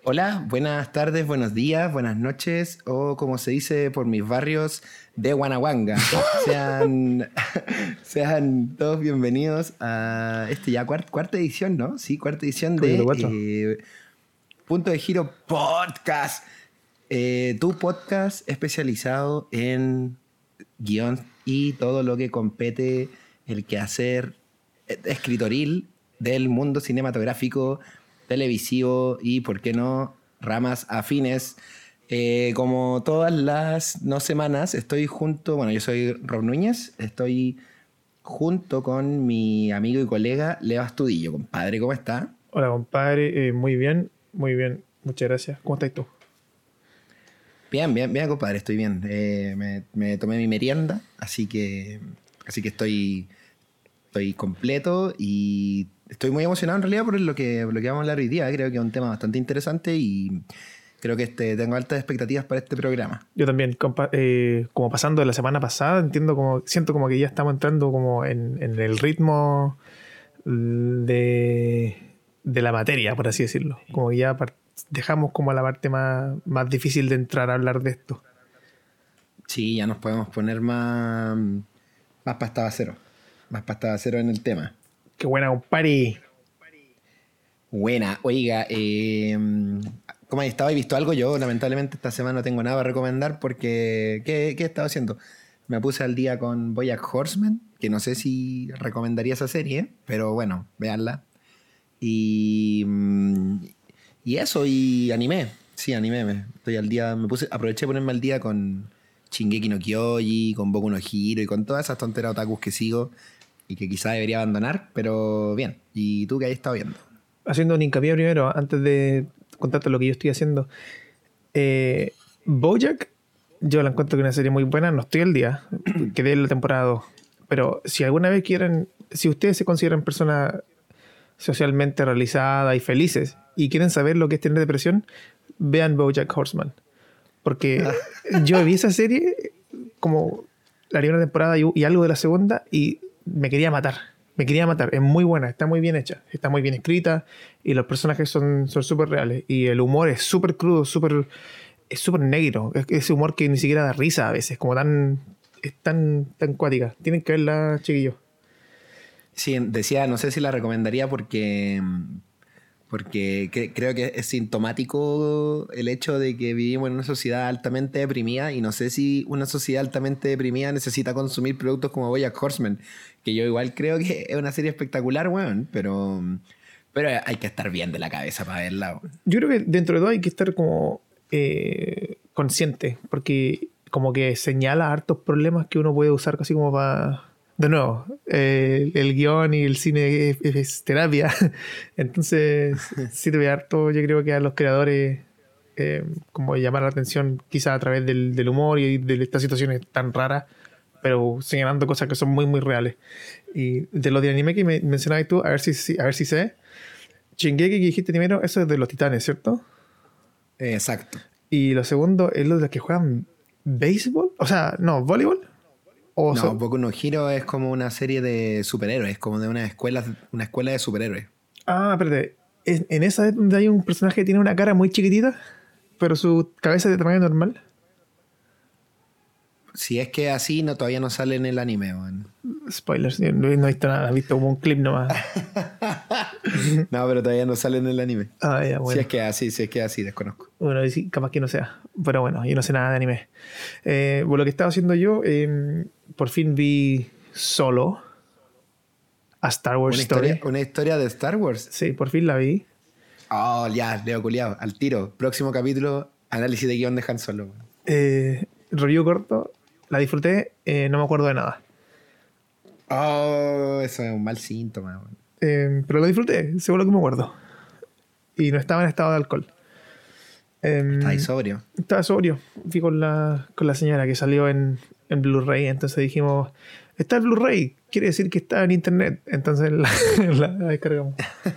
Hola, buenas tardes, buenos días, buenas noches, o como se dice por mis barrios, de Guanahuanga. Sean, sean todos bienvenidos a este ya cuarta edición, ¿no? Sí, cuarta edición Capítulo de 4. Punto de Giro Podcast. Tu podcast especializado en guión y todo lo que compete el quehacer escritoril del mundo cinematográfico, televisivo y, por qué no, ramas afines. Como todas las no semanas, estoy junto, bueno, yo soy Rob Núñez, estoy junto con mi amigo y colega Leo Astudillo. Compadre, ¿cómo está? Hola, compadre. Muy bien, muy bien. Muchas gracias. ¿Cómo estás tú? Bien, bien, bien, compadre, estoy bien. Me tomé mi merienda, así que estoy completo y estoy muy emocionado en realidad por lo que vamos a hablar hoy día. Creo que es un tema bastante interesante y creo que tengo altas expectativas para este programa. Yo también, como pasando de la semana pasada, siento como que ya estamos entrando como en el ritmo de la materia, por así decirlo. Como que ya dejamos como la parte más difícil de entrar a hablar de esto. Sí, ya nos podemos poner más pasta cero. Más pasta cero en el tema. Qué buena, compadre. Buena, oiga, ¿cómo has estado? ¿He visto algo? Yo lamentablemente esta semana no tengo nada para recomendar porque ¿qué he estado haciendo? Me puse al día con BoJack Horseman, que no sé si recomendaría esa serie, pero bueno, véanla. Y, y eso, y anime. Sí, anime. Estoy al día, aproveché de ponerme al día con Shingeki no Kyoji, con Boku no Hero y con todas esas tonteras otakus que sigo y que quizá debería abandonar, pero bien. ¿Y tú qué has estado viendo? Haciendo un hincapié primero, antes de contarte lo que yo estoy haciendo. BoJack, yo la encuentro que es una serie muy buena. No estoy al día, quedé en la temporada 2. Pero si alguna vez si ustedes se consideran personas socialmente realizadas y felices y quieren saber lo que es tener depresión, vean BoJack Horseman. Porque yo vi esa serie como la primera temporada y algo de la segunda y me quería matar. Me quería matar. Es muy buena, está muy bien hecha, está muy bien escrita y los personajes son súper reales. Y el humor es súper crudo, es súper negro. Es ese humor que ni siquiera da risa a veces, es tan cuática. Tienen que verla, chiquillos. Sí, decía, no sé si la recomendaría porque creo que es sintomático el hecho de que vivimos en una sociedad altamente deprimida y no sé si una sociedad altamente deprimida necesita consumir productos como BoJack Horseman, que yo igual creo que es una serie espectacular, weón, pero hay que estar bien de la cabeza para verla, weón. Yo creo que dentro de todo hay que estar como consciente, porque como que señala hartos problemas que uno puede usar casi como para... De nuevo, el guión y el cine es terapia, entonces sirve harto, yo creo que a los creadores como llamar la atención quizá a través del humor y de estas situaciones tan raras, pero señalando cosas que son muy muy reales. Y de lo de anime que me mencionabas tú, a ver si sé, Shingeki que dijiste primero, eso es de los titanes, ¿cierto? Exacto. Y lo segundo es lo de los que juegan béisbol, o sea, no, voleibol. O No, Boku no Hero es como una serie de superhéroes, como de una escuela de superhéroes. Espérate, en esa es donde hay un personaje que tiene una cara muy chiquitita, pero su cabeza es de tamaño normal. Si es que así, no, todavía no sale en el anime, weón. Spoilers, no he visto nada, he visto como un clip nomás. No, pero todavía no sale en el anime. Ya, bueno. Si es que es así, desconozco. Bueno, y sí, capaz que no sea. Pero bueno, yo no sé nada de anime. Bueno, lo que estaba haciendo yo, por fin vi Solo, a Star Wars Story. Una historia de Star Wars. Sí, por fin la vi. Oh, ya, Leo culiao, al tiro. Próximo capítulo, análisis de guión de Han Solo. Review corto, la disfruté, no me acuerdo de nada. Oh, eso es un mal síntoma. Pero lo disfruté, seguro que me acuerdo. Y no estaba en estado de alcohol. Está ahí sobrio. Estaba sobrio. Fui con la señora que salió en Blu-ray. Entonces dijimos, está el Blu-ray, quiere decir que está en internet. Entonces la descargamos.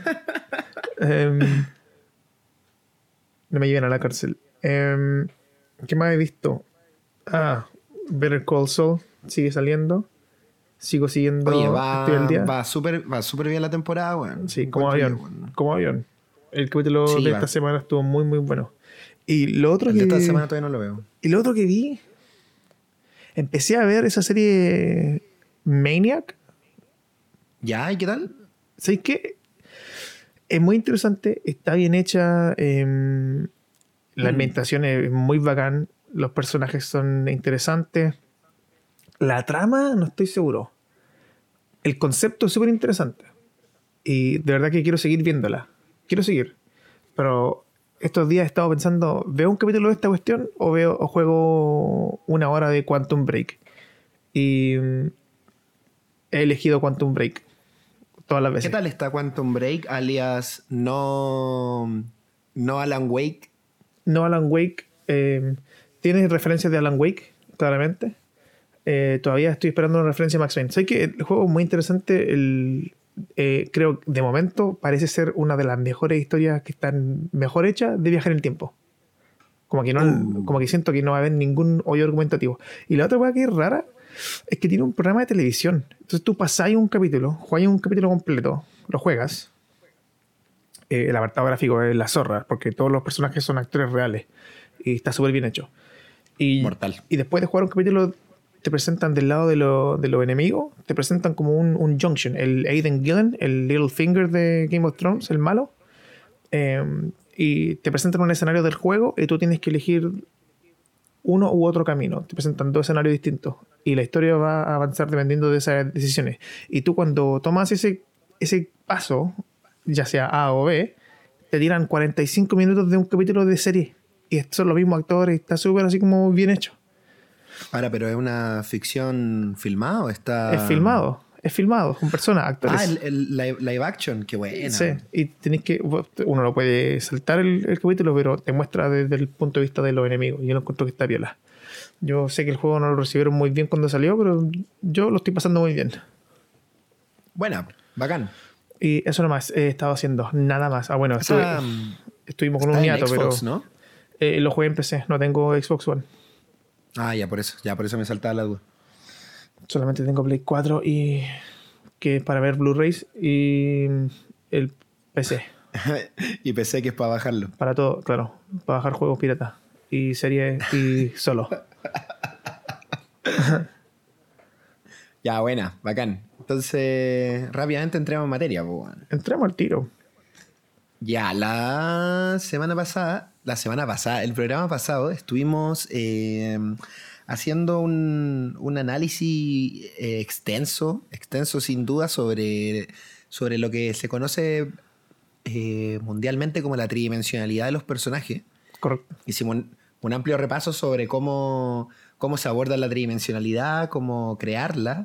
No me lleven a la cárcel. ¿Qué más he visto? Better Call Saul sigue saliendo. Sigo siguiendo. Oye, Estoy al día. va súper bien la temporada, weón. Sí, como avión. Como avión. El capítulo Sí, de va. esta semana estuvo muy, muy bueno. Y lo otro El de que, esta semana todavía no lo veo. y lo otro que vi, empecé a ver esa serie Maniac. ¿Ya? ¿Y qué tal? ¿Sabes qué? Es muy interesante, está bien hecha, la ambientación es muy bacán, los personajes son interesantes. La trama, no estoy seguro. El concepto es súper interesante. Y de verdad que quiero seguir viéndola. Quiero seguir. Pero estos días he estado pensando, ¿veo un capítulo de esta cuestión o juego una hora de Quantum Break? Y he elegido Quantum Break todas las ¿Qué veces. tal está Quantum Break, alias no Alan Wake? No Alan Wake. Tiene referencias de Alan Wake, claramente. Todavía estoy esperando una referencia a Max Payne. Sé que el juego es muy interesante. Creo que de momento parece ser una de las mejores historias que están mejor hechas de viajar en el tiempo. Como que siento que no va a haber ningún hoyo argumentativo. Y la otra cosa que es rara es que tiene un programa de televisión. Entonces tú pasáis un capítulo, juegas un capítulo completo, lo juegas. El apartado gráfico es la zorra, porque todos los personajes son actores reales. Y está súper bien hecho. Mortal. Y después de jugar un capítulo, te presentan del lado de los enemigos, te presentan como un Junction, el Aiden Gillen, el Littlefinger de Game of Thrones, el malo. eh, y te presentan un escenario del juego y tú tienes que elegir uno u otro camino. Te presentan dos escenarios distintos y la historia va a avanzar dependiendo de esas decisiones. Y tú cuando tomas ese paso, ya sea A o B, te tiran 45 minutos de un capítulo de serie. Y son los mismos actores, está súper así como bien hecho. Ahora, ¿pero es una ficción filmada o está...? Es filmado con personas, Ah, actores. el live action, qué Sí, buena. y tenéis que. Uno lo puede saltar el capítulo, pero te muestra desde el punto de vista de los enemigos. Yo lo encuentro que está piola. Yo sé que el juego no lo recibieron muy bien cuando salió, pero yo lo estoy pasando muy bien. Buena, bacán. Y eso nomás he estado haciendo, nada más. Ah, bueno, Esa estuvimos con un está en niato, Xbox, pero ¿no? lo jugué en PC, no tengo Xbox One. Ah, ya por eso me saltaba la duda. Solamente tengo Play 4 y que es para ver Blu-rays y el PC. Y pensé que es para bajarlo. Para todo, claro. Para bajar juegos pirata. Y series y solo. Ya, buena, bacán. Entonces, rápidamente entremos en materia, pues, bueno. Entramos al tiro. Ya, el programa pasado, estuvimos haciendo un análisis extenso sin duda, sobre lo que se conoce mundialmente como la tridimensionalidad de los personajes. Correcto. Hicimos un amplio repaso sobre cómo se aborda la tridimensionalidad, cómo crearla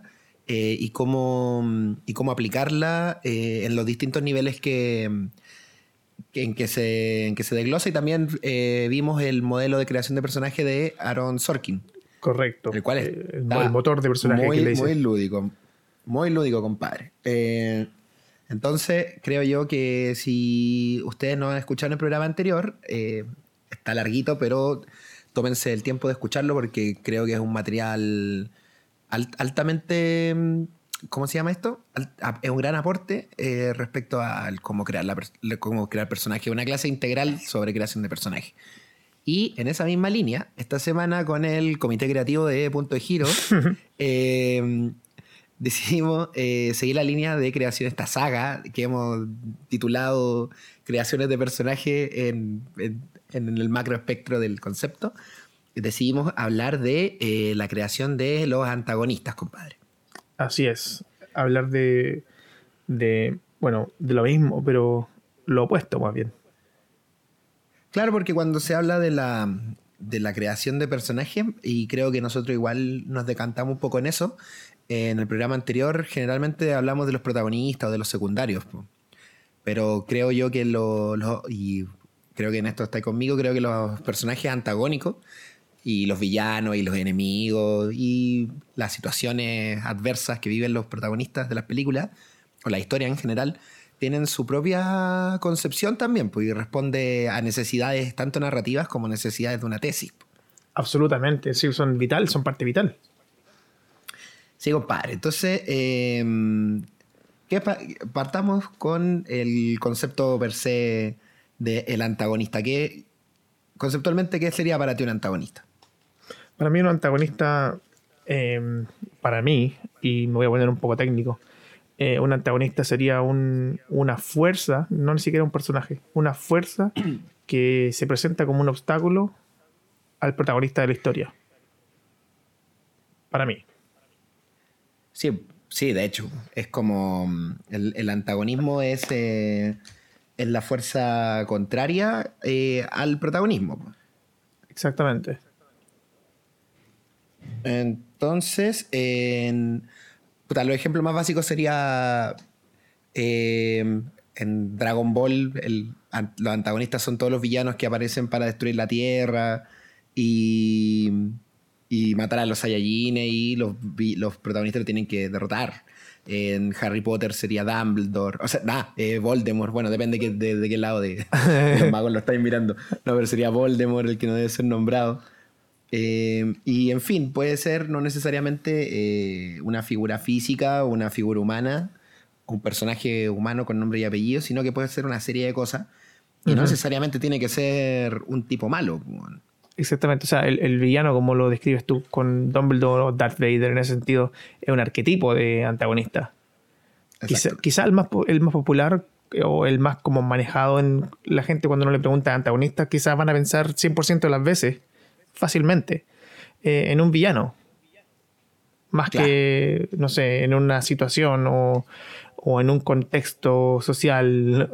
y cómo aplicarla en los distintos niveles en que se desglosa. Y también vimos el modelo de creación de personaje de Aaron Sorkin, Correcto. el cual El está motor de personaje que le dice. muy lúdico, compadre. Entonces, creo yo que si ustedes no han escuchado el programa anterior, está larguito, pero tómense el tiempo de escucharlo porque creo que es un material altamente... ¿Cómo se llama esto? Es un gran aporte respecto a cómo crear personajes. Una clase integral sobre creación de personajes. Y en esa misma línea, esta semana con el comité creativo de Punto de Giro, decidimos seguir la línea de creación de esta saga que hemos titulado Creaciones de Personajes en el macro espectro del concepto. Decidimos hablar de la creación de los antagonistas, compadre. Así es. Hablar bueno, de lo mismo, pero lo opuesto más bien. Claro, porque cuando se habla de la creación de personajes, y creo que nosotros igual nos decantamos un poco en eso, en el programa anterior generalmente hablamos de los protagonistas o de los secundarios, po. Pero creo yo que y creo que en esto está conmigo, creo que los personajes antagónicos y los villanos y los enemigos y las situaciones adversas que viven los protagonistas de las películas o la historia en general tienen su propia concepción también, pues, y responde a necesidades tanto narrativas como necesidades de una tesis. Absolutamente. Sí, son vital, son parte vital. Sí, compadre. Entonces, partamos con el concepto per se del antagonista. Conceptualmente, ¿qué sería para ti un antagonista? Para mí un antagonista, para mí, y me voy a poner un poco técnico, un antagonista sería una fuerza, no ni siquiera un personaje, una fuerza que se presenta como un obstáculo al protagonista de la historia. Para mí. Sí, sí, de hecho. Es como el antagonismo es la fuerza contraria al protagonismo. Exactamente. Entonces, los ejemplos más básicos sería en Dragon Ball, los antagonistas son todos los villanos que aparecen para destruir la Tierra y matar a los Saiyajines, y los protagonistas lo tienen que derrotar. En Harry Potter sería Dumbledore, o sea, Voldemort, bueno, depende de qué lado de los magos lo estáis mirando. No, pero sería Voldemort el que no debe ser nombrado. Y en fin, puede ser no necesariamente una figura física o una figura humana, un personaje humano con nombre y apellido, sino que puede ser una serie de cosas. Y no necesariamente tiene que ser un tipo malo. Exactamente, o sea, el villano, como lo describes tú, con Dumbledore o Darth Vader, en ese sentido, es un arquetipo de antagonista. Quizá el más popular o el más como manejado en la gente cuando uno le pregunta a antagonistas, quizás van a pensar 100% de las veces, fácilmente, en un villano. Más claro. Que, no sé, en una situación o en un contexto social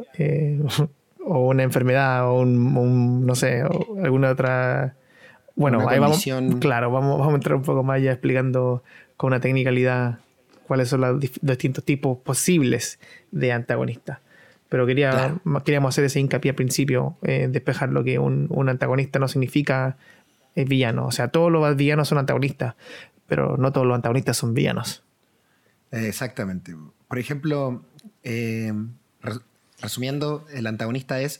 o una enfermedad o no sé, o alguna otra. Bueno, ahí vamos. Claro, vamos a entrar un poco más ya explicando con una tecnicalidad cuáles son los distintos tipos posibles de antagonistas. Pero queríamos hacer ese hincapié al principio, despejar lo que un antagonista no significa villano. O sea, todos los villanos son antagonistas, pero no todos los antagonistas son villanos. Exactamente. Por ejemplo, resumiendo, el antagonista es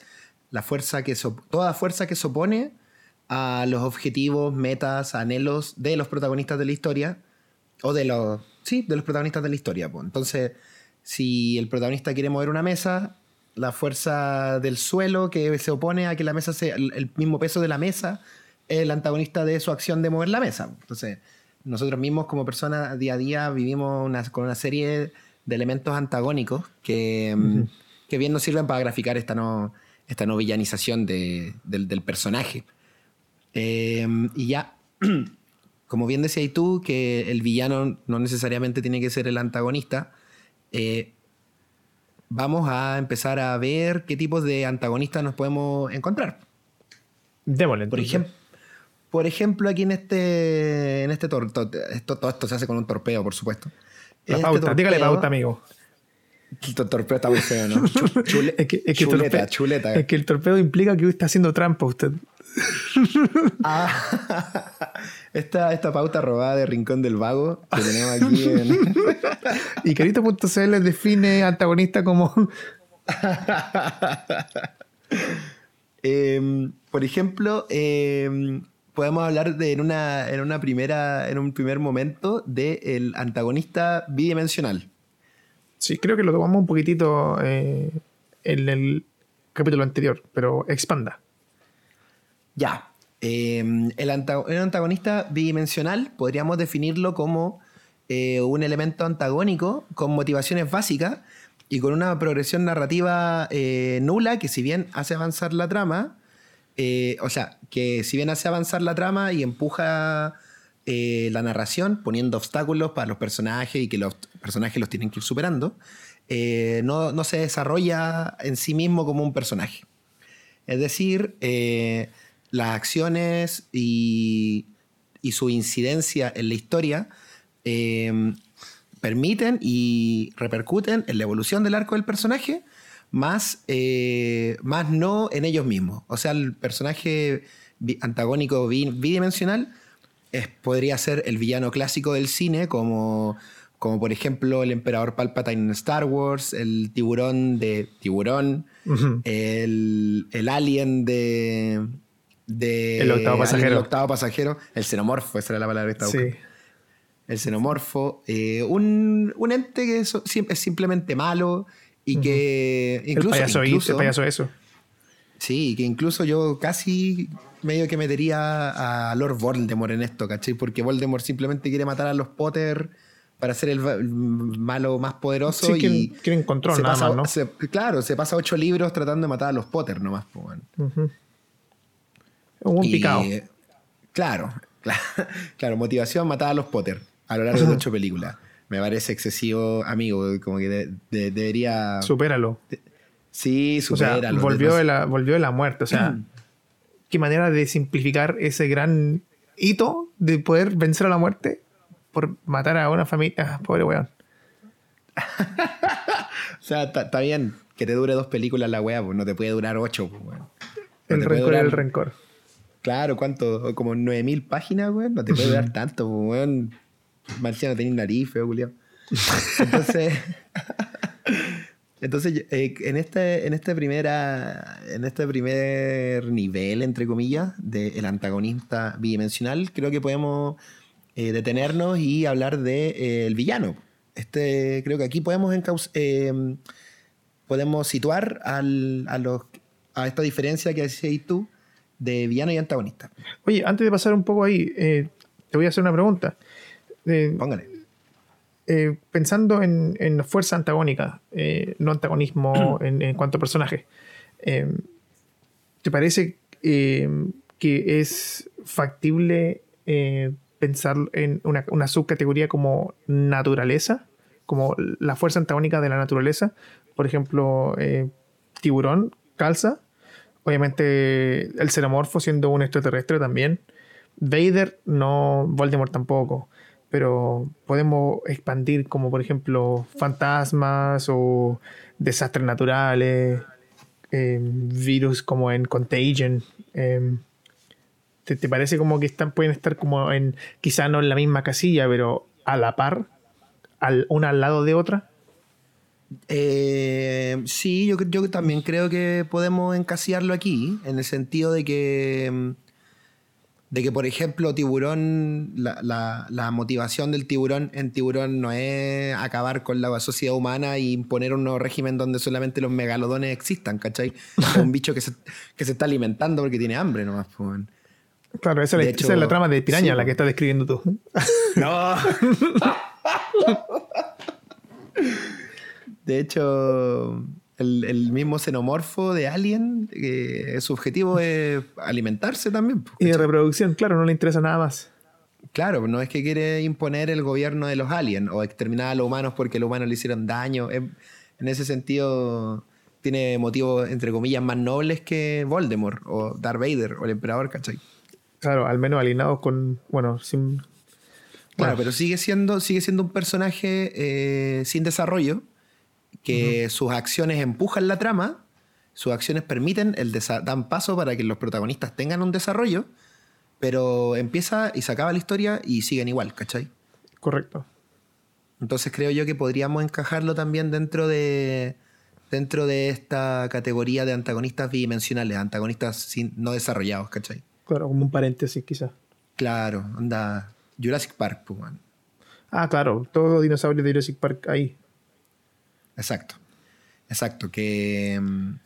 toda fuerza que se opone a los objetivos, metas, anhelos de los protagonistas de la historia, o de los protagonistas de la historia. Pues. Entonces, si el protagonista quiere mover una mesa, la fuerza del suelo que se opone a que la mesa sea el mismo peso de la mesa es el antagonista de su acción de mover la mesa. Entonces, nosotros mismos como personas día a día vivimos con una serie de elementos antagónicos que bien nos sirven para graficar esta no villanización del personaje. Y ya, como bien decías tú, que el villano no necesariamente tiene que ser el antagonista, vamos a empezar a ver qué tipos de antagonistas nos podemos encontrar. Démosle, por ejemplo, aquí en este todo esto se hace con un torpedo, por supuesto. La pauta, dígale pauta, amigo. El torpedo está muy feo, ¿no? Chuleta. Es que el torpedo implica que está haciendo trampa usted. Esta pauta robada de Rincón del Vago que tenemos aquí en... Y Carito.cl define antagonista como... por ejemplo, podemos hablar en un primer momento del antagonista bidimensional. Sí, creo que lo tomamos un poquitito en el capítulo anterior, pero expanda. Ya. El antagonista bidimensional podríamos definirlo como un elemento antagónico con motivaciones básicas y con una progresión narrativa nula que si bien hace avanzar la trama, y empuja la narración poniendo obstáculos para los personajes y que los personajes los tienen que ir superando, no se desarrolla en sí mismo como un personaje. Es decir, las acciones y su incidencia en la historia permiten y repercuten en la evolución del arco del personaje, más no en ellos mismos. O sea, el personaje antagónico bidimensional podría ser el villano clásico del cine, como por ejemplo el emperador Palpatine en Star Wars, el tiburón de Tiburón, el alien el octavo pasajero, el xenomorfo, esa era la palabra que estaba buscando. Sí. El xenomorfo, un ente que es simplemente malo y que incluso el payaso eso. Sí, que incluso yo casi medio que metería a Lord Voldemort en esto, ¿cachai? Porque Voldemort simplemente quiere matar a los Potter para ser el malo más poderoso Sí, y quieren control se nada pasa, más, ¿no? claro, se pasa 8 libros tratando de matar a los Potter nomás, pues, bueno. Ujú. Un buen picado. Y claro, claro, motivación matar a los Potter a lo largo de 8 películas. Me parece excesivo, amigo, como que debería... Supéralo. Sí, O sea, supéralo. volvió de la muerte. O sea, qué manera de simplificar ese gran hito de poder vencer a la muerte por matar a una familia. Pobre weón. O sea, está bien que te dure 2 películas la weá, pues no te puede durar 8, pues, weón. No El te puede rencor durar, el rencor. claro, ¿cuánto? Como 9000 páginas, weón. No te puede durar tanto, pues, weón. Marciano tenía nariz, feo, culiao. Entonces, en este primer nivel, entre comillas, del antagonista bidimensional, creo que podemos detenernos y hablar de el villano. Creo que aquí podemos situar a esta diferencia que decías tú de villano y antagonista. Oye, antes de pasar un poco ahí, te voy a hacer una pregunta. Póngale. Pensando en fuerza antagónica, no antagonismo en cuanto a personaje, ¿te parece que es factible pensar en una subcategoría como naturaleza, como la fuerza antagónica de la naturaleza? Por ejemplo, Tiburón calza, obviamente el xenomorfo siendo un extraterrestre también, Vader no, Voldemort tampoco, pero podemos expandir como por ejemplo fantasmas o desastres naturales, virus como en Contagion. ¿Te parece como que pueden estar como en, quizá no en la misma casilla, pero a la par, una al lado de otra? Sí, yo también creo que podemos encasillarlo aquí, en el sentido de que, por ejemplo, Tiburón, la motivación del tiburón en Tiburón no es acabar con la sociedad humana y imponer un nuevo régimen donde solamente los megalodones existan, ¿cachai? Es un bicho que se está alimentando porque tiene hambre nomás. Pues. Claro, esa es la trama de Piraña, sí, la que estás describiendo tú. No. De hecho, el mismo xenomorfo de Alien, su objetivo es alimentarse también. ¿Cachai? Y de reproducción, claro, no le interesa nada más. Claro, no es que quiere imponer el gobierno de los aliens o exterminar a los humanos porque los humanos le hicieron daño. En ese sentido, tiene motivos, entre comillas, más nobles que Voldemort o Darth Vader o el emperador, ¿cachai? Claro, al menos alineados con, bueno, sin... Claro, pero sigue siendo un personaje sin desarrollo, que sus acciones empujan la trama, sus acciones permiten, dan paso para que los protagonistas tengan un desarrollo, pero empieza y se acaba la historia y siguen igual, ¿cachai? Correcto. Entonces creo yo que podríamos encajarlo también dentro de esta categoría de antagonistas bidimensionales, antagonistas no desarrollados, ¿cachai? Claro, como un paréntesis quizás. Claro, anda Jurassic Park, pues, man. Ah, claro, todos los dinosaurios de Jurassic Park ahí. Exacto, que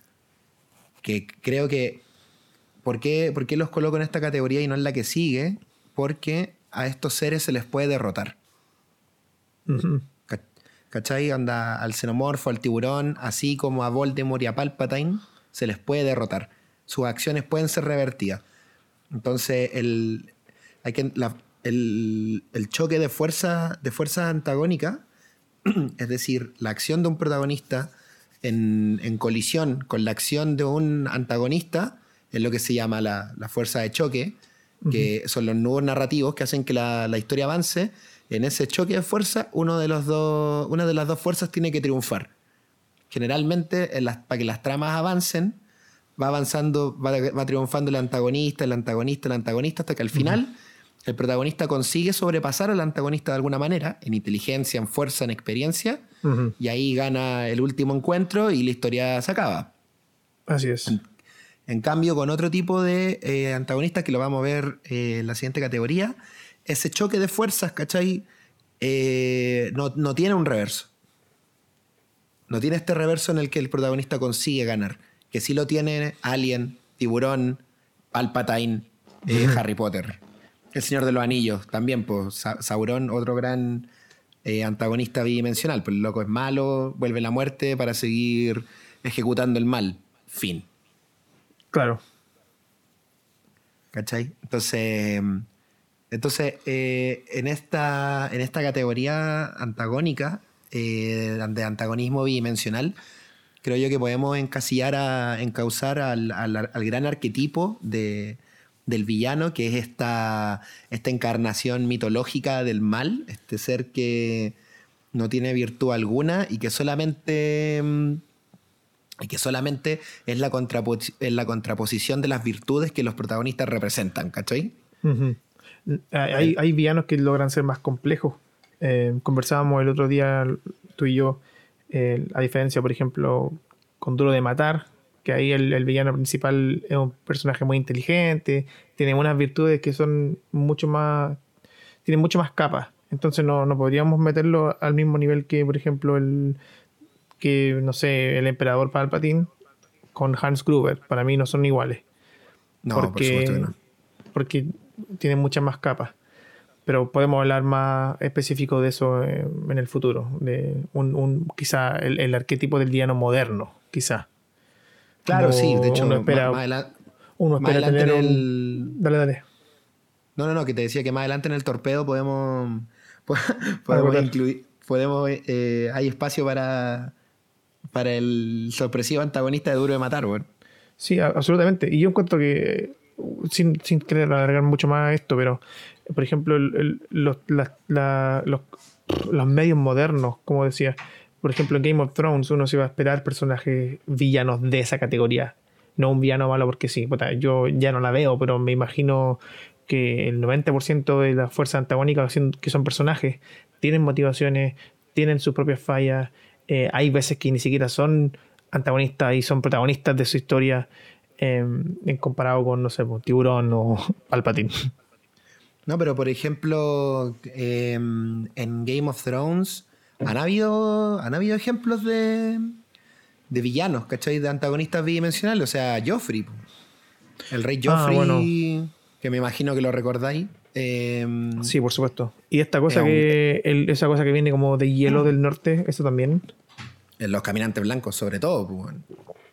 creo que ¿por qué los coloco en esta categoría y no en la que sigue? Porque a estos seres se les puede derrotar. Uh-huh. ¿Cachai? Anda al xenomorfo, al tiburón, así como a Voldemort y a Palpatine, se les puede derrotar. Sus acciones pueden ser revertidas. Entonces, el choque de fuerza antagónica, es decir, la acción de un protagonista en colisión con la acción de un antagonista, es lo que se llama la fuerza de choque, que son los nudos narrativos que hacen que la historia avance. En ese choque de fuerza, una de las dos fuerzas tiene que triunfar. Generalmente, para que las tramas avancen, va triunfando el antagonista, hasta que al final el protagonista consigue sobrepasar al antagonista de alguna manera, en inteligencia, en fuerza, en experiencia, y ahí gana el último encuentro y la historia se acaba. Así es. En cambio, con otro tipo de antagonistas, que lo vamos a ver en la siguiente categoría, ese choque de fuerzas, ¿cachai? No tiene un reverso. No tiene este reverso en el que el protagonista consigue ganar. que sí lo tiene Alien, Tiburón, Palpatine, Harry Potter. El Señor de los Anillos también, pues Sauron, otro gran antagonista bidimensional. Pues el loco es malo, vuelve la muerte para seguir ejecutando el mal. Fin. Claro. ¿Cachai? Entonces en esta categoría antagónica, de antagonismo bidimensional, creo yo que podemos encauzar al gran arquetipo del villano, que es esta encarnación mitológica del mal, este ser que no tiene virtud alguna y que solamente es la contraposición de las virtudes que los protagonistas representan, ¿cachai? Uh-huh. Hay villanos que logran ser más complejos. Conversábamos el otro día, tú y yo, a diferencia, por ejemplo, con Duro de Matar, que ahí el villano principal es un personaje muy inteligente, tiene unas virtudes que son tienen mucho más capas. Entonces no podríamos meterlo al mismo nivel que, por ejemplo, el emperador Palpatine con Hans Gruber. Para mí no son iguales. No, por supuesto que no. Porque tienen muchas más capas. Pero podemos hablar más específico de eso en el futuro. De quizá el arquetipo del villano moderno, quizá. Claro, Como sí, de hecho, uno espera adelante tener Dale. No, que te decía que más adelante en el torpedo podemos incluir, hay espacio para el sorpresivo antagonista de Duro de Matar, bueno. Sí, absolutamente. Y yo encuentro que, sin querer alargar mucho más esto, pero, por ejemplo, los medios modernos, como decía, por ejemplo, en Game of Thrones uno se va a esperar personajes villanos de esa categoría, no un villano malo porque sí. Puta, yo ya no la veo, pero me imagino que el 90% de las fuerzas antagónicas que son personajes tienen motivaciones, tienen sus propias fallas. Hay veces que ni siquiera son antagonistas y son protagonistas de su historia, en comparado con, no sé, Tiburón o Palpatine. No, pero por ejemplo, en Game of Thrones han habido ejemplos de villanos, ¿cachai? De antagonistas bidimensionales. O sea, Joffrey, el rey Joffrey, bueno, que me imagino que lo recordáis. Sí, por supuesto. Y esa cosa que viene como de hielo del norte, eso también. Los caminantes blancos, sobre todo. Pues, bueno.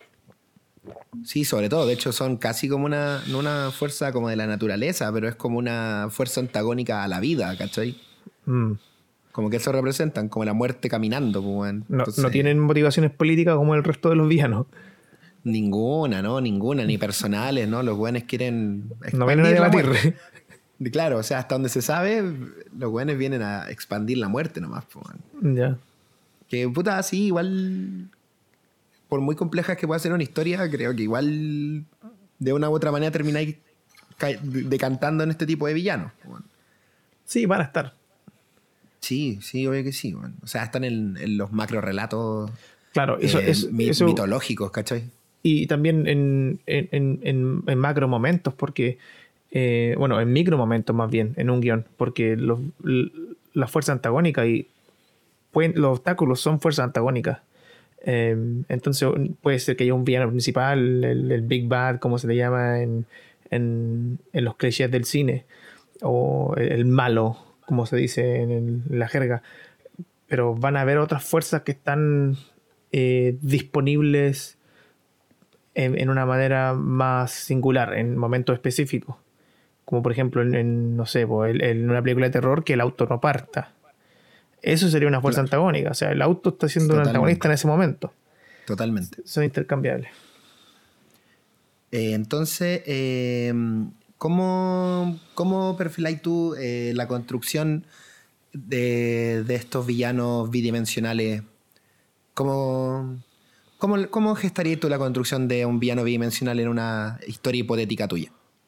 Sí, sobre todo. De hecho, son casi como no una fuerza como de la naturaleza, pero es como una fuerza antagónica a la vida, ¿cachai? Como que eso representan, como la muerte caminando. Pues, bueno. Entonces, no tienen motivaciones políticas como el resto de los villanos. Ninguna, ni personales, ¿no? Los güeyes quieren expandir no vienen a debatir. Claro, o sea, hasta donde se sabe, los güeyes vienen a expandir la muerte nomás. Pues, bueno. Ya. Que puta, sí, igual, por muy compleja que pueda ser una historia, creo que igual de una u otra manera termináis decantando en este tipo de villanos. Bueno. Sí, van a estar. Sí, obvio que sí. Bueno. O sea, están en los macro relatos, claro, eso mitológicos, ¿cachai? Y también en macro momentos, porque, en micro momentos más bien, en un guión, porque la fuerza antagónica y los obstáculos son fuerzas antagónicas. Entonces puede ser que haya un villano principal, el Big Bad, como se le llama en los clichés del cine, o el malo, como se dice en la jerga. Pero van a haber otras fuerzas que están disponibles en una manera más singular, en momentos específicos. Como por ejemplo en una película de terror, que el auto no parta. Eso sería una fuerza antagónica. O sea, el auto está siendo un antagonista en ese momento. Totalmente. Son intercambiables. Entonces, ¿cómo perfiláis tú la construcción de estos villanos bidimensionales? ¿Cómo gestarías tú la construcción de un villano bidimensional en una historia hipotética tuya?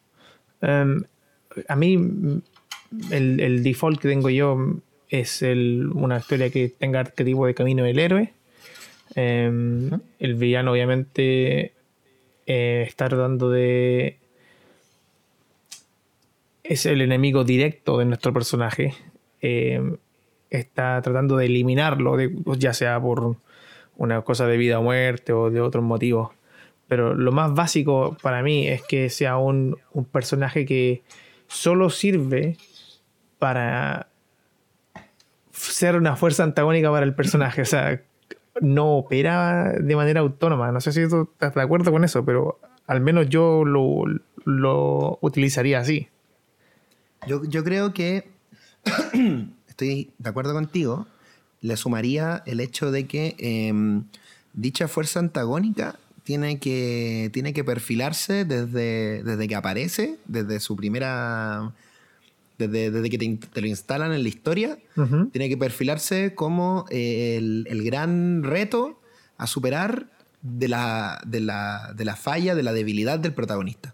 A mí, el default que tengo yo es una historia que tenga arquetipo de camino del héroe. El villano obviamente está tratando de... es el enemigo directo de nuestro personaje. Está tratando de eliminarlo, ya sea por una cosa de vida o muerte o de otros motivos. Pero lo más básico para mí es que sea un personaje que solo sirve para ser una fuerza antagónica para el personaje. O sea, no opera de manera autónoma. No sé si tú estás de acuerdo con eso, pero al menos yo lo utilizaría así. Yo creo que estoy de acuerdo contigo. Le sumaría el hecho de que dicha fuerza antagónica tiene que perfilarse desde que aparece, desde su primera... Desde que te lo instalan en la historia, Uh-huh. tiene que perfilarse como el gran reto a superar de la falla, de la debilidad del protagonista.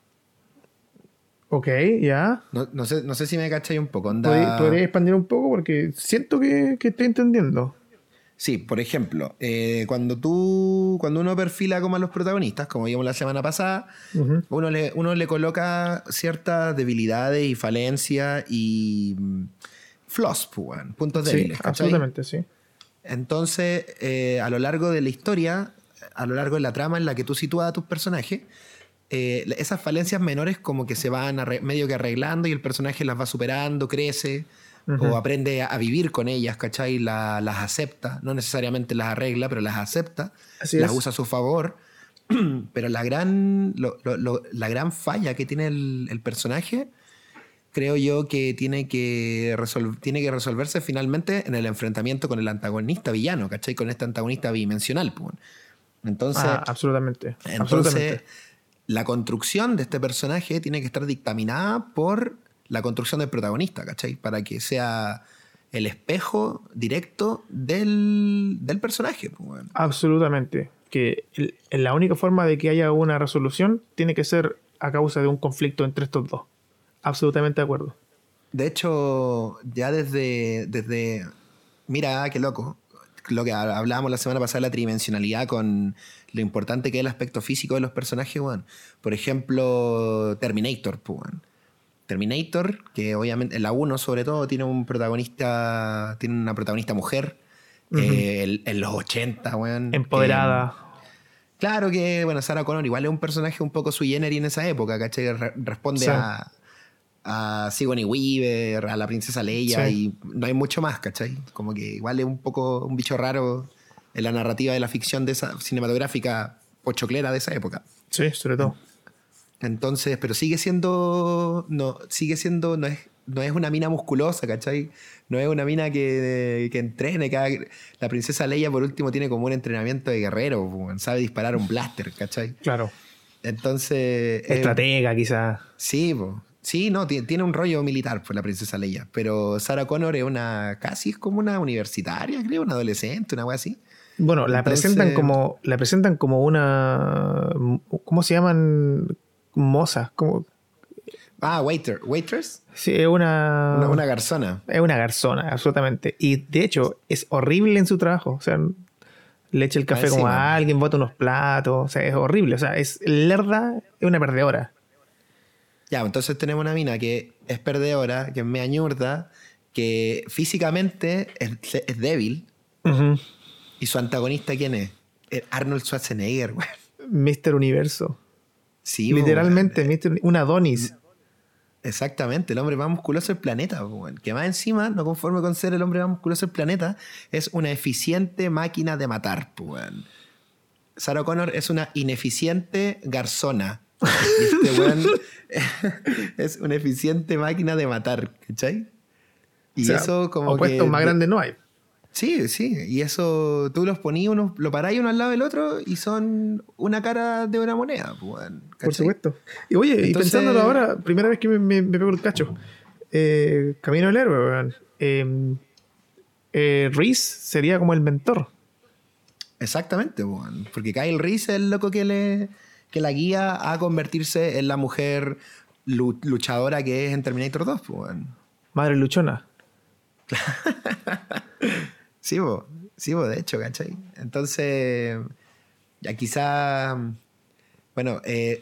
Ok, ya. No sé si me cacháis un poco. ¿Podrías expandir un poco? Porque siento que estoy entendiendo. Sí, por ejemplo, cuando uno perfila como a los protagonistas, como vimos la semana pasada, Uh-huh. uno le coloca ciertas debilidades y falencias y flaws, pues, weón, puntos Sí, débiles, ¿cachai? absolutamente, sí. Entonces, a lo largo de la historia, a lo largo de la trama en la que tú sitúas a tus personajes, esas falencias menores como que se van medio que arreglando y el personaje las va superando, crece, Uh-huh. o aprende a vivir con ellas, ¿cachai? Las acepta, no necesariamente las arregla, pero las acepta, Así las es. usa a su favor. Pero la gran falla que tiene el personaje, creo yo que tiene que resolverse finalmente en el enfrentamiento con el antagonista villano, ¿cachai? Con este antagonista bidimensional, pues. Entonces, Absolutamente. entonces Absolutamente. la construcción de este personaje tiene que estar dictaminada por la construcción del protagonista, ¿cachai? Para que sea el espejo directo del personaje, pues, bueno. Absolutamente. Que la única forma de que haya una resolución tiene que ser a causa de un conflicto entre estos dos. Absolutamente de acuerdo. De hecho, ya mira, qué loco, lo que hablábamos la semana pasada de la tridimensionalidad con lo importante que es el aspecto físico de los personajes, weón. Por ejemplo, Terminator, pues, weón. Terminator, que obviamente en la 1 sobre todo tiene una protagonista mujer, Uh-huh. en los 80, weón. Empoderada. Claro que, bueno, Sarah Connor igual es un personaje un poco sui generis en esa época, ¿cachai? Responde Sí, a Sigourney Weaver, a la princesa Leia, sí, y no hay mucho más, ¿cachai? Como que igual es un poco un bicho raro en la narrativa de la ficción de esa cinematográfica pochoclera de esa época. sí, sobre todo. Entonces, pero no es una mina musculosa, ¿cachai? No es una mina que entrene. La princesa Leia, por último, tiene como un entrenamiento de guerrero, weón, sabe disparar un blaster, ¿cachai? Claro. Entonces, Estratega, quizás. sí, sí, no, tiene un rollo militar, pues, la princesa Leia. Pero Sarah Connor casi es como una universitaria, creo, una adolescente, una wea así. Bueno, Entonces, la presentan como una, ¿cómo se llaman? Mozas, como, waitress, sí, una garzona. es una garzona, absolutamente. Y de hecho, es horrible en su trabajo. O sea, le echa el Más café como encima. a alguien, bota unos platos. O sea, es horrible. O sea, es lerda, es una perdedora. Ya, entonces tenemos una mina que es perdedora, que es mea ñurda, que físicamente es débil. Ujú. ¿Y su antagonista quién es? Arnold Schwarzenegger, güey. Mr. Universo. Sí, weón. Literalmente, un Adonis. Exactamente, el hombre más musculoso del planeta, weón. Que más encima, no conforme con ser el hombre más musculoso del planeta, es una eficiente máquina de matar, weón. Sarah Connor es una ineficiente garzona. Y este weón es una eficiente máquina de matar, ¿cachai? O Y sea, eso como opuestos que... más grandes no hay. Sí, sí. Y eso tú los ponías uno, lo paráis uno al lado del otro y son una cara de una moneda, pues, weón, Por ¿cachai? supuesto. Y oye, y pensándolo Entonces, ahora, primera vez que me pego el cacho. Camino del héroe, weón. Reese sería como el mentor. exactamente, pues, weón. Porque Kyle Reese es el loco que la guía a convertirse en la mujer luchadora que es en Terminator 2, pues, weón. Madre luchona. Sí, de hecho, ¿cachai? Entonces, ya quizá, bueno,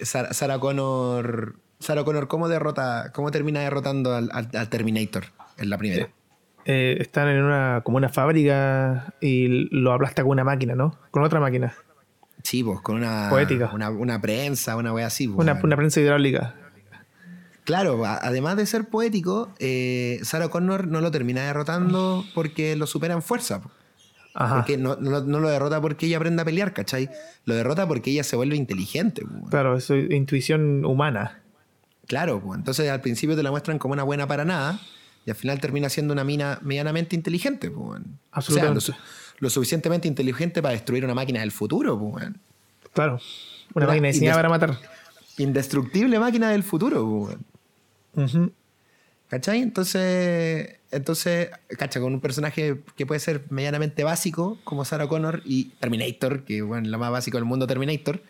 Sarah Connor, ¿cómo termina derrotando al Terminator en la primera? Están en como una fábrica y lo aplasta con una máquina, ¿no? Con otra máquina. Sí, pues con Poética. una prensa, una wea así. Pues, Una prensa hidráulica. Claro, además de ser poético, Sarah Connor no lo termina derrotando porque lo supera en fuerza. Po. Ajá. Porque no lo derrota porque ella aprende a pelear, ¿cachai? Lo derrota porque ella se vuelve inteligente. Po. Claro, eso es intuición humana. Claro, pues entonces al principio te la muestran como una buena para nada y al final termina siendo una mina medianamente inteligente. Pues. Absolutamente. O sea, lo suficientemente inteligente para destruir una máquina del futuro. Pues. Claro. Una máquina diseñada para matar. Indestructible máquina del futuro. Pues. Uh-huh. ¿Cachai? Entonces, cacha, con un personaje que puede ser medianamente básico, como Sarah Connor y Terminator, que bueno, lo más básico del mundo, Terminator,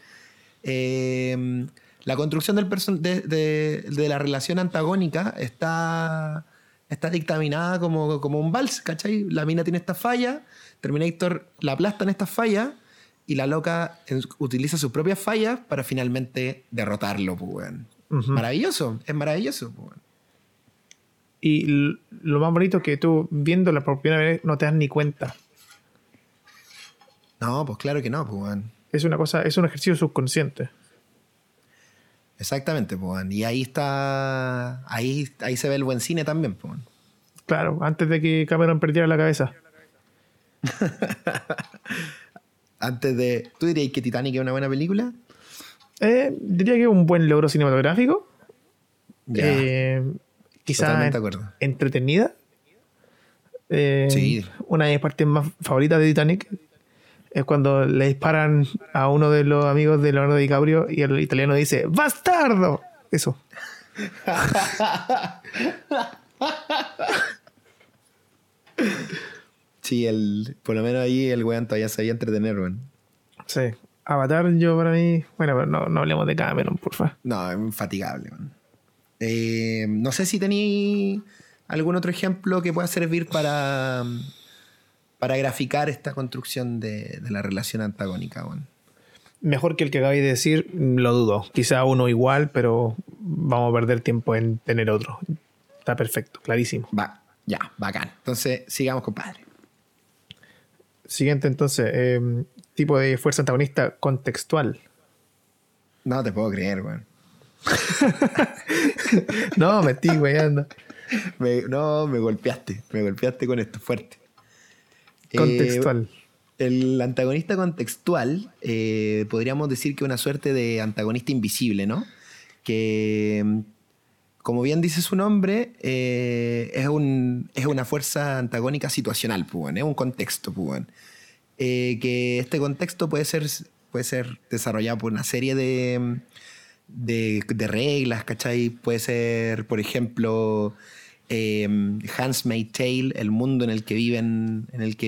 la construcción de la relación antagónica está dictaminada como un vals, ¿cachai? La mina tiene esta falla, Terminator la aplasta en estas fallas y la loca utiliza sus propias fallas para finalmente derrotarlo, pues, weón. Uh-huh. Maravilloso, es maravilloso, pues, weón. Y lo más bonito es que tú viéndola por primera vez no te das ni cuenta. No, pues claro que no, pues, weón. Es una cosa, es un ejercicio subconsciente. Exactamente, pues, weón. Y ahí está. Ahí se ve el buen cine también, pues, weón. Claro, antes de que Cameron perdiera la cabeza. Antes de. ¿Tú dirías que Titanic es una buena película? Diría que es un buen logro cinematográfico. Ya. Quizá entretenida. Sí. Una de mis partes más favoritas de Titanic es cuando le disparan a uno de los amigos de Leonardo DiCaprio y el italiano dice ¡Bastardo! Eso. Sí, por lo menos ahí el weón todavía sabía entretener, weón. Sí. Avatar, yo para mí. Bueno, pero no hablemos de Cameron, porfa. No, es infatigable, weón. No sé si tení algún otro ejemplo que pueda servir para graficar esta construcción de la relación antagónica, weón. Mejor que el que acabáis de decir, lo dudo. Quizá uno igual, pero vamos a perder tiempo en tener otro. Está perfecto, clarísimo. Va, ya, bacán. Entonces, sigamos, compadre. Siguiente, entonces, tipo de fuerza antagonista contextual. No te puedo creer, weón. No, me estoy weyando. Me golpeaste con esto fuerte. Contextual. El antagonista contextual, podríamos decir que es una suerte de antagonista invisible, ¿no? Que, como bien dice su nombre, es una fuerza antagónica situacional, pues, es un contexto, pues, que este contexto puede ser desarrollado por una serie de reglas, ¿cachai? Puede ser, por ejemplo, Handmaid's Tale, el mundo en el que viven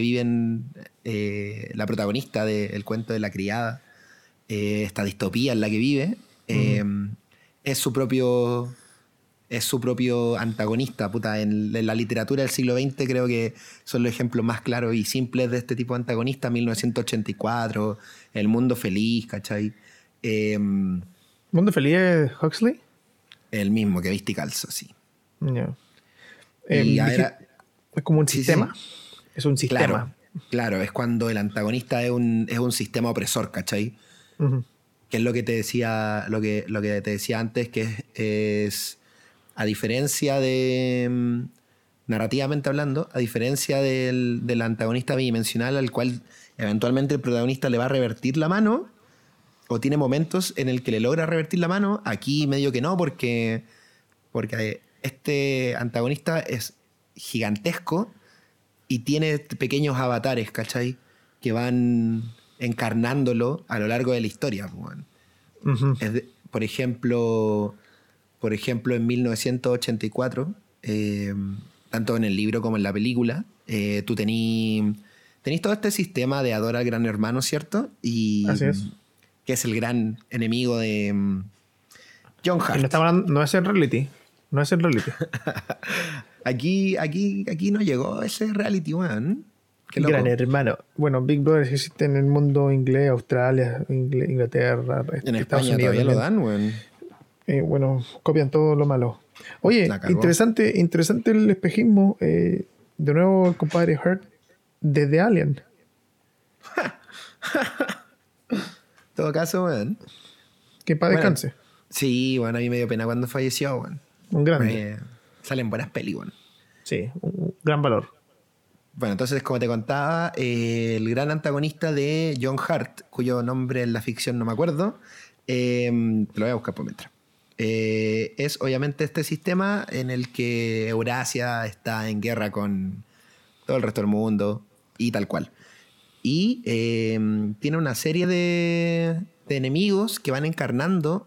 la protagonista del cuento de la criada, esta distopía en la que vive, es su propio antagonista. Puta, en la literatura del siglo XX creo que son los ejemplos más claros y simples de este tipo de antagonista. 1984, El Mundo Feliz, ¿cachai? ¿Mundo Feliz es Huxley? El mismo, que viste y calzo, sí. Yeah. Es como un sistema. Sí. Es un sistema. Claro, es cuando el antagonista es un sistema opresor, ¿cachai? Uh-huh. Que es lo que te decía, lo que te decía antes, que es a diferencia de, narrativamente hablando, a diferencia del antagonista bidimensional al cual eventualmente el protagonista le va a revertir la mano, o tiene momentos en el que le logra revertir la mano, aquí medio que no, porque este antagonista es gigantesco y tiene pequeños avatares, ¿cachai? Que van encarnándolo a lo largo de la historia. Bueno. Uh-huh. Por ejemplo, en 1984, tanto en el libro como en la película, tú tenís todo este sistema de Adora al Gran Hermano, ¿cierto? Y así es. Que es el gran enemigo de John Hart. No es en reality. No es en reality. Aquí no llegó ese reality, weón. Gran Hermano. Bueno, Big Brother existe en el mundo inglés, Australia, Inglaterra, en Estados España Unidos todavía lo dan, weón. Bueno, copian todo lo malo. Oye, interesante el espejismo. De nuevo, el compadre Hurt desde Alien. todo caso, weón. Que para Bueno, descanse. sí, bueno, a mí me dio pena cuando falleció, weón. Un grande. Salen buenas pelis, weón. Sí, un gran valor. Bueno, entonces, como te contaba, el gran antagonista de John Hart, cuyo nombre en la ficción no me acuerdo, te lo voy a buscar por mientras. Es obviamente este sistema en el que Eurasia está en guerra con todo el resto del mundo y tal cual. Y tiene una serie de enemigos que van encarnando,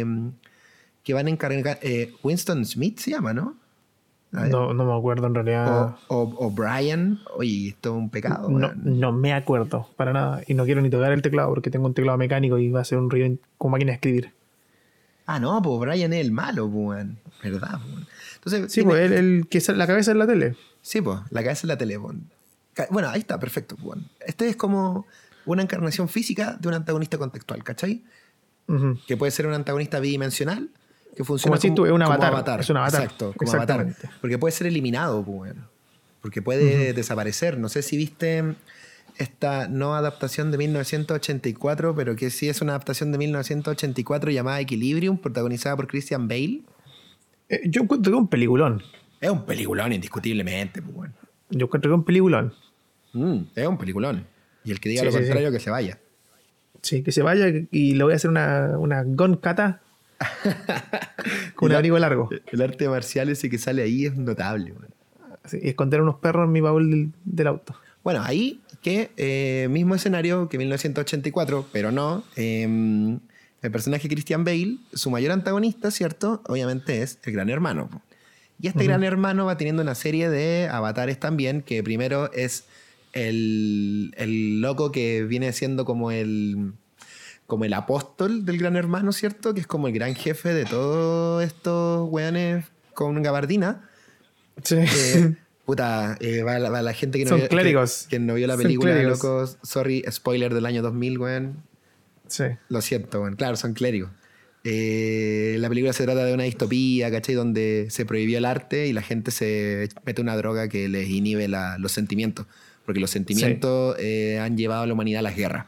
Winston Smith se llama, ¿no? A ver. No me acuerdo en realidad. O Brian. Oye, esto es un pecado, No, weón. no me acuerdo para nada. Y no quiero ni tocar el teclado porque tengo un teclado mecánico y va a ser un ruido como máquina de escribir. Ah, no, pues Brian es el malo, pues, weón. ¿Verdad, pues? Entonces, Sí, pues el que es la cabeza en la tele. sí, pues, la cabeza en la tele, pues. Bueno, ahí está, perfecto, pues, weón. Este es como una encarnación física de un antagonista contextual, ¿cachai? Ujú. Que puede ser un antagonista bidimensional que funciona Como decís tú, es un como avatar. Es un avatar. Exacto, como avatar. Exactamente. Porque puede ser eliminado, pues, weón. Porque puede desaparecer. No sé si viste esta no adaptación de 1984, pero que sí es una adaptación de 1984 llamada Equilibrium, protagonizada por Christian Bale. Yo encuentro que es un peliculón. Es un peliculón, indiscutiblemente, pues, weón. Yo encuentro que es un peliculón. Es un peliculón. Y el que diga Sí, lo sí, contrario, sí. que se vaya. Sí, que se vaya y le voy a hacer una gun kata con un abrigo largo. El arte marcial ese que sale ahí es notable, weón. Sí, y esconder unos perros en mi baúl del auto. Bueno, ahí que mismo escenario que 1984, pero no. El personaje Christian Bale, su mayor antagonista, ¿cierto? Obviamente es el Gran Hermano. Y este Gran Hermano va teniendo una serie de avatares también, que primero es el loco que viene siendo como el apóstol del Gran Hermano, ¿cierto? Que es como el gran jefe de todos estos weones con gabardina. Sí. Puta, va la gente que no, Son vio, clérigos. que no vio la Son película, clérigos. locos. Sorry, spoiler del año 2000, weón. Sí. Lo siento, weón. Claro, son clérigos. La película se trata de una distopía, ¿cachai? Donde se prohibió el arte y la gente se mete una droga que les inhibe los sentimientos. Porque los sentimientos han llevado a la humanidad a las guerras.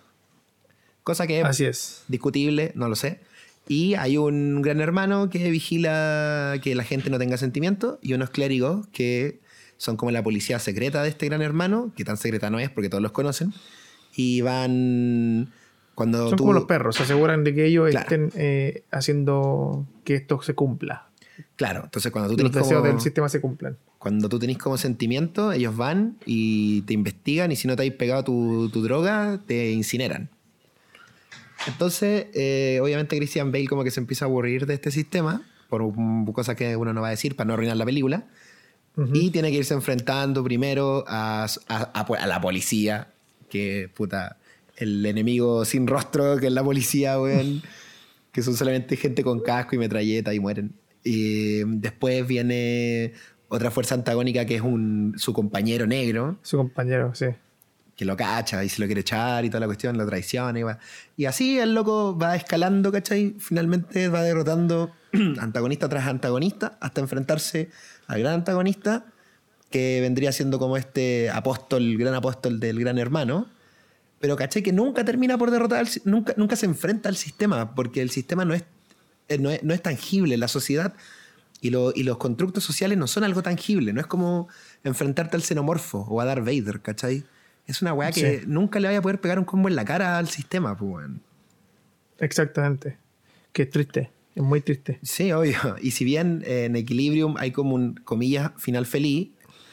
Cosa que Así es. discutible, no lo sé. Y hay un gran hermano que vigila que la gente no tenga sentimientos y unos clérigos que son como la policía secreta de este gran hermano, que tan secreta no es porque todos los conocen. Y van... Cuando Son como los perros, se aseguran de que ellos Claro. estén haciendo que esto se cumpla. Claro, entonces cuando tú Los tenés deseos del como... sistema se cumplan. Cuando tú tenés como sentimiento, ellos van y te investigan y si no te has pegado tu droga, te incineran. Entonces, obviamente Christian Bale como que se empieza a aburrir de este sistema, por cosas que uno no va a decir para no arruinar la película, y tiene que irse enfrentando primero a la policía, que puta, el enemigo sin rostro que es la policía, weón, que son solamente gente con casco y metralleta y mueren. Y después viene otra fuerza antagónica que es su compañero negro, Su compañero, sí. que lo cacha y se lo quiere echar y toda la cuestión, lo traiciona y va. Y así el loco va escalando, ¿cachai? Finalmente va derrotando antagonista tras antagonista hasta enfrentarse al gran antagonista, que vendría siendo como este apóstol, gran apóstol del Gran Hermano. Pero ¿cachai? Que nunca termina por derrotar, nunca se enfrenta al sistema, porque el sistema no es tangible. La sociedad y los constructos sociales no son algo tangible. No es como enfrentarte al xenomorfo o a Darth Vader, ¿cachai? Es una weá que Sí. nunca le vaya a poder pegar un combo en la cara al sistema, pues, weón. Exactamente. Que es triste. Es muy triste. Sí, obvio. Y si bien en Equilibrium hay como un, comillas, final feliz,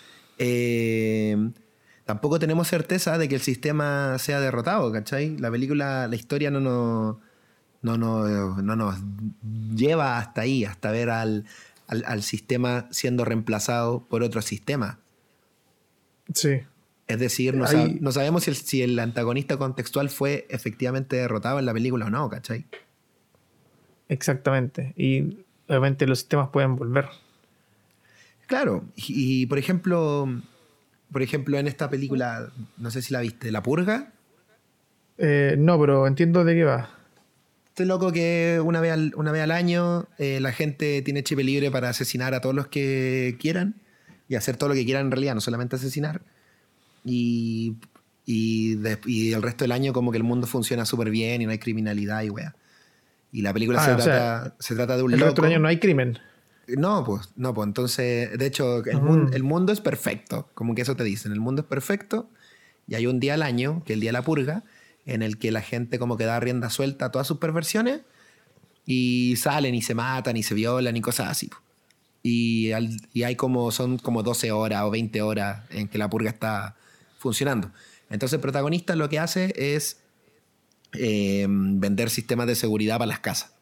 tampoco tenemos certeza de que el sistema sea derrotado, ¿cachai? La película, la historia no nos lleva hasta ahí, hasta ver al sistema siendo reemplazado por otro sistema. Sí. Es decir, no sabemos si el antagonista contextual fue efectivamente derrotado en la película o no, ¿cachai? Exactamente. Y obviamente los sistemas pueden volver. Claro. Y por ejemplo, en esta película, no sé si la viste, La Purga. No, pero entiendo de qué va. Estoy loco que una vez al año la gente tiene chip libre para asesinar a todos los que quieran y hacer todo lo que quieran en realidad, no solamente asesinar. Y y el resto del año como que el mundo funciona súper bien y no hay criminalidad y wea. Y la película se trata de un el loco. resto del año no hay crimen. No, pues, entonces, de hecho, el mundo es perfecto, como que eso te dicen, el mundo es perfecto y hay un día al año, que es el día de la purga, en el que la gente como que da rienda suelta a todas sus perversiones y salen y se matan y se violan y cosas así. Y hay son como 12 horas o 20 horas en que la purga está funcionando. Entonces el protagonista lo que hace es vender sistemas de seguridad para las casas.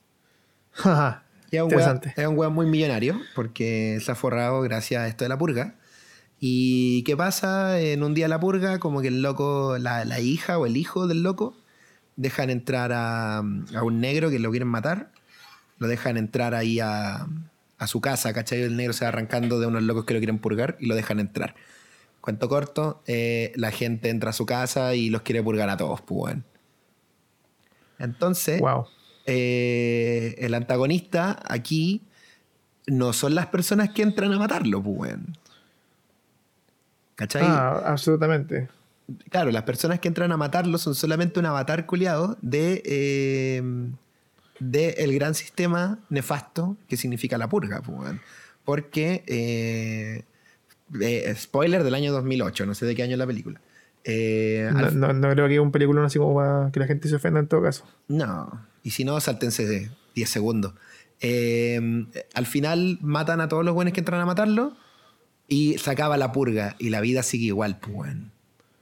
Y Interesante. es un weón muy millonario porque se ha forrado gracias a esto de la purga. ¿Y qué pasa? En un día de la purga, como que el loco, la hija o el hijo del loco, dejan entrar a un negro que lo quieren matar. Lo dejan entrar ahí a su casa, ¿cachai? El negro se va arrancando de unos locos que lo quieren purgar y lo dejan entrar. Cuento corto, la gente entra a su casa y los quiere purgar a todos, pues, weón. Entonces, Wow. El antagonista aquí no son las personas que entran a matarlo, pues, weón. ¿Cachai? Absolutamente. Claro, las personas que entran a matarlo son solamente un avatar culiado de el gran sistema nefasto que significa la purga, pues, weón. Porque, spoiler del año 2008, no sé de qué año es la película. No creo que haya un película así como para que la gente se ofenda en todo caso. No, y si no, sáltense de 10 segundos. Al final matan a todos los buenos que entran a matarlo y se acaba la purga y la vida sigue igual, pues, weón.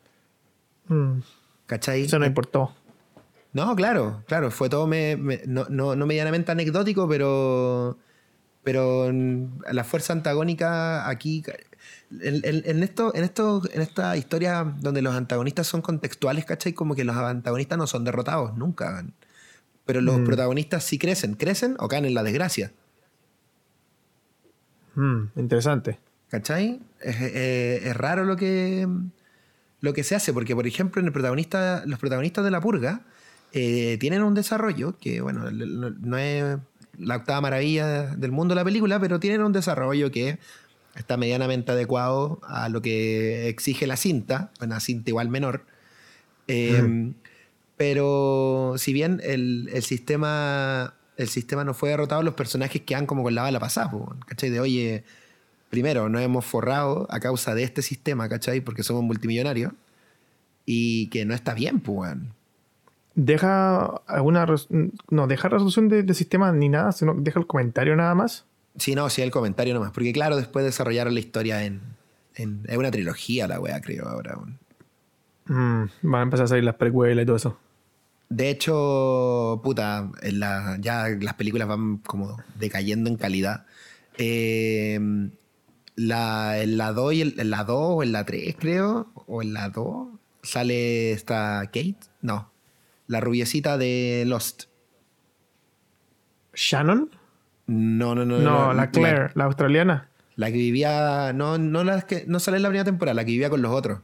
¿Cachai? Eso no importó. No, claro, fue todo no medianamente anecdótico, pero la fuerza antagónica aquí, en esta historia donde los antagonistas son contextuales, ¿cachai? Como que los antagonistas no son derrotados nunca, pero los protagonistas sí crecen o caen en la desgracia. Interesante. ¿Cachai? Es raro lo que se hace, porque por ejemplo los protagonistas de la purga tienen un desarrollo que, bueno, no es la octava maravilla del mundo de la película, pero tienen un desarrollo que está medianamente adecuado a lo que exige la cinta, una cinta igual menor. Pero si bien el sistema no fue derrotado, los personajes quedan como con la bala pasada, ¿cachai? De oye, primero nos hemos forrado a causa de este sistema, ¿cachai? Porque somos multimillonarios y que no está bien, pues, weón. ¿Deja deja resolución de sistema ni nada, sino deja el comentario nada más? Sí, el comentario nomás. Porque claro, después desarrollaron la historia es una trilogía la wea, creo, ahora. Van a empezar a salir las precuelas y todo eso. De hecho, puta, ya las películas van como decayendo en calidad. En la 2 o en la 3, creo, o en la 2, sale esta Kate. No, la rubiecita de Lost. ¿Shannon? No, la Claire, la australiana. La que vivía. No sale en la primera temporada, la que vivía con los otros.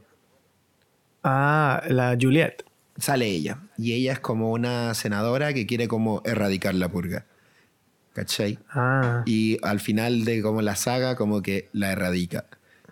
La Juliette. Sale ella. Y ella es como una senadora que quiere como erradicar la purga. ¿Cachai? Y al final de como la saga, como que la erradica.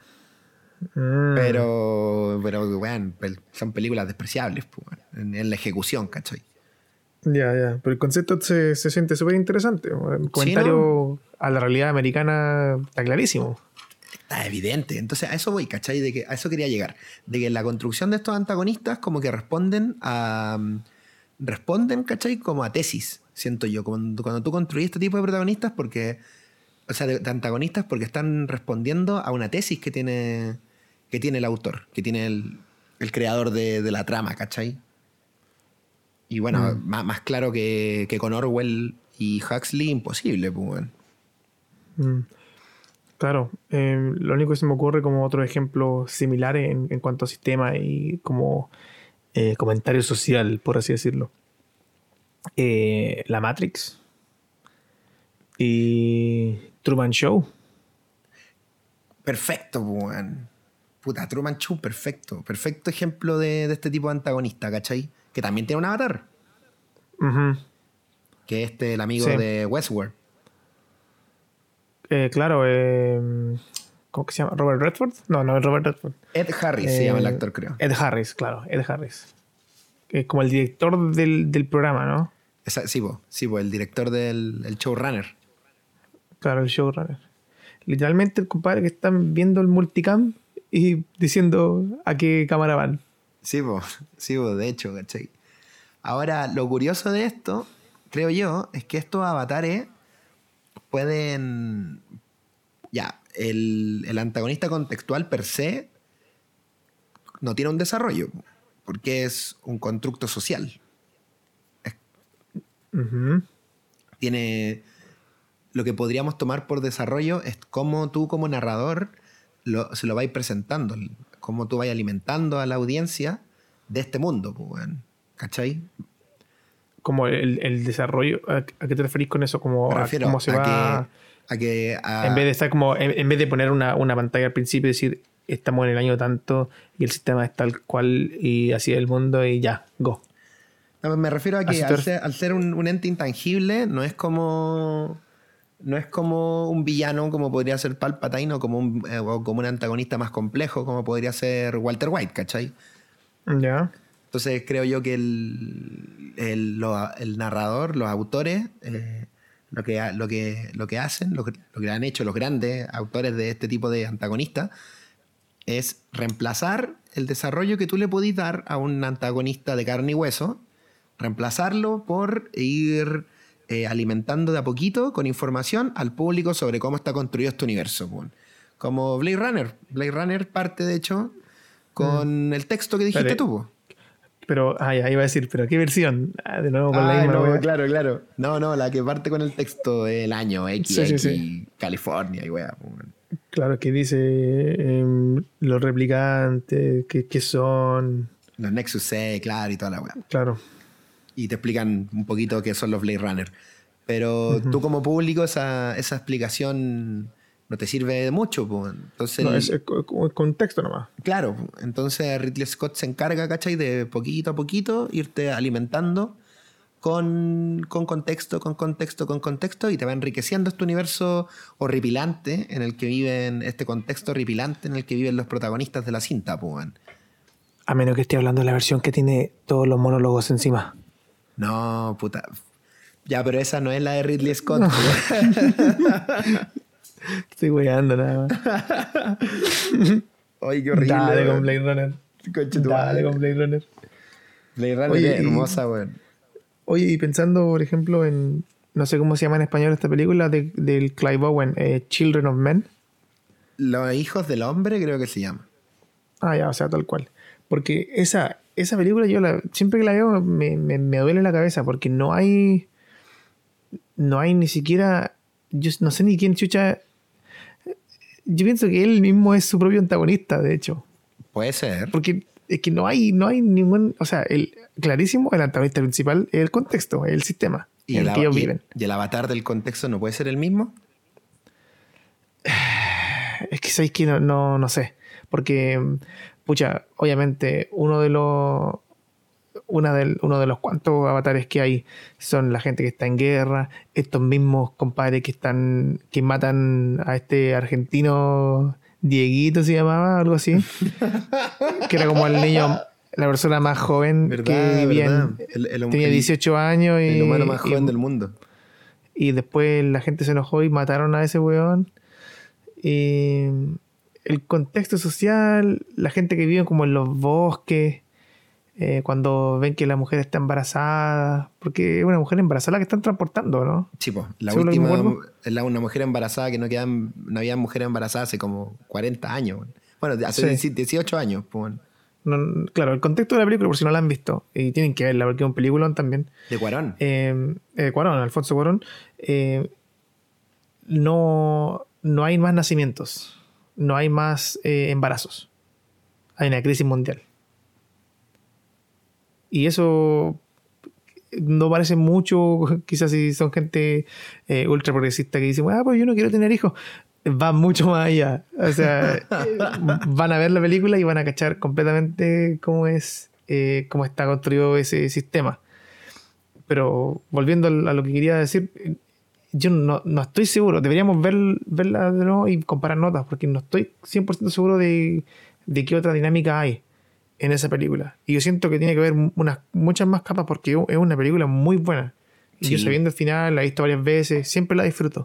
Pero bueno, son películas despreciables, pues, en la ejecución, ¿cachai? Ya. Pero el concepto se siente súper interesante. El comentario a la realidad americana está clarísimo. Está evidente. Entonces a eso voy, ¿cachai? A eso quería llegar. De que la construcción de estos antagonistas como que responden, ¿cachai? Como a tesis, siento yo. Cuando tú construyes este tipo de protagonistas, porque, o sea, de antagonistas, porque están respondiendo a una tesis que tiene el autor, que tiene el creador de la trama, ¿cachai? Y bueno, más claro que con Orwell y Huxley, imposible, pues, bueno. Claro, lo único que se me ocurre como otro ejemplo similar en cuanto a sistema y como comentario social, por así decirlo. La Matrix y Truman Show. Perfecto, weón. Puta, Truman Show, perfecto. Perfecto ejemplo de este tipo de antagonista, ¿cachai? Que también tiene un avatar. Que es el amigo de Westworld. Claro, ¿cómo que se llama? ¿Robert Redford? No es Robert Redford. Ed Harris se llama el actor, creo. Ed Harris, claro, Ed Harris. Que es como el director del programa, ¿no? Sí, el director del showrunner. Claro, el showrunner. Literalmente el compadre que están viendo el multicam y diciendo a qué cámara van. Sí, de hecho, ¿cachai? Ahora, lo curioso de esto, creo yo, es que estos avatares pueden... Ya, el antagonista contextual per se no tiene un desarrollo, porque es un constructo social. Uh-huh. Tiene... Lo que podríamos tomar por desarrollo es cómo tú como narrador se lo vais presentando, cómo tú vais alimentando a la audiencia de este mundo, ¿cachai? Como el desarrollo, ¿a qué te referís con eso? Como Me refiero cómo se va... En vez de estar como, en vez de poner una pantalla al principio y decir, estamos en el año tanto y el sistema es tal cual y así es el mundo y ya, go. No, me refiero a que al ser un ente intangible, no es como un villano como podría ser Palpatine o como un antagonista más complejo como podría ser Walter White, ¿cachai? Ya. Entonces creo yo que el narrador, los autores, lo que hacen, lo que han hecho los grandes autores de este tipo de antagonistas, es reemplazar el desarrollo que tú le podís dar a un antagonista de carne y hueso, reemplazarlo por ir alimentando de a poquito con información al público sobre cómo está construido este universo. Como Blade Runner. Blade Runner parte, de hecho, con el texto que dijiste tú. Pero, ahí iba a decir, ¿pero qué versión? De nuevo con la misma wea. Claro. No, la que parte con el texto del año X, sí. California y wea. Claro, que dice los replicantes, que son... Los Nexus C, claro, y toda la wea. Claro. Y te explican un poquito qué son los Blade Runner. Pero tú como público esa explicación no te sirve de mucho. Entonces, no, es contexto nomás. Claro, entonces Ridley Scott se encarga, ¿cachai? De poquito a poquito irte alimentando con contexto y te va enriqueciendo este universo horripilante en el que viven, este contexto horripilante en el que viven los protagonistas de la cinta, pues. A menos que esté hablando de la versión que tiene todos los monólogos encima. No, puta. Ya, pero esa no es la de Ridley Scott. Estoy weando nada más. Ay, qué horrible. Dale con Blade Runner. Dale con Blade Runner. Blade Runner es hermosa, weón. Oye, y pensando, por ejemplo, en... No sé cómo se llama en español esta película del Clive Owen, Children of Men. Los hijos del hombre creo que se llama. Ah, ya, o sea, tal cual. Porque esa película yo siempre que la veo me duele la cabeza porque no hay ni siquiera... Yo no sé ni quién chucha... Yo pienso que él mismo es su propio antagonista, de hecho. Puede ser. Porque es que no hay ningún... O sea, clarísimo, el antagonista principal es el contexto, es el sistema en el que ellos viven. ¿Y el avatar del contexto no puede ser el mismo? Es que sabéis que no sé. Porque, pucha, obviamente uno de los cuantos avatares que hay son la gente que está en guerra, estos mismos compadres que matan a este argentino Dieguito se llamaba, algo así, que era como el niño, la persona más joven que vivía tenía 18 años y el humano más joven del mundo. Y después la gente se enojó y mataron a ese weón. Y el contexto social, la gente que vive como en los bosques, cuando ven que la mujer está embarazada, porque es una mujer embarazada la que están transportando, ¿no? Sí, pues, la última es una mujer embarazada que no había mujer embarazada hace como 40 años. Bueno, hace 18 años. Pues. No, claro, el contexto de la película, por si no la han visto, y tienen que verla porque es un peliculón también. De Cuarón. Cuarón, Alfonso Cuarón. No hay más nacimientos, no hay más embarazos. Hay una crisis mundial. Y eso no parece mucho, quizás si son gente ultra progresista que dice, pues yo no quiero tener hijos. Va mucho más allá. O sea, van a ver la película y van a cachar completamente cómo está construido ese sistema. Pero volviendo a lo que quería decir, yo no estoy seguro. Deberíamos verla de nuevo y comparar notas, porque no estoy 100% seguro de qué otra dinámica hay en esa película. Y yo siento que tiene que haber muchas más capas, porque es una película muy buena. Y Sí. yo sabiendo el final, la he visto varias veces, siempre la disfruto.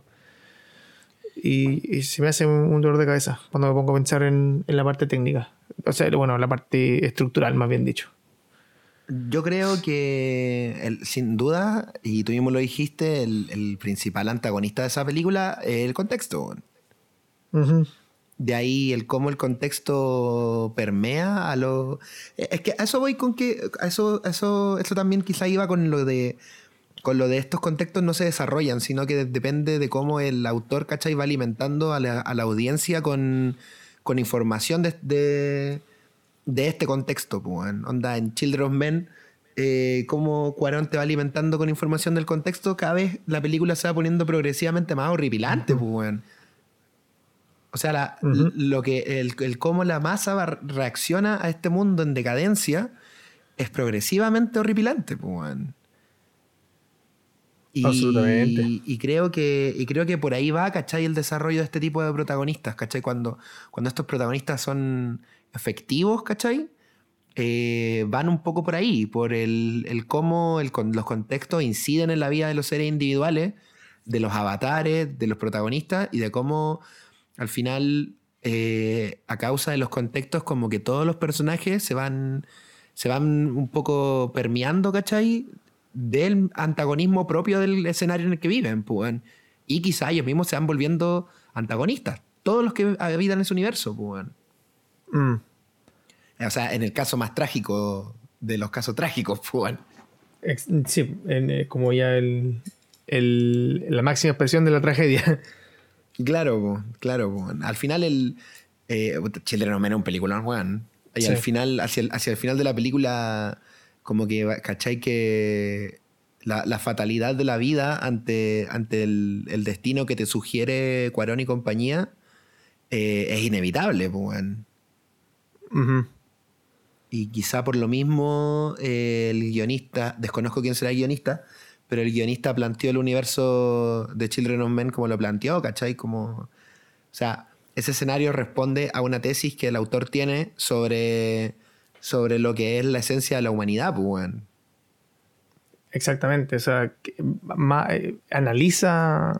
Y se me hace un dolor de cabeza cuando me pongo a pensar en la parte técnica. O sea, bueno, la parte estructural, más bien dicho. Yo creo que, sin duda, y tú mismo lo dijiste, el principal antagonista de esa película es el contexto. Uh-huh. De ahí el cómo el contexto permea a lo... Es que a eso voy con que... Eso también quizá iba con lo de estos contextos no se desarrollan, sino que depende de cómo el autor, ¿cachai? Va alimentando a la audiencia con información de este contexto. Pues, onda, en Children of Men, cómo Cuarón te va alimentando con información del contexto, cada vez la película se va poniendo progresivamente más horripilante. Uh-huh. Pues, bueno. O sea, Uh-huh. el cómo la masa reacciona a este mundo en decadencia es progresivamente horripilante. Pues, bueno. Absolutamente. Y creo que por ahí va, ¿cachai? El desarrollo de este tipo de protagonistas, ¿cachai? Cuando estos protagonistas son efectivos, ¿cachai? Van un poco por ahí, por el cómo los contextos inciden en la vida de los seres individuales, de los avatares, de los protagonistas, y de cómo al final, a causa de los contextos, como que todos los personajes se van un poco permeando, ¿cachai? Del antagonismo propio del escenario en el que viven, pues. Y quizá ellos mismos se van volviendo antagonistas. Todos los que habitan ese universo, pues. O sea, en el caso más trágico de los casos trágicos, pues. Sí, como ya la máxima expresión de la tragedia. Claro, po. Al final Children of Men es un peliculón, weón. Y Sí. al final, hacia el final de la película, como que, ¿cachai? Que la fatalidad de la vida ante el destino que te sugiere Cuarón y compañía es inevitable, pues, weón. Uh-huh. Y quizá por lo mismo el guionista, desconozco quién será el guionista, pero el guionista planteó el universo de Children of Men como lo planteó, ¿cachai? O sea, ese escenario responde a una tesis que el autor tiene sobre lo que es la esencia de la humanidad, pues, weón. Exactamente. O sea, analiza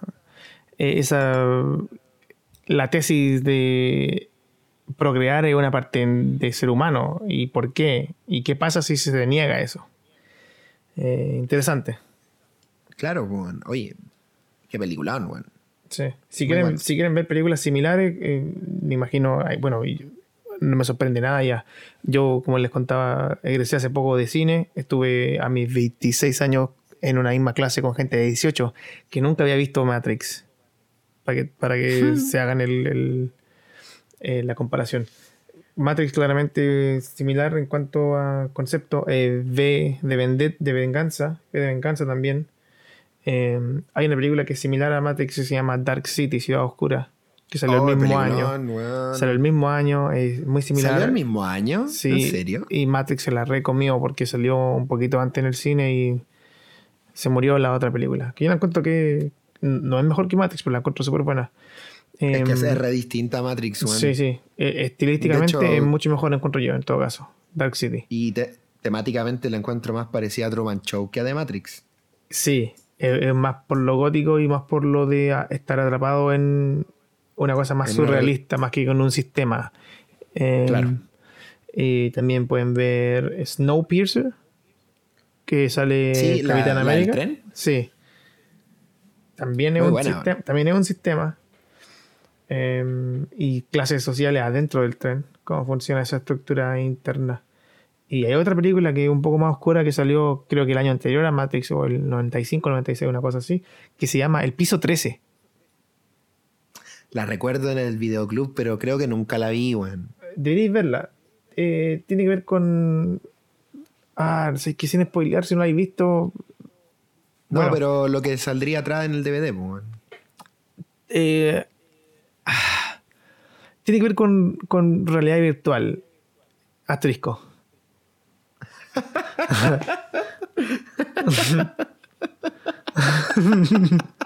la tesis de procrear es una parte de ser humano y por qué y qué pasa si se deniega eso. Interesante. Claro, pues, weón. Oye, qué peliculón, weón. Sí. Si Muy bueno. quieren ver películas similares, me imagino, bueno, no me sorprende nada ya. Yo, como les contaba, egresé hace poco de cine, estuve a mis 26 años en una misma clase con gente de 18 que nunca había visto Matrix, para que se hagan la comparación. Matrix claramente similar en cuanto a concepto, V de venganza, V de venganza también. Hay una película que es similar a Matrix que se llama Dark City, Ciudad Oscura, que salió el mismo año. Weón. Salió el mismo año, es muy similar. ¿Salió el mismo año? Sí, ¿En serio? y Matrix se la recomió porque salió un poquito antes en el cine y se murió la otra película. Que yo la encuentro que no es mejor que Matrix, pero la encuentro súper buena. Es que es re distinta a Matrix, weón. Sí, sí. Estilísticamente De hecho, es mucho mejor, encuentro yo, en todo caso. Dark City. Y temáticamente la encuentro más parecida a Truman Show que a The Matrix. Sí, es más por lo gótico y más por lo de estar atrapado en una cosa más surrealista, más que con un sistema. Claro. Y también pueden ver Snowpiercer, que sale Sí, Capitán América. ¿la del tren? Sí. También es Muy un buena. sistema. También es un sistema. Y clases sociales adentro del tren, cómo funciona esa estructura interna. Y hay otra película que es un poco más oscura que salió creo que el año anterior a Matrix, o el 95, 96, una cosa así, que se llama El Piso 13. La recuerdo en el videoclub, pero creo que nunca la vi, weón. Deberíais verla. Tiene que ver con... no sé, que sin spoilear, si no la habéis visto... No, Bueno, pero lo que saldría atrás en el DVD, pues, weón. Tiene que ver con realidad virtual. Asterisco.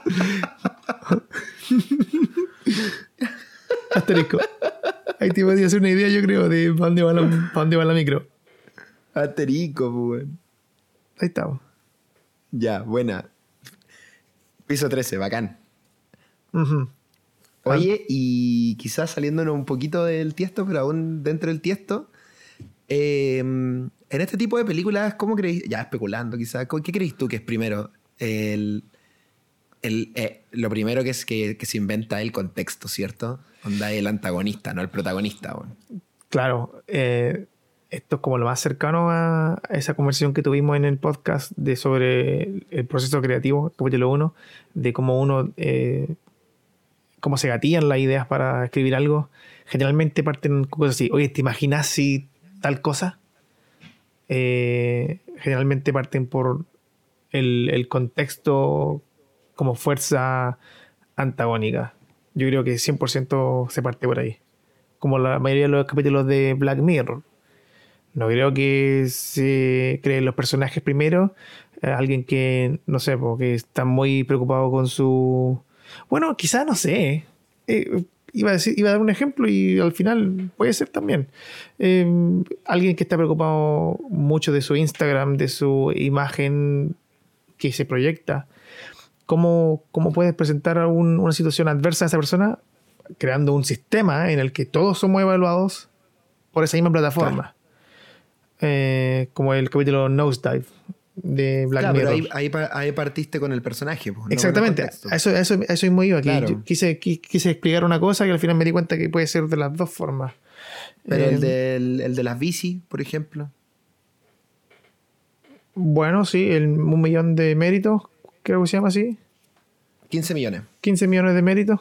Asterisco. Ahí te podía hacer una idea, yo creo, de para dónde va la micro. Aterico, pues. Ahí estamos. Ya, buena. Piso 13, bacán. Uh-huh. Oye, y quizás saliéndonos un poquito del Tiesto, pero aún dentro del Tiesto, en este tipo de películas, ¿cómo creéis? Ya especulando quizás, ¿qué creéis tú que es primero? Lo primero que es que se inventa el contexto, ¿cierto? Onda el antagonista, no el protagonista. Bueno. Claro, esto es como lo más cercano a esa conversación que tuvimos en el podcast sobre el proceso creativo, capítulo 1, de cómo uno... cómo se gatillan las ideas para escribir algo. Generalmente parten con cosas así. Oye, ¿te imaginas si tal cosa? Generalmente parten por el contexto como fuerza antagónica. Yo creo que 100% se parte por ahí. Como la mayoría de los capítulos de Black Mirror. No creo que se creen los personajes primero. Alguien que, no sé, porque está muy preocupado con su... Bueno, quizás no sé. Iba a dar un ejemplo y al final puede ser también. Alguien que está preocupado mucho de su Instagram, de su imagen que se proyecta. ¿Cómo puedes presentar una situación adversa a esa persona? Creando un sistema en el que todos somos evaluados por esa misma plataforma. Claro. Como el capítulo Nosedive de Black Mirror. Pero ahí partiste con el personaje. Pues, exactamente, no a eso mismo iba. Claro. Yo quise explicar una cosa que al final me di cuenta que puede ser de las dos formas. Pero el de las bici, por ejemplo. Bueno, sí, 1 millón de méritos, creo que se llama así. 15 millones. 15 millones de méritos.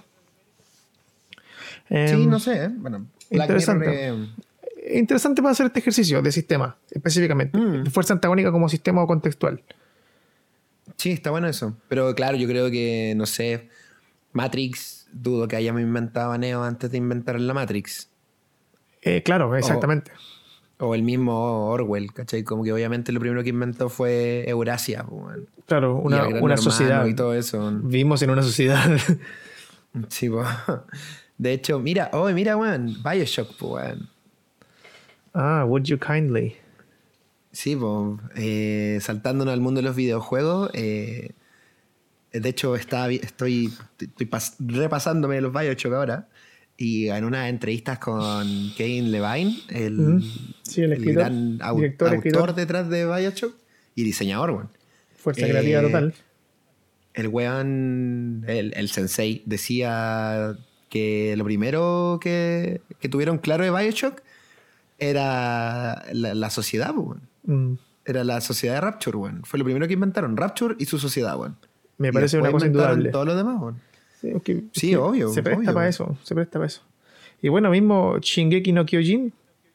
Sí, no sé. Bueno, interesante. Interesante para hacer este ejercicio de sistema, específicamente. Fuerza antagónica como sistema o contextual. Sí, está bueno eso. Pero claro, yo creo que, no sé, Matrix, dudo que hayamos inventado a Neo antes de inventar la Matrix. Claro, exactamente. O el mismo Orwell, ¿cachai? Como que obviamente lo primero que inventó fue Eurasia. Bueno. Claro, una sociedad. Y todo eso. Vivimos en una sociedad. Sí, pues. De hecho, mira, weón, Bioshock, pues, weón. Would you kindly. Sí, pues, saltándonos al mundo de los videojuegos, de hecho estoy repasándome los Bioshock ahora, y en unas entrevistas con Kane Levine, el escritor, gran autor detrás de Bioshock y diseñador, weón. Fuerza creativa total. El weón, el sensei, decía que lo primero que tuvieron claro de Bioshock era la sociedad, weón. Era la sociedad de Rapture, weón. Fue lo primero que inventaron, Rapture y su sociedad, weón. Me parece una cosa indudable. Todo lo demás, weón. Sí, obvio. Se presta para eso, Y bueno, mismo Shingeki no Kyojin.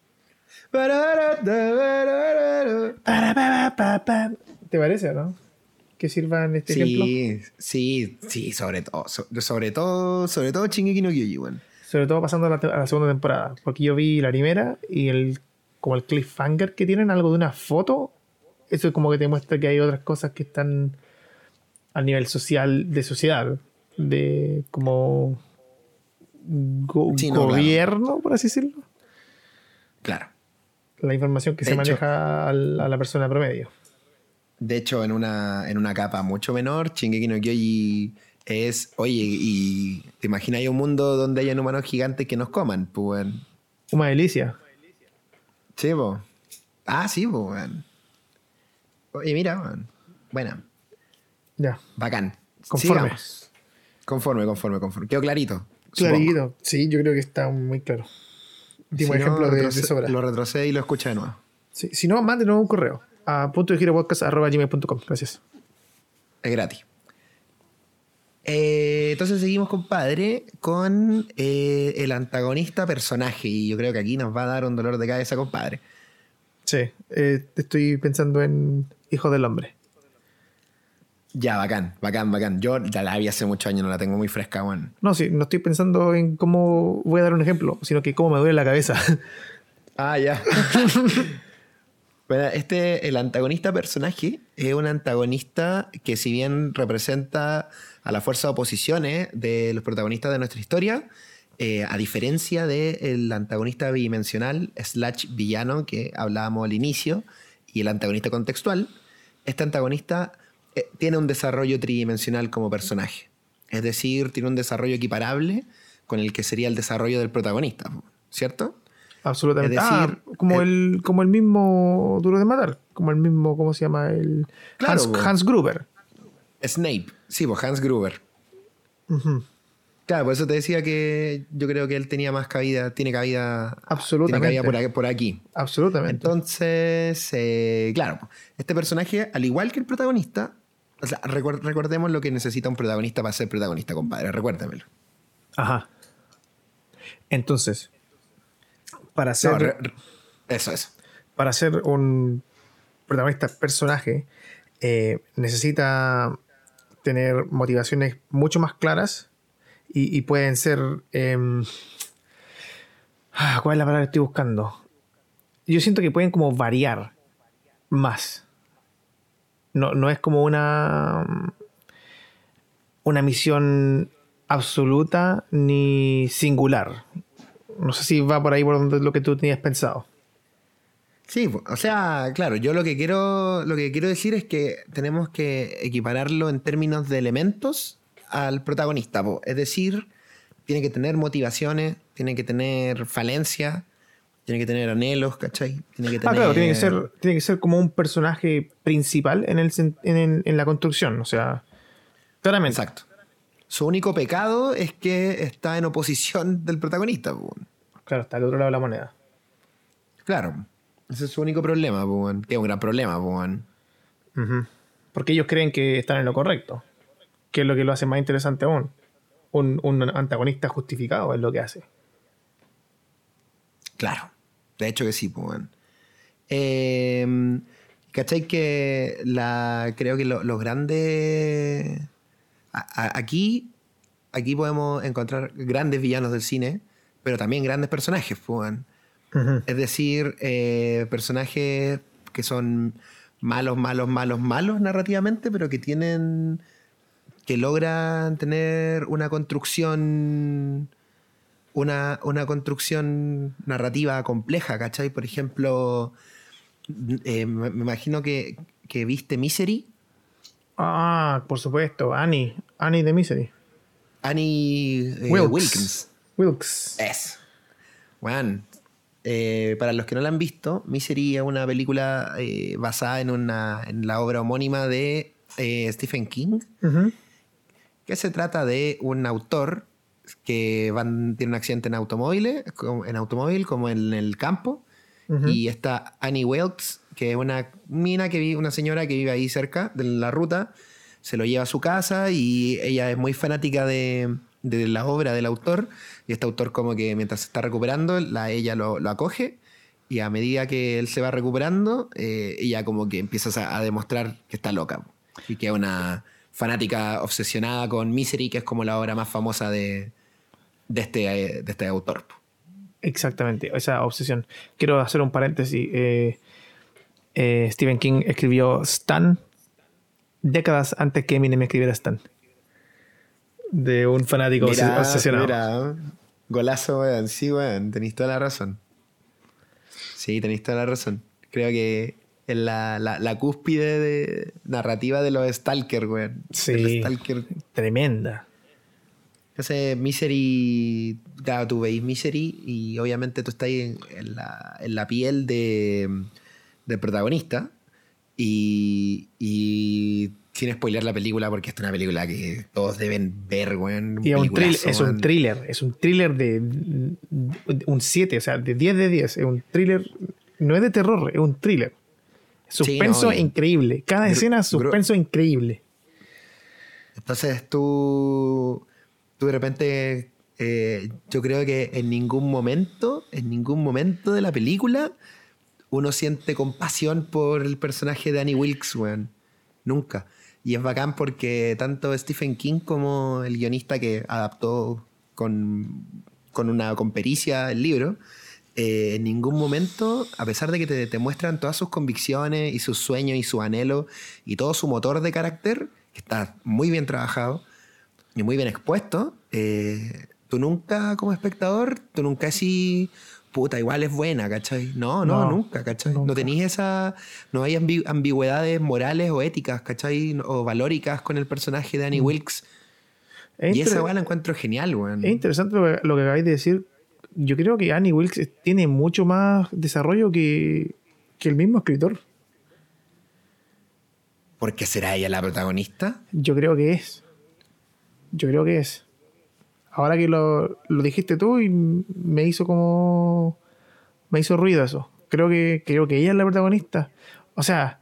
¿Te parece, no? Que sirva en este ejemplo. Sí, sobre todo Shingeki no Kyojin, weón. Sobre todo pasando a la segunda temporada. Porque yo vi la primera y como el cliffhanger que tienen, algo de una foto, eso es como que te muestra que hay otras cosas que están a nivel social, de sociedad, de como gobierno, claro. Por así decirlo. Claro. La información que se maneja a la persona promedio. De hecho, en una capa mucho menor, Shingeki no Kyojin es, oye, y te imaginas hay un mundo donde hayan humanos gigantes que nos coman, pues, bueno. Una delicia. Sí, pues. Sí, pues, bueno. Oye, mira, bueno. Buena. Ya. Bacán. Conforme. Sigamos. Conforme. Quedó clarito. Clarito. Supongo. Sí, yo creo que está muy claro. Dimos si ejemplo de sobra. Lo retrocede y lo escucha de nuevo. Sí. Si no, mándenos un correo a puntodegiropodcast@gmail.com. Gracias. Es gratis. Entonces seguimos, compadre, con el antagonista personaje. Y yo creo que aquí nos va a dar un dolor de cabeza, compadre. Sí, estoy pensando en Hijo del Hombre. Ya, bacán. Yo ya la vi hace muchos años, no la tengo muy fresca, weón. No, sí, no estoy pensando en cómo voy a dar un ejemplo, sino que cómo me duele la cabeza. Ya. Bueno, el antagonista personaje es un antagonista que si bien representa a la fuerza de oposiciones de los protagonistas de nuestra historia, a diferencia del antagonista bidimensional slash villano que hablábamos al inicio y el antagonista contextual, este antagonista tiene un desarrollo tridimensional como personaje. Es decir, tiene un desarrollo equiparable con el que sería el desarrollo del protagonista, ¿cierto? Absolutamente. Es decir, como el mismo Duro de Matar, como el mismo, ¿cómo se llama? Claro, Hans Gruber. Snape, sí, pues Hans Gruber. Ujú. Claro, por eso te decía que yo creo que él tenía más cabida, tiene cabida Absolutamente. por aquí. Absolutamente. Entonces, claro, este personaje, al igual que el protagonista, o sea, recordemos lo que necesita un protagonista para ser protagonista, compadre, recuérdamelo. Ajá. Entonces, para No, ser, eso. para ser un protagonista personaje, necesita tener motivaciones mucho más claras y pueden ser... ¿cuál es la palabra que estoy buscando? Yo siento que pueden como variar más. No es como una misión absoluta ni singular. No sé si va por ahí por donde lo que tú tenías pensado. Sí, o sea, claro, yo lo que quiero decir es que tenemos que equipararlo en términos de elementos al protagonista, po. Es decir, tiene que tener motivaciones, tiene que tener falencias, tiene que tener anhelos, ¿cachai? Tiene que tener... Claro, tiene que ser como un personaje principal en la construcción, o sea, claramente. Exacto. Su único pecado es que está en oposición del protagonista, po. Claro, está al otro lado de la moneda. Claro. Ese es su único problema, po, que es un gran problema, po. Ujú. Porque ellos creen que están en lo correcto, que es lo que lo hace más interesante aún. Un antagonista justificado es lo que hace. Claro. De hecho que sí, pues. ¿Cachai? Que creo que los grandes... aquí podemos encontrar grandes villanos del cine, pero también grandes personajes, pues. Ujú. Es decir, personajes que son malos narrativamente, pero que logran tener una construcción narrativa compleja, ¿cachai? Por ejemplo, me imagino que viste Misery. Por supuesto, Annie de Misery. Annie Wilkins. Wilkes. Es. Bueno, para los que no la han visto, Misery es una película basada en la obra homónima de Stephen King, Ujú. que se trata de un autor que tiene un accidente en automóvil como en el campo. Ujú. Y está Annie Wilkes, que es una una señora que vive ahí cerca de la ruta, se lo lleva a su casa y ella es muy fanática de la obra del autor. Y este autor, como que mientras se está recuperando, ella lo acoge. Y a medida que él se va recuperando, ella como que empieza a demostrar que está loca. Y que es una fanática obsesionada con Misery, que es como la obra más famosa de este autor. Exactamente, esa obsesión. Quiero hacer un paréntesis. Stephen King escribió Stan décadas antes que Eminem escribiera Stan. De un fanático obsesionado. Mira, golazo, weón. Sí, weón, tenéis toda la razón. Sí, tenéis toda la razón. Creo que es la cúspide narrativa de los Stalker, weón. Sí, El Stalker. tremenda. Ese Misery, claro, tú veis Misery y obviamente tú estás ahí en la piel del protagonista y sin spoilear la película porque esta es una película que todos deben ver, weón. Y es un thriller de un 7, o sea, de 10 de 10. Es un thriller, no es de terror, es un thriller. Suspenso Sí, no, increíble. Cada escena, suspenso increíble. Entonces tú de repente, yo creo que en ningún momento de la película uno siente compasión por el personaje de Annie Wilkes, weón. Nunca. Y es bacán porque tanto Stephen King como el guionista que adaptó con pericia el libro, en ningún momento, a pesar de que te muestran todas sus convicciones y sus sueños y su anhelo y todo su motor de carácter, que está muy bien trabajado y muy bien expuesto, tú nunca, como espectador, tú nunca así, puta, igual es buena, ¿cachai? No, No, nunca, ¿cachai? nunca. No tenéis esa, no hay ambigüedades morales o éticas, ¿cachai? O valóricas con el personaje de Annie Wilkes. Es, Y esa inter- weá la encuentro genial, weón. es interesante lo que acabáis de decir. Yo creo que Annie Wilkes tiene mucho más desarrollo que el mismo escritor. ¿Por qué será ella la protagonista? Yo creo que es. Yo creo que es. Ahora que lo dijiste tú y me hizo como... Me hizo ruido eso. Creo que ella es la protagonista. O sea,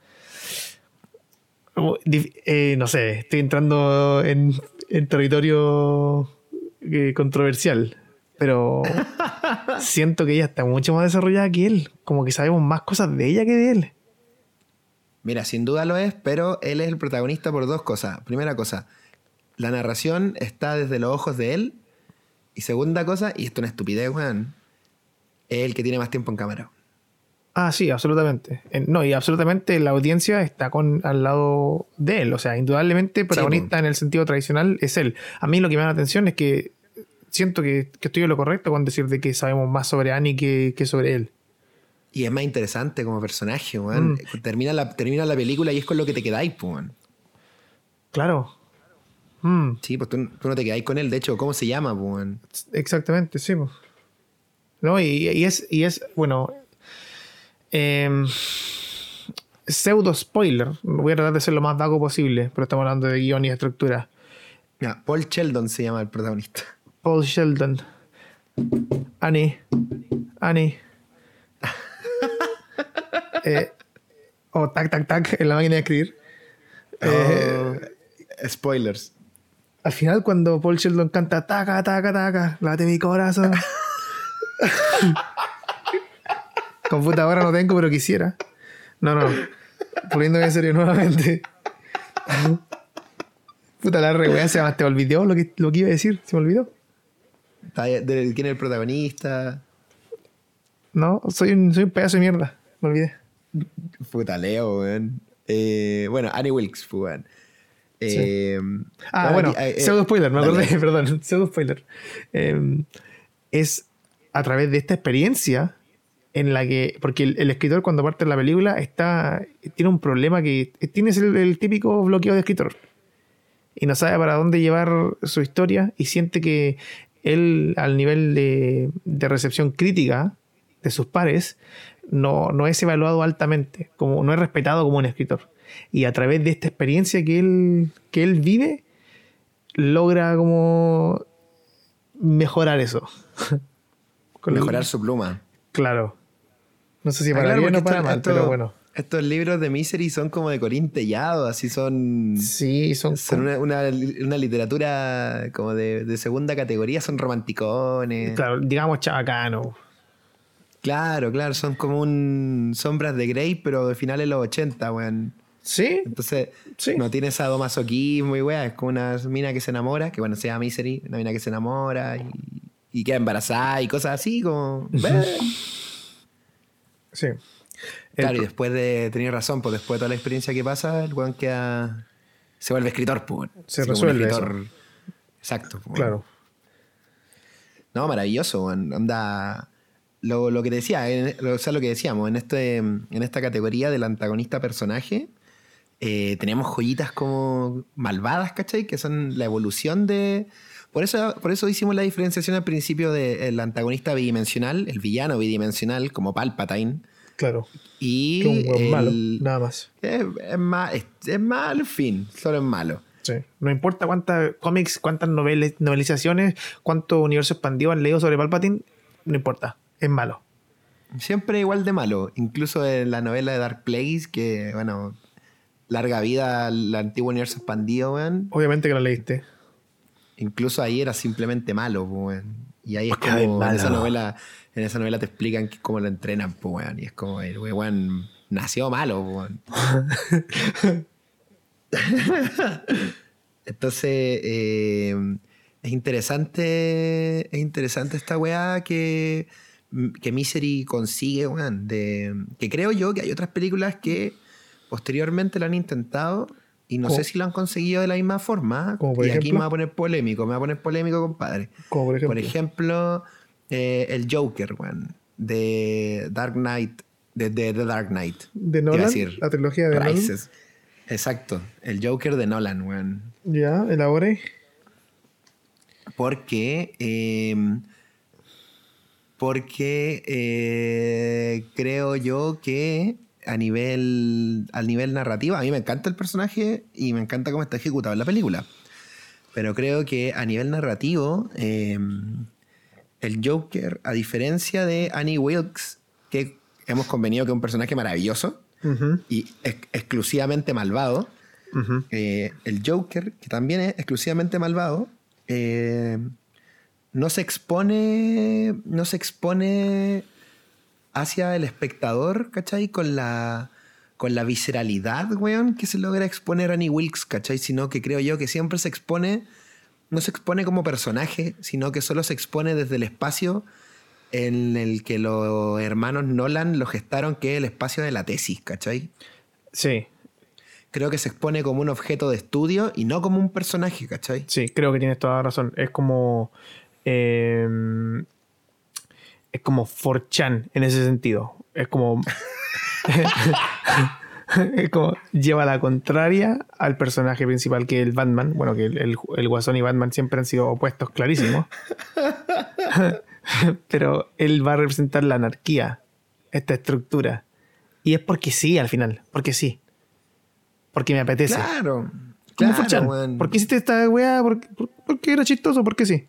no sé, estoy entrando en territorio controversial. Pero siento que ella está mucho más desarrollada que él. Como que sabemos más cosas de ella que de él. Mira, sin duda lo es, pero él es el protagonista por dos cosas. Primera cosa, la narración está desde los ojos de él. Y segunda cosa, y esto es una estupidez, weón, es el que tiene más tiempo en cámara. Ah, sí, absolutamente. No, y absolutamente la audiencia está al lado de él. O sea, indudablemente protagonista en el sentido tradicional es él. A mí lo que me da la atención es que siento que estoy en lo correcto con decir de que sabemos más sobre Annie que sobre él. Y es más interesante como personaje, weón. Termina la película y es con lo que te quedáis, pues, weón. Claro. Sí, pues tú no te quedáis con él. De hecho, ¿cómo se llama, pues, weón? Exactamente, sí. Pues. No, y es bueno, pseudo spoiler. Voy a tratar de ser lo más vago posible, pero estamos hablando de guión y estructura. Ya, Paul Sheldon se llama el protagonista. Paul Sheldon. Annie. Tac, tac, tac en la máquina de escribir. Spoilers. Al final, cuando Paul Sheldon canta taca, taca, taca, late mi corazón. Computadora no tengo, pero quisiera. No. Poniéndome en serio nuevamente. Puta la re wea, se te olvidó lo que iba a decir. Se me olvidó. ¿Quién es el protagonista? No, soy un pedazo de mierda. Me olvidé. Puta Leo, weón. Bueno, Annie Wilkes, weón. Sí. Bueno, pseudo spoiler, me acordé, perdón, pseudo spoiler. Es a través de esta experiencia en la que, porque el escritor cuando parte de la película tiene un problema que tiene el típico bloqueo de escritor y no sabe para dónde llevar su historia y siente que él al nivel de recepción crítica de sus pares no es evaluado altamente, como no es respetado como un escritor. Y a través de esta experiencia que él vive, logra como mejorar eso. Mejorar su pluma. Claro. No sé si para bien o para mal, pero bueno. Estos libros de Misery son como de Corín Tellado, así son... Sí, son una literatura como de segunda categoría, son romanticones. Claro, digamos chabacano. Claro, son como Sombras de Grey, pero de finales de los 80, weón. ¿Sí? Entonces, sí. No tiene sadomasoquismo y weá, es como una mina que se enamora, que bueno, se llama Misery, una mina que se enamora y queda embarazada y cosas así, como... Sí. Claro, y después tenía razón, pues después de toda la experiencia que pasa, el weón se vuelve escritor, pues. Se resuelve escritor. eso. Exacto, pues. Claro. No, maravilloso, weón. Anda... Lo que te decía, o sea, lo que decíamos, en esta categoría del antagonista personaje, tenemos joyitas como malvadas, ¿cachai? Que son la evolución de... Por eso hicimos la diferenciación al principio del antagonista bidimensional, el villano bidimensional, como Palpatine. Claro. Y que un hueón malo, nada más. Es malo, en fin, solo es malo. Sí. No importa cuántas cómics, cuántas novelizaciones, cuánto universo expandido han leído sobre Palpatine, no importa. Es malo. Siempre igual de malo. Incluso en la novela de Dark Place, que, bueno, larga vida al antiguo universo expandido, weón. Obviamente que la leíste. Incluso ahí era simplemente malo, weón. Y ahí es como en esa novela te explican cómo lo entrenan, pues, weón. Y es como el weón nació malo, weón. Entonces, es interesante esta weá que que Misery consigue, weón. Que creo yo que hay otras películas que posteriormente lo han intentado y no sé si lo han conseguido de la misma forma. ¿Como por y aquí ejemplo? me va a poner polémico, compadre. Como Por ejemplo, el Joker, weón. De Dark Knight. De The Dark Knight. ¿De Iba a Nolan? decir ¿La trilogía de Nolan? Rises. Exacto. El Joker de Nolan, weón. Ya, elabore. Porque creo yo que al nivel narrativo, a mí me encanta el personaje y me encanta cómo está ejecutado en la película. Pero creo que a nivel narrativo, el Joker, a diferencia de Annie Wilkes, que hemos convenido que es un personaje maravilloso y exclusivamente malvado, el Joker, que también es exclusivamente malvado, no se expone hacia el espectador, ¿cachai? Con la visceralidad, weón, que se logra exponer Annie Wilkes, ¿cachai? Sino que creo yo que siempre no se expone como personaje, sino que solo se expone desde el espacio en el que los hermanos Nolan lo gestaron, que es el espacio de la tesis, ¿cachai? Sí. Creo que se expone como un objeto de estudio y no como un personaje, ¿cachai? Sí, creo que tienes toda la razón. Es como 4chan en ese sentido. Es como es como lleva la contraria al personaje principal, que es el Batman. Bueno, que el Guasón y Batman siempre han sido opuestos clarísimos. Pero él va a representar la anarquía, esta estructura. Y es porque sí, al final. Porque sí. Porque me apetece. Claro. Como Claro, 4chan. weón. ¿Por qué hiciste esta weá? Porque era chistoso, porque sí.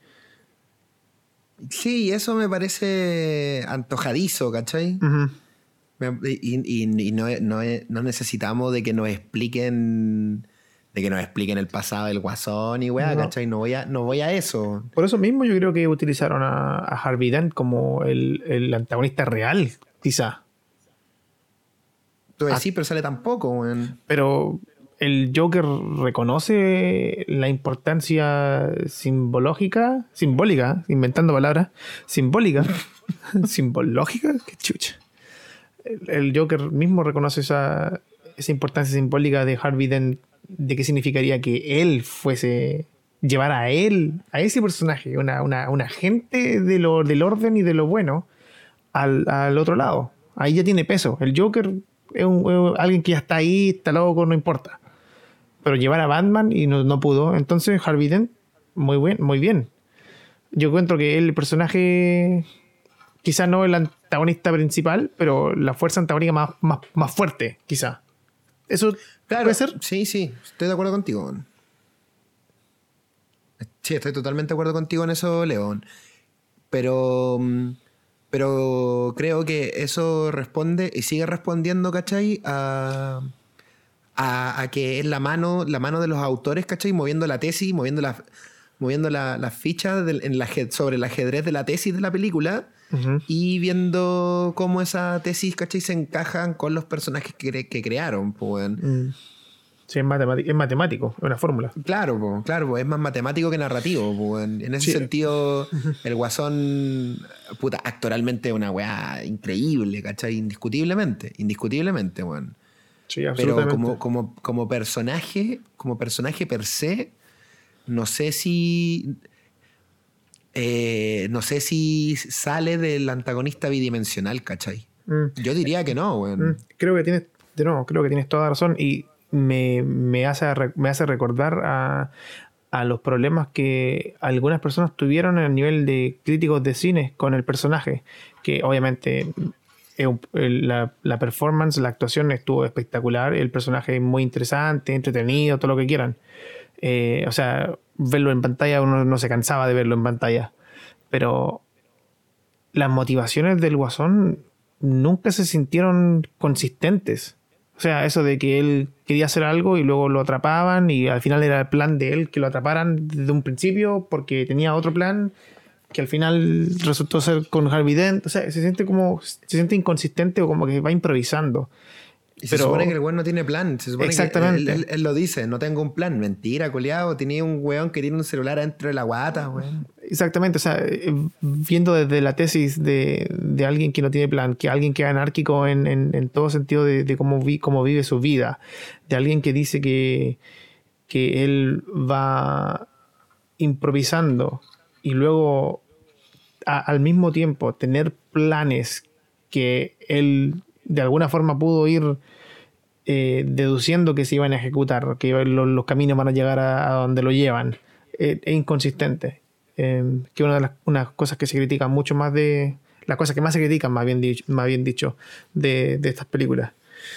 Sí, eso me parece antojadizo, ¿cachai? Ujú. Y no necesitamos de que nos expliquen el pasado del Guasón y weá, No. ¿cachai? No voy a eso. Por eso mismo yo creo que utilizaron a Harvey Dent como el antagonista real, quizá. Tú decís, pero sale tampoco, weón. Pero el Joker reconoce la importancia simbólica, inventando palabras, simbólica, simbológica, qué chucha. El Joker mismo reconoce esa importancia simbólica de Harvey Dent, de qué significaría que él fuese, llevar a él, a ese personaje, un agente del orden y de lo bueno, al otro lado. Ahí ya tiene peso. El Joker es alguien que ya está ahí, está loco, no importa. Pero llevar a Batman y no pudo. Entonces Harvey Dent, muy bien. Yo encuentro que el personaje, quizás no el antagonista principal, pero la fuerza antagónica más fuerte, quizá. ¿Eso Claro, puede ser? sí, estoy de acuerdo contigo, weón. Sí, estoy totalmente de acuerdo contigo en eso, León. Pero creo que eso responde y sigue respondiendo, ¿cachai? A que es la mano de los autores, ¿cachai? Moviendo la tesis, moviendo las fichas sobre el ajedrez de la tesis de la película. Uh-huh. Y viendo cómo esa tesis, ¿cachai? Se encajan con los personajes que crearon, pues, weón. Sí, es matemático, es una fórmula. Claro, es más matemático que narrativo, po, weón. En ese sentido, el Guasón, puta, actoralmente es una weá increíble, ¿cachai? Indiscutiblemente, weón. Sí, absolutamente. Pero como personaje per se, no sé si sale del antagonista bidimensional, ¿cachai? Yo diría que no, weón. Creo que tienes toda la razón y me hace recordar a los problemas que algunas personas tuvieron a nivel de críticos de cine con el personaje, que obviamente la performance, la actuación estuvo espectacular, el personaje muy interesante, entretenido, todo lo que quieran. O sea, verlo en pantalla, uno no se cansaba de verlo en pantalla, pero las motivaciones del Guasón nunca se sintieron consistentes. O sea, eso de que él quería hacer algo y luego lo atrapaban y al final era el plan de él que lo atraparan desde un principio porque tenía otro plan que al final resultó ser con Harvey Dent. O sea, se siente inconsistente o como que va improvisando. Y se supone que el weón no tiene plan. Se supone exactamente. Que él lo dice, no tengo un plan. Mentira, coleado. Tenía un weón que tiene un celular adentro de la guata, weón. Exactamente, o sea, viendo desde la tesis de alguien que no tiene plan, que alguien que es anárquico en todo sentido de cómo vive su vida, de alguien que dice que él va improvisando y luego al mismo tiempo tener planes que él de alguna forma pudo ir deduciendo que se iban a ejecutar, que los caminos van a llegar a donde lo llevan, es inconsistente. Que una de unas cosas que se critican mucho más las cosas que más se critican, más bien dicho, de estas películas.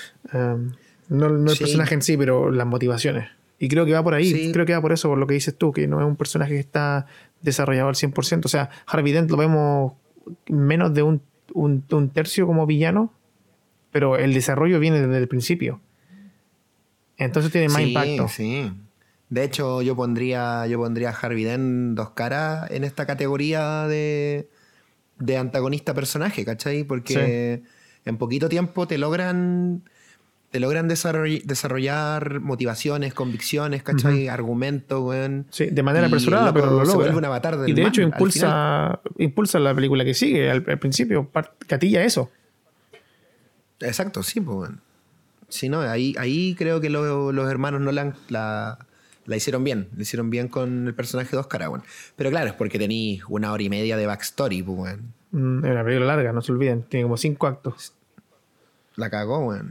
No el personaje en sí, pero las motivaciones. Y creo que va por ahí, creo que va por eso, por lo que dices tú, que no es un personaje que está desarrollado al 100%. O sea, Harvey Dent lo vemos menos de un tercio como villano, pero el desarrollo viene desde el principio. Entonces tiene más impacto. Sí. De hecho, yo pondría a Harvey Dent dos caras en esta categoría de antagonista personaje, ¿cachai? Porque en poquito tiempo te logran desarrollar motivaciones, convicciones, ¿cachai? Argumentos, weón. Sí, de manera apresurada, pero lo logra. Se vuelve un avatar del y de mal, hecho impulsa la película que sigue. Al principio gatilla eso. Exacto, sí, pues, weón. Sí, no, ahí creo que los hermanos Nolan la hicieron bien. La hicieron bien con el personaje de Oscar, weón. Pero claro, es porque tenéis 1 hora y media de backstory, pues, weón. Es una película larga, no se olviden. Tiene como 5 actos. La cagó, weón.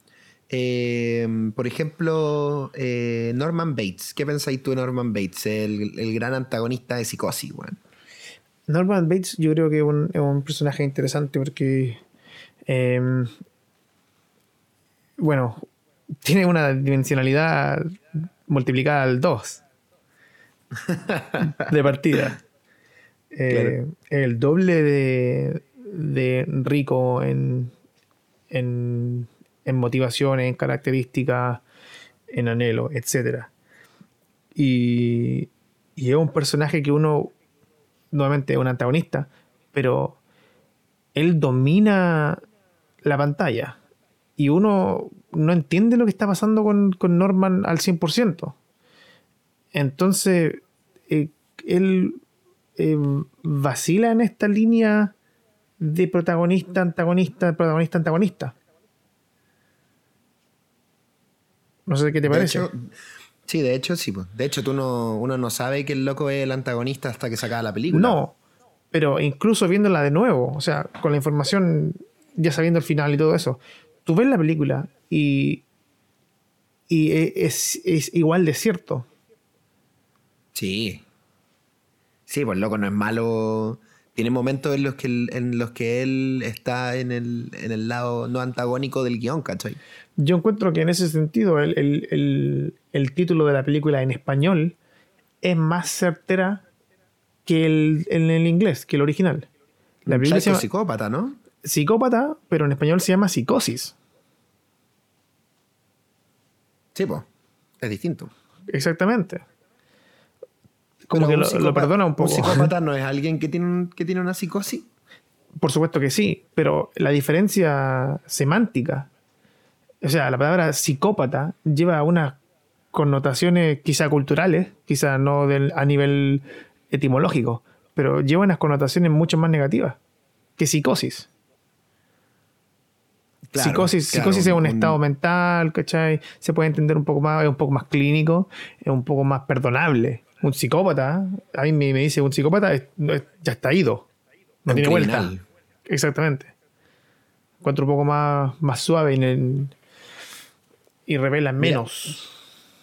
Por ejemplo, Norman Bates. ¿Qué pensáis tú de Norman Bates? El gran antagonista de Psicosis, weón. Norman Bates yo creo que es un personaje interesante porque bueno, tiene una dimensionalidad multiplicada al 2 de partida. Claro. El doble de rico en motivaciones, en características, en anhelo, etc. Y es un personaje que uno, nuevamente, es un antagonista, pero él domina la pantalla y uno no entiende lo que está pasando con Norman al 100%. Entonces, él vacila en esta línea de protagonista-antagonista. No sé qué te parece. De hecho, sí. Pues. De hecho, uno no sabe que el loco es el antagonista hasta que se acaba la película. No, pero incluso viéndola de nuevo, o sea, con la información, ya sabiendo el final y todo eso, tú ves la película y es igual de cierto. Sí. Sí, pues loco no es malo. Tiene momentos en los que él está en el lado no antagónico del guión, ¿cachai? Yo encuentro que en ese sentido el título de la película en español es más certera que en el inglés, que el original. La película se llama Psicópata, ¿no? Psicópata, pero en español se llama Psicosis. Sí, pues. Es distinto. Exactamente. Como que lo perdona un poco. ¿Un psicópata no es alguien que tiene una psicosis? Por supuesto que sí, pero la diferencia semántica, o sea, la palabra psicópata lleva unas connotaciones quizá culturales, quizá no a nivel etimológico, pero lleva unas connotaciones mucho más negativas que psicosis. Claro, psicosis es un estado mental, ¿cachai? Se puede entender un poco más, es un poco más clínico, es un poco más perdonable. Un psicópata, a mí me dice un psicópata, ya está ido, no tiene vuelta. Exactamente. Encuentro un poco más suave y revela menos.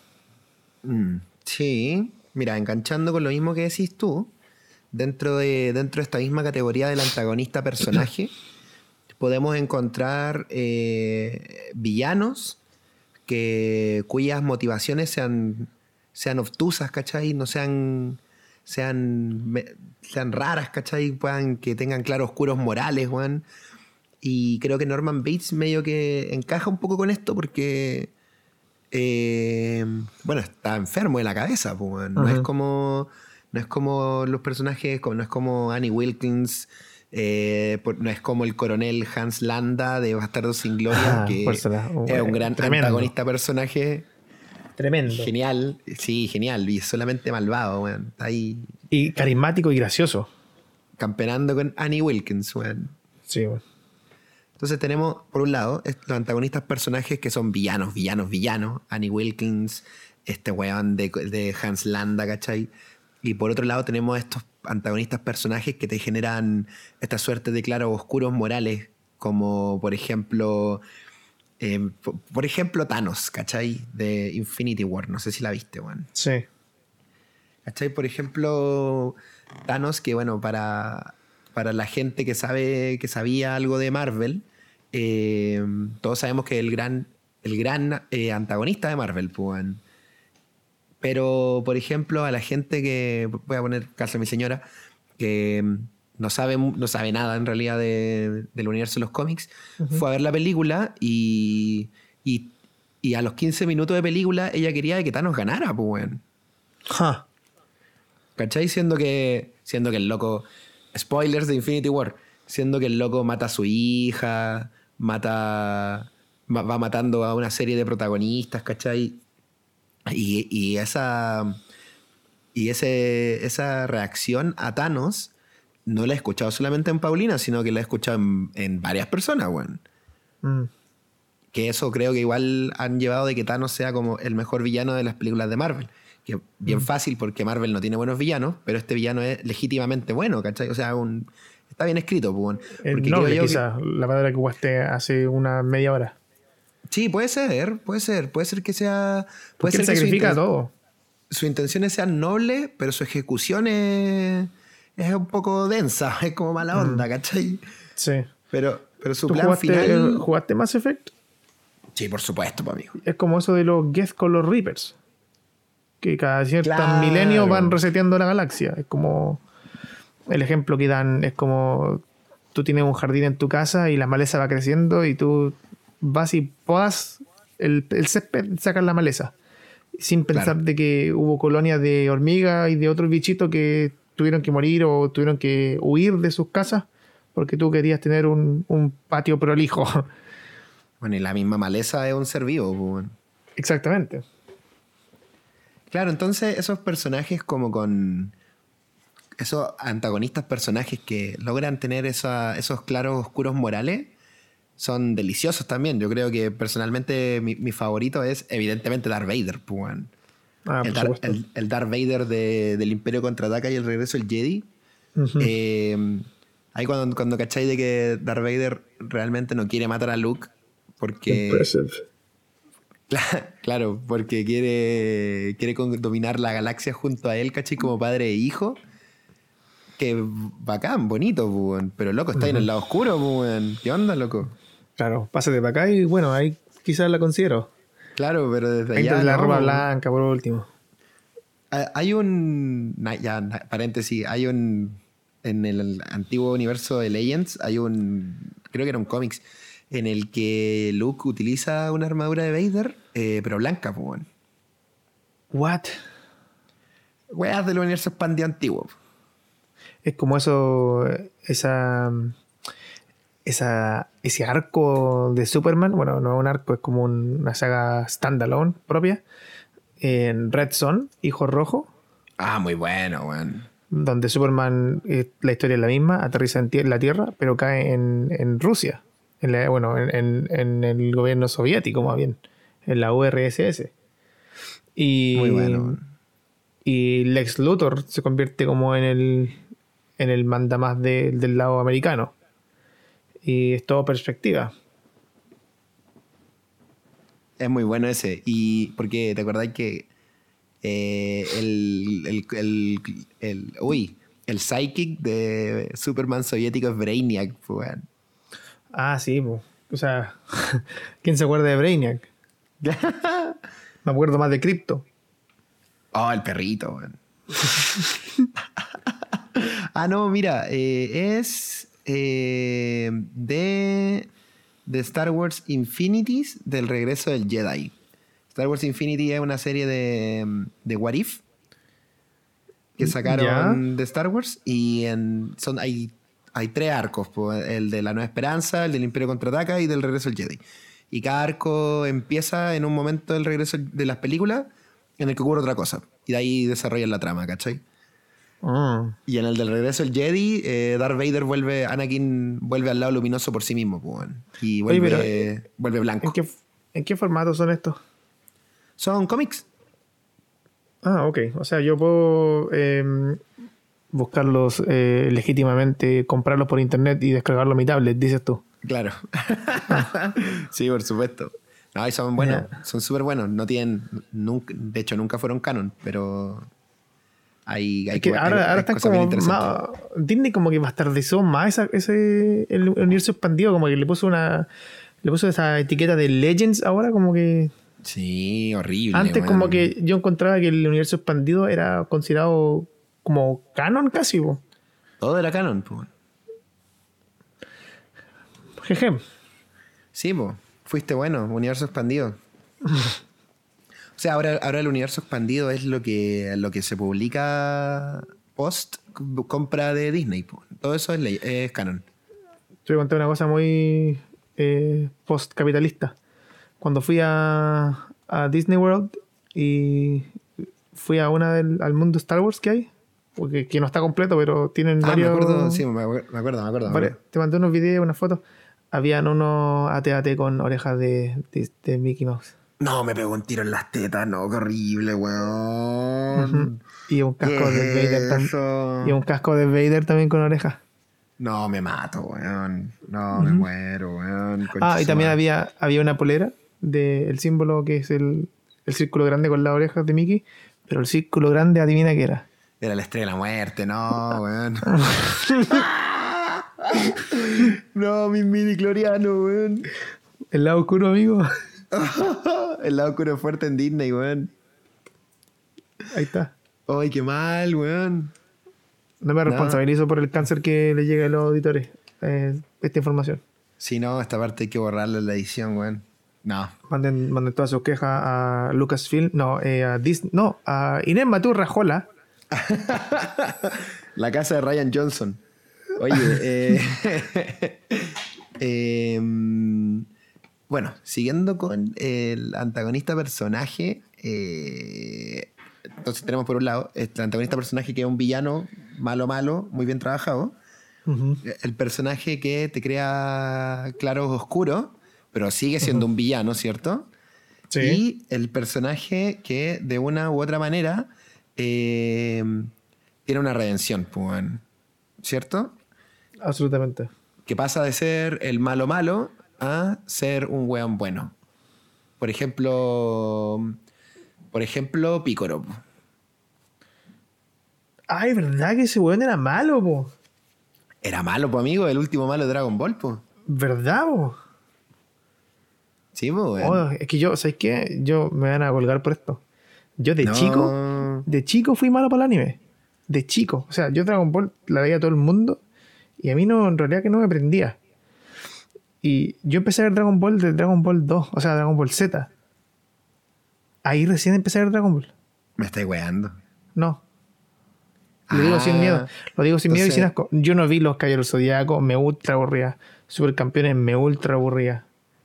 Sí, mira, enganchando con lo mismo que decís tú, dentro de esta misma categoría del antagonista personaje, podemos encontrar villanos cuyas motivaciones sean obtusas, ¿cachai? No sean raras, ¿cachai? Que tengan claroscuros morales, weón. Y creo que Norman Bates medio que encaja un poco con esto porque está enfermo de la cabeza, pues, weón. No es como los personajes, no es como Annie Wilkins, no es como el coronel Hans Landa de Bastardos sin Gloria, que es un gran antagonista personaje. Tremendo. Genial, sí, genial. Y es solamente malvado, weón. Está ahí Y carismático y gracioso. campeonando con Annie Wilkins, weón. Sí, bueno. Entonces tenemos, por un lado, los antagonistas personajes que son villanos. Annie Wilkins, este weón de Hans Landa, ¿cachai? Y por otro lado tenemos estos antagonistas personajes que te generan esta suerte de claros oscuros morales, como por ejemplo Thanos, ¿cachai? De Infinity War, no sé si la viste, weón. Sí. ¿Cachai? Por ejemplo, Thanos, que bueno, para la gente que sabía algo de Marvel, todos sabemos que el gran antagonista de Marvel, pues, weón. Pero, por ejemplo, a la gente que, voy a poner caso a mi señora, que no sabe nada en realidad del universo de los cómics, fue a ver la película y a los 15 minutos de película ella quería que Thanos ganara, pues, weón. Ja. ¿Cachai? Siendo que el loco... Spoilers de Infinity War. Siendo que el loco mata a su hija, va matando a una serie de protagonistas, ¿cachai? Esa reacción a Thanos no la he escuchado solamente en Paulina, sino que la he escuchado en varias personas, weón. Que eso creo que igual han llevado de que Thanos sea como el mejor villano de las películas de Marvel. Que bien fácil porque Marvel no tiene buenos villanos, pero este villano es legítimamente bueno, ¿cachai? O sea, está bien escrito, pues. Porque noble, quizás, la palabra que jugaste hace una media hora. Sí, puede ser que sea... Porque él sacrifica todo. Sus intenciones sean nobles, pero su ejecución es un poco densa, es como mala onda, ¿cachai? Sí. Pero su plan final... ¿Jugaste Mass Effect? Sí, por supuesto, pues, amigo. Es como eso de los Geth con los Reapers. Que cada ciertos milenios van reseteando la galaxia. Es como... El ejemplo que dan es como... Tú tienes un jardín en tu casa y la maleza va creciendo y tú vas y podas el césped, sacas la maleza. Sin pensar de que hubo colonias de hormigas y de otros bichitos que tuvieron que morir o tuvieron que huir de sus casas porque tú querías tener un patio prolijo. Bueno, y la misma maleza es un ser vivo, pues. Exactamente. Claro, entonces esos personajes como con... Esos antagonistas personajes que logran tener esos claros oscuros morales son deliciosos también. Yo creo que personalmente mi favorito es evidentemente Darth Vader, pues. El Darth Vader del Imperio Contraataca y el regreso del Jedi. Ahí cuando cacháis de que Darth Vader realmente no quiere matar a Luke porque... Impressive. Claro, porque quiere dominar la galaxia junto a él, ¿cachai? Como padre e hijo. Que bacán, bonito, pues. Pero loco, está en el lado oscuro, pues. ¿Qué onda, loco? Claro, pásate para acá y bueno, ahí quizás la considero. Claro, pero desde allá... allá la ropa blanca, por último. Hay paréntesis, en el antiguo universo de Legends, creo que era un cómics, en el que Luke utiliza una armadura de Vader, pero blanca, pues, bueno. What? Weas del universo expandido antiguo. Es como eso, ese arco de Superman, bueno, no es un arco, es como una saga standalone propia, en Red Son, Hijo Rojo. Ah, muy bueno, weón. Donde Superman, la historia es la misma, aterriza en la Tierra, pero cae en Rusia. En el gobierno soviético, más bien. En la URSS. Muy bueno. Y Lex Luthor se convierte como en el mandamás del lado americano. Y es todo perspectiva. Es muy bueno ese. Y porque te acordás que el psychic de Superman soviético es Brainiac, pues. Ah, sí, pues. O sea, ¿quién se acuerda de Brainiac? Me acuerdo más de Crypto. Oh, el perrito, weón. No, mira, es de Star Wars Infinities, del regreso del Jedi. Star Wars Infinity es una serie de What If que sacaron de Star Wars y hay 3 arcos, pues, el de la Nueva Esperanza, el del Imperio Contraataca y del regreso del Jedi. y cada arco empieza en un momento del regreso de las películas en el que ocurre otra cosa. Y de ahí desarrollan la trama, ¿cachai? Y en el del regreso del Jedi, Darth Vader Anakin vuelve al lado luminoso por sí mismo, pues, weón. Y vuelve blanco. ¿En qué formato son estos? Son cómics. Ah, ok. O sea, yo puedo buscarlos legítimamente, comprarlos por internet y descargarlos a mi tablet, dices tú. Claro. Sí, por supuesto. No, y son buenos. Son súper buenos. No tienen... de hecho, nunca fueron canon, pero... Ahora están como más, Disney como que bastardizó más el universo expandido, como que le puso esa etiqueta de Legends ahora, como que... Sí, horrible. Antes como que yo encontraba que el universo expandido era considerado como canon casi, po. Todo era canon, pues. Jeje. Sí, pues. Fuiste bueno, universo expandido. O sea, ahora el universo expandido es lo que se publica post compra de Disney, po. Todo eso es canon. Te voy a contar una cosa muy post-capitalista. Cuando fui a Disney World y fui a al mundo Star Wars que hay, porque que no está completo, pero tienen varios... me acuerdo, sí, me acuerdo. Te mandé unos videos, unas fotos. Habían unos AT-AT con orejas de Mickey Mouse. No, me pegó un tiro en las tetas, no, qué horrible, weón. Y un casco de Vader también. Y un casco de Vader también con orejas. No, me mato, weón. No, me muero, weón. Y también había una polera del símbolo que es el círculo grande con las orejas de Mickey, pero el círculo grande, adivina qué era. Era la estrella de la muerte, no, weón. No, mi mini cloriano, weón. El lado oscuro, amigo. El lado oscuro fuerte en Disney, weón. Ahí está. Ay, qué mal, weón. No me responsabilizo por el cáncer que le llega a los auditores. Esta información. Sí, no, esta parte hay que borrarla en la edición, weón. No. Manden todas sus quejas a Lucasfilm. No, a Disney. No, a Inés Matú Rajola. La casa de Ryan Johnson. Oye, bueno, siguiendo con el antagonista personaje, entonces tenemos por un lado el antagonista personaje que es un villano malo, muy bien trabajado. Uh-huh. El personaje que te crea claros oscuros, pero sigue siendo un villano, ¿cierto? Sí. Y el personaje que de una u otra manera tiene una redención, pues, ¿cierto? Absolutamente. Que pasa de ser el malo a ser un weón bueno. Por ejemplo, Picoro. Ay, ¿verdad que ese weón era malo, po? Era malo, po, amigo. El último malo de Dragon Ball, po. ¿Verdad, po? Sí, po, weón. Es que ¿sabes qué? Yo me van a colgar por esto. Yo de chico fui malo para el anime. De chico. O sea, yo Dragon Ball la veía a todo el mundo y a mí en realidad que no me prendía. Y yo empecé a ver Dragon Ball de Dragon Ball 2, o sea, Dragon Ball Z. Ahí recién empecé a ver Dragon Ball. ¿Me estáis weando? No. Lo digo sin miedo. Lo digo sin miedo y sin asco. Yo no vi los Caballeros Zodíaco, me ultra aburría. Supercampeones, me ultra aburría.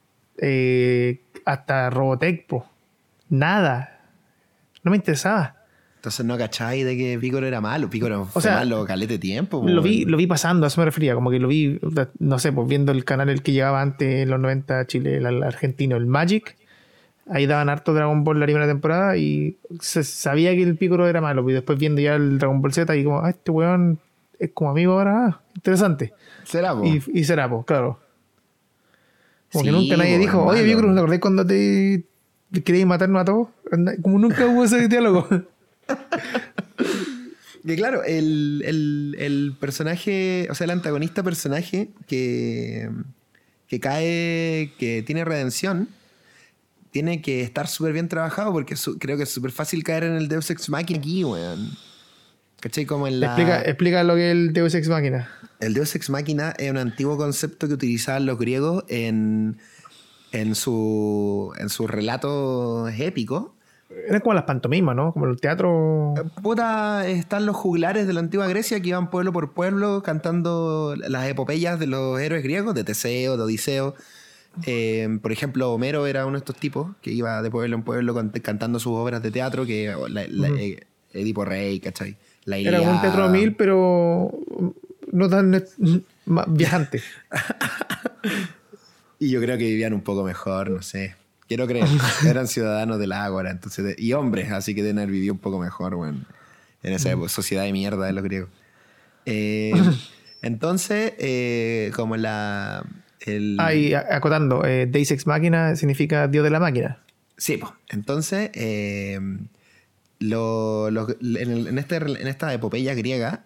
Hasta Robotech, po. Nada. No me interesaba. Entonces no cacháis de que Picoro era malo. Picoro fue malo calete tiempo. Lo vi pasando, a eso me refería. Como que lo vi, no sé, pues viendo el canal el que llegaba antes en los 90 a Chile, el argentino, el Magic. Ahí daban harto Dragon Ball la primera temporada y se sabía que el Picoro era malo. Y después viendo ya el Dragon Ball Z y como, este weón es como amigo ahora. Interesante. Será, po. Y será, po, claro. Como que nunca nadie dijo, oye, Picoro, ¿no te acordás cuando te querías matarnos a todos? Como nunca hubo ese diálogo. Que claro, el personaje, o sea, el antagonista personaje que cae, que tiene redención, tiene que estar súper bien trabajado porque creo que es súper fácil caer en el Deus Ex Machina aquí, weón. ¿Cachai? Como en Explica lo que es el Deus Ex Machina. El Deus Ex Machina es un antiguo concepto que utilizaban los griegos en sus relatos épicos. Era como las pantomimas, ¿no? Como el teatro... Puta, están los juglares de la antigua Grecia que iban pueblo por pueblo cantando las epopeyas de los héroes griegos, de Teseo, de Odiseo. Por ejemplo, Homero era uno de estos tipos que iba de pueblo en pueblo cantando sus obras de teatro, que Edipo Rey, ¿cachai? La Era como un teatro a Ilíada. mil, pero no tan viajante. Y yo creo que vivían un poco mejor, no sé. Quiero creer. Eran ciudadanos del Ágora, entonces, y hombres, así que deben haber vivido un poco mejor, bueno, en esa sociedad de mierda de los griegos. Entonces, como Y acotando, Deus Ex Machina significa Dios de la máquina. Sí, pues. Entonces, en esta epopeya griega,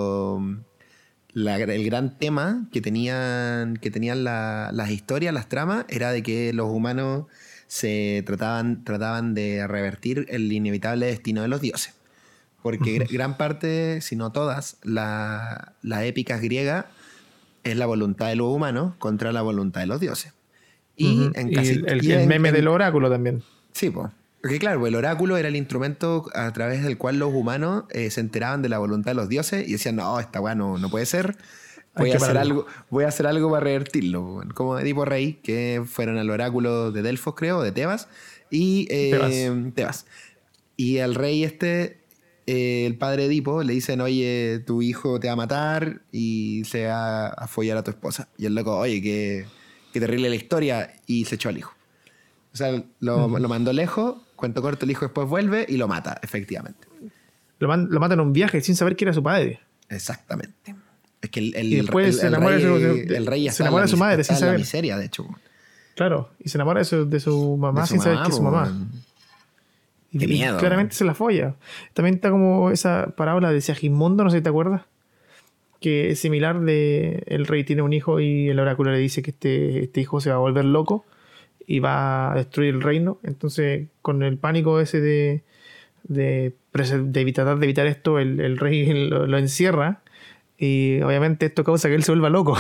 el gran tema que tenían las historias, las tramas, era de que los humanos se trataban de revertir el inevitable destino de los dioses. Porque gran parte, si no todas, las épicas griegas es la voluntad de los humanos contra la voluntad de los dioses. Y en casi el meme del oráculo también. Sí, pues. Porque claro, el oráculo era el instrumento a través del cual los humanos se enteraban de la voluntad de los dioses y decían, no, esta weá no puede ser. Voy a hacer algo para revertirlo. Como Edipo Rey, que fueron al oráculo de Delfos, creo, de Tebas. Y Tebas. Y al rey el padre Edipo, le dicen, oye, tu hijo te va a matar y se va a follar a tu esposa. Y el loco, oye, qué terrible la historia, y se echó al hijo. O sea, lo mandó lejos, cuento corto, el hijo después vuelve y lo mata, efectivamente. Lo mata en un viaje sin saber que era su padre. Exactamente. Es que y después se enamora el rey se enamora de su madre sin saber. La miseria, de hecho. Claro, y se enamora de su mamá sin saber que es su mamá. Y qué miedo. Claramente se la folla. También está como esa parábola de Segismundo, no sé si te acuerdas. Que es similar de el rey tiene un hijo y el oráculo le dice que este hijo se va a volver loco y va a destruir el reino. Entonces, con el pánico ese de evitar esto, el rey lo encierra. Y obviamente esto causa que él se vuelva loco.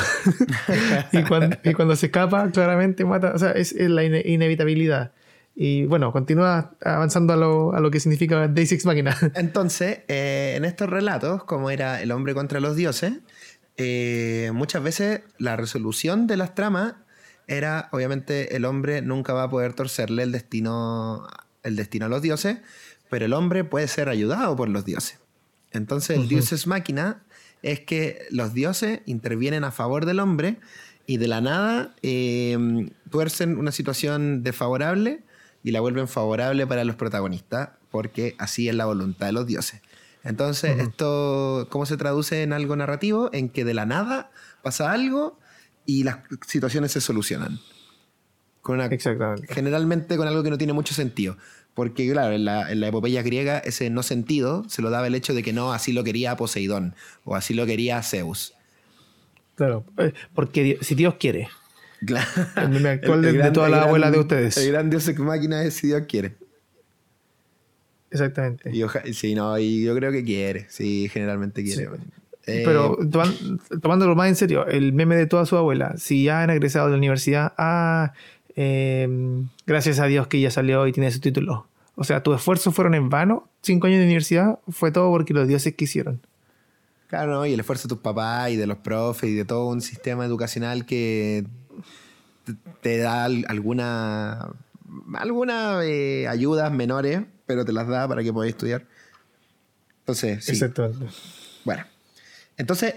y cuando se escapa, claramente mata. O sea, es la inevitabilidad. Y bueno, continúa avanzando a lo que significa Deus Ex Machina. Entonces, en estos relatos, como era el hombre contra los dioses, muchas veces la resolución de las tramas era, obviamente, el hombre nunca va a poder torcerle el destino a los dioses, pero el hombre puede ser ayudado por los dioses. Entonces, el Deus Ex Machina es que los dioses intervienen a favor del hombre y de la nada tuercen una situación desfavorable y la vuelven favorable para los protagonistas, porque así es la voluntad de los dioses. Entonces, esto, ¿cómo se traduce en algo narrativo? En que de la nada pasa algo y las situaciones se solucionan. Exactamente. Generalmente con algo que no tiene mucho sentido. Porque, claro, en la epopeya griega ese no sentido se lo daba el hecho de que no, así lo quería Poseidón o así lo quería Zeus. Claro, porque si Dios quiere. Claro. El meme actual de todas las abuelas de ustedes. El gran Dios Ex Machina es si Dios quiere. Exactamente. Sí, no, y yo creo que quiere. Sí, generalmente quiere. Sí. Pero tomándolo más en serio, el meme de toda su abuela, si ya han egresado de la universidad, gracias a Dios que ya salió y tiene su título. O sea, tus esfuerzos fueron en vano. 5 años de universidad fue todo porque los dioses quisieron. Claro, ¿no? Y el esfuerzo de tus papás y de los profes y de todo un sistema educacional que te da algunas ayudas menores, pero te las da para que podáis estudiar. Entonces, sí. Exactamente. Bueno, entonces,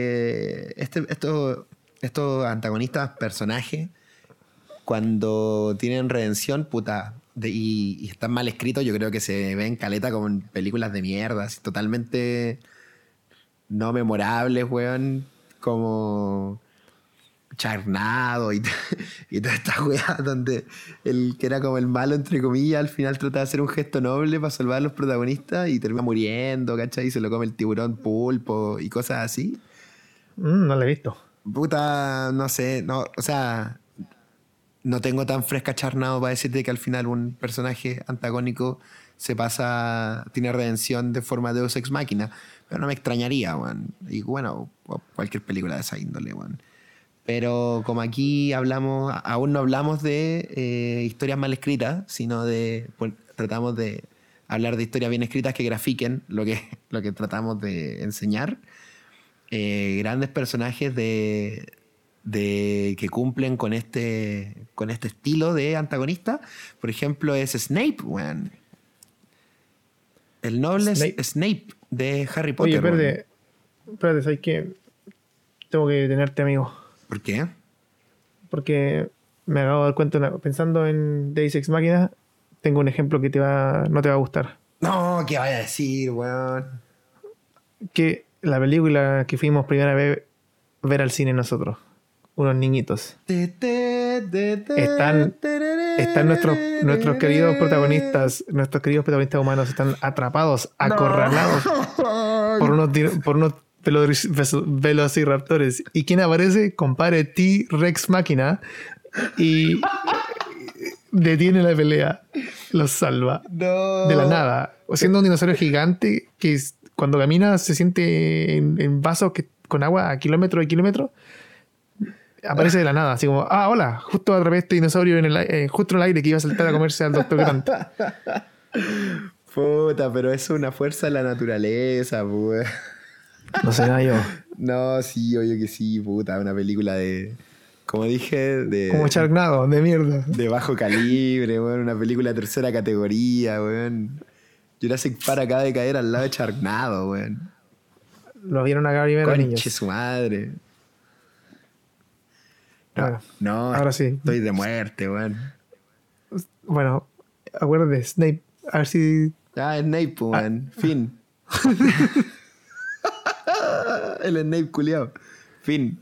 estos antagonistas, personajes, cuando tienen redención, puta, y están mal escritos, yo creo que se ven caleta como en películas de mierda, así, totalmente no memorables, weón, como Charnado y toda esta weá donde el que era como el malo, entre comillas, al final trata de hacer un gesto noble para salvar a los protagonistas y termina muriendo, ¿cachai? Y se lo come el tiburón pulpo y cosas así. No lo he visto. Puta, no sé, no, o sea, no tengo tan fresca Charnado para decirte que al final un personaje antagónico tiene redención de forma de Deus Ex Machina, pero no me extrañaría, weón. Y bueno, cualquier película de esa índole, weón. Pero como aquí aún no hablamos de historias mal escritas, sino tratamos de hablar de historias bien escritas que grafiquen lo que tratamos de enseñar. Grandes personajes de de que cumplen con este estilo de antagonista, por ejemplo, es Snape, weón. El noble Snape de Harry Potter. Oye, espérate, ¿sabes qué? Tengo que detenerte, amigo. ¿Por qué? Porque me acabo de dar cuenta, pensando en Deus Ex Machina, tengo un ejemplo que no te va a gustar. No, ¿qué vaya a decir, weón? Que la película que fuimos primera vez a ver al cine nosotros, unos niñitos, están nuestros queridos protagonistas humanos están atrapados, acorralados por unos velociraptores. ¿Y quién aparece? Compare T-Rex Máquina y detiene la pelea, los salva de la nada, siendo un dinosaurio gigante que cuando camina se siente en vasos con agua a kilómetros y kilómetros. Aparece de la nada, así como, hola, justo atrapé este dinosaurio justo en el aire que iba a saltar a comerse al Dr. Grant. Puta, pero eso es una fuerza de la naturaleza, pues. No sé nada yo. No, sí, obvio que sí, puta, una película de... Como dije, como Sharknado, de mierda. De bajo calibre, weón, una película de tercera categoría, weón. Jurassic Park acaba de caer al lado de Sharknado, weón. Lo vieron acá primero, niños. Conche su madre. Bueno, no, ahora sí. Estoy de muerte, weón. Bueno, acuérdate de Snape. A ver si... Snape, weón. Fin. El Snape culiao. Fin.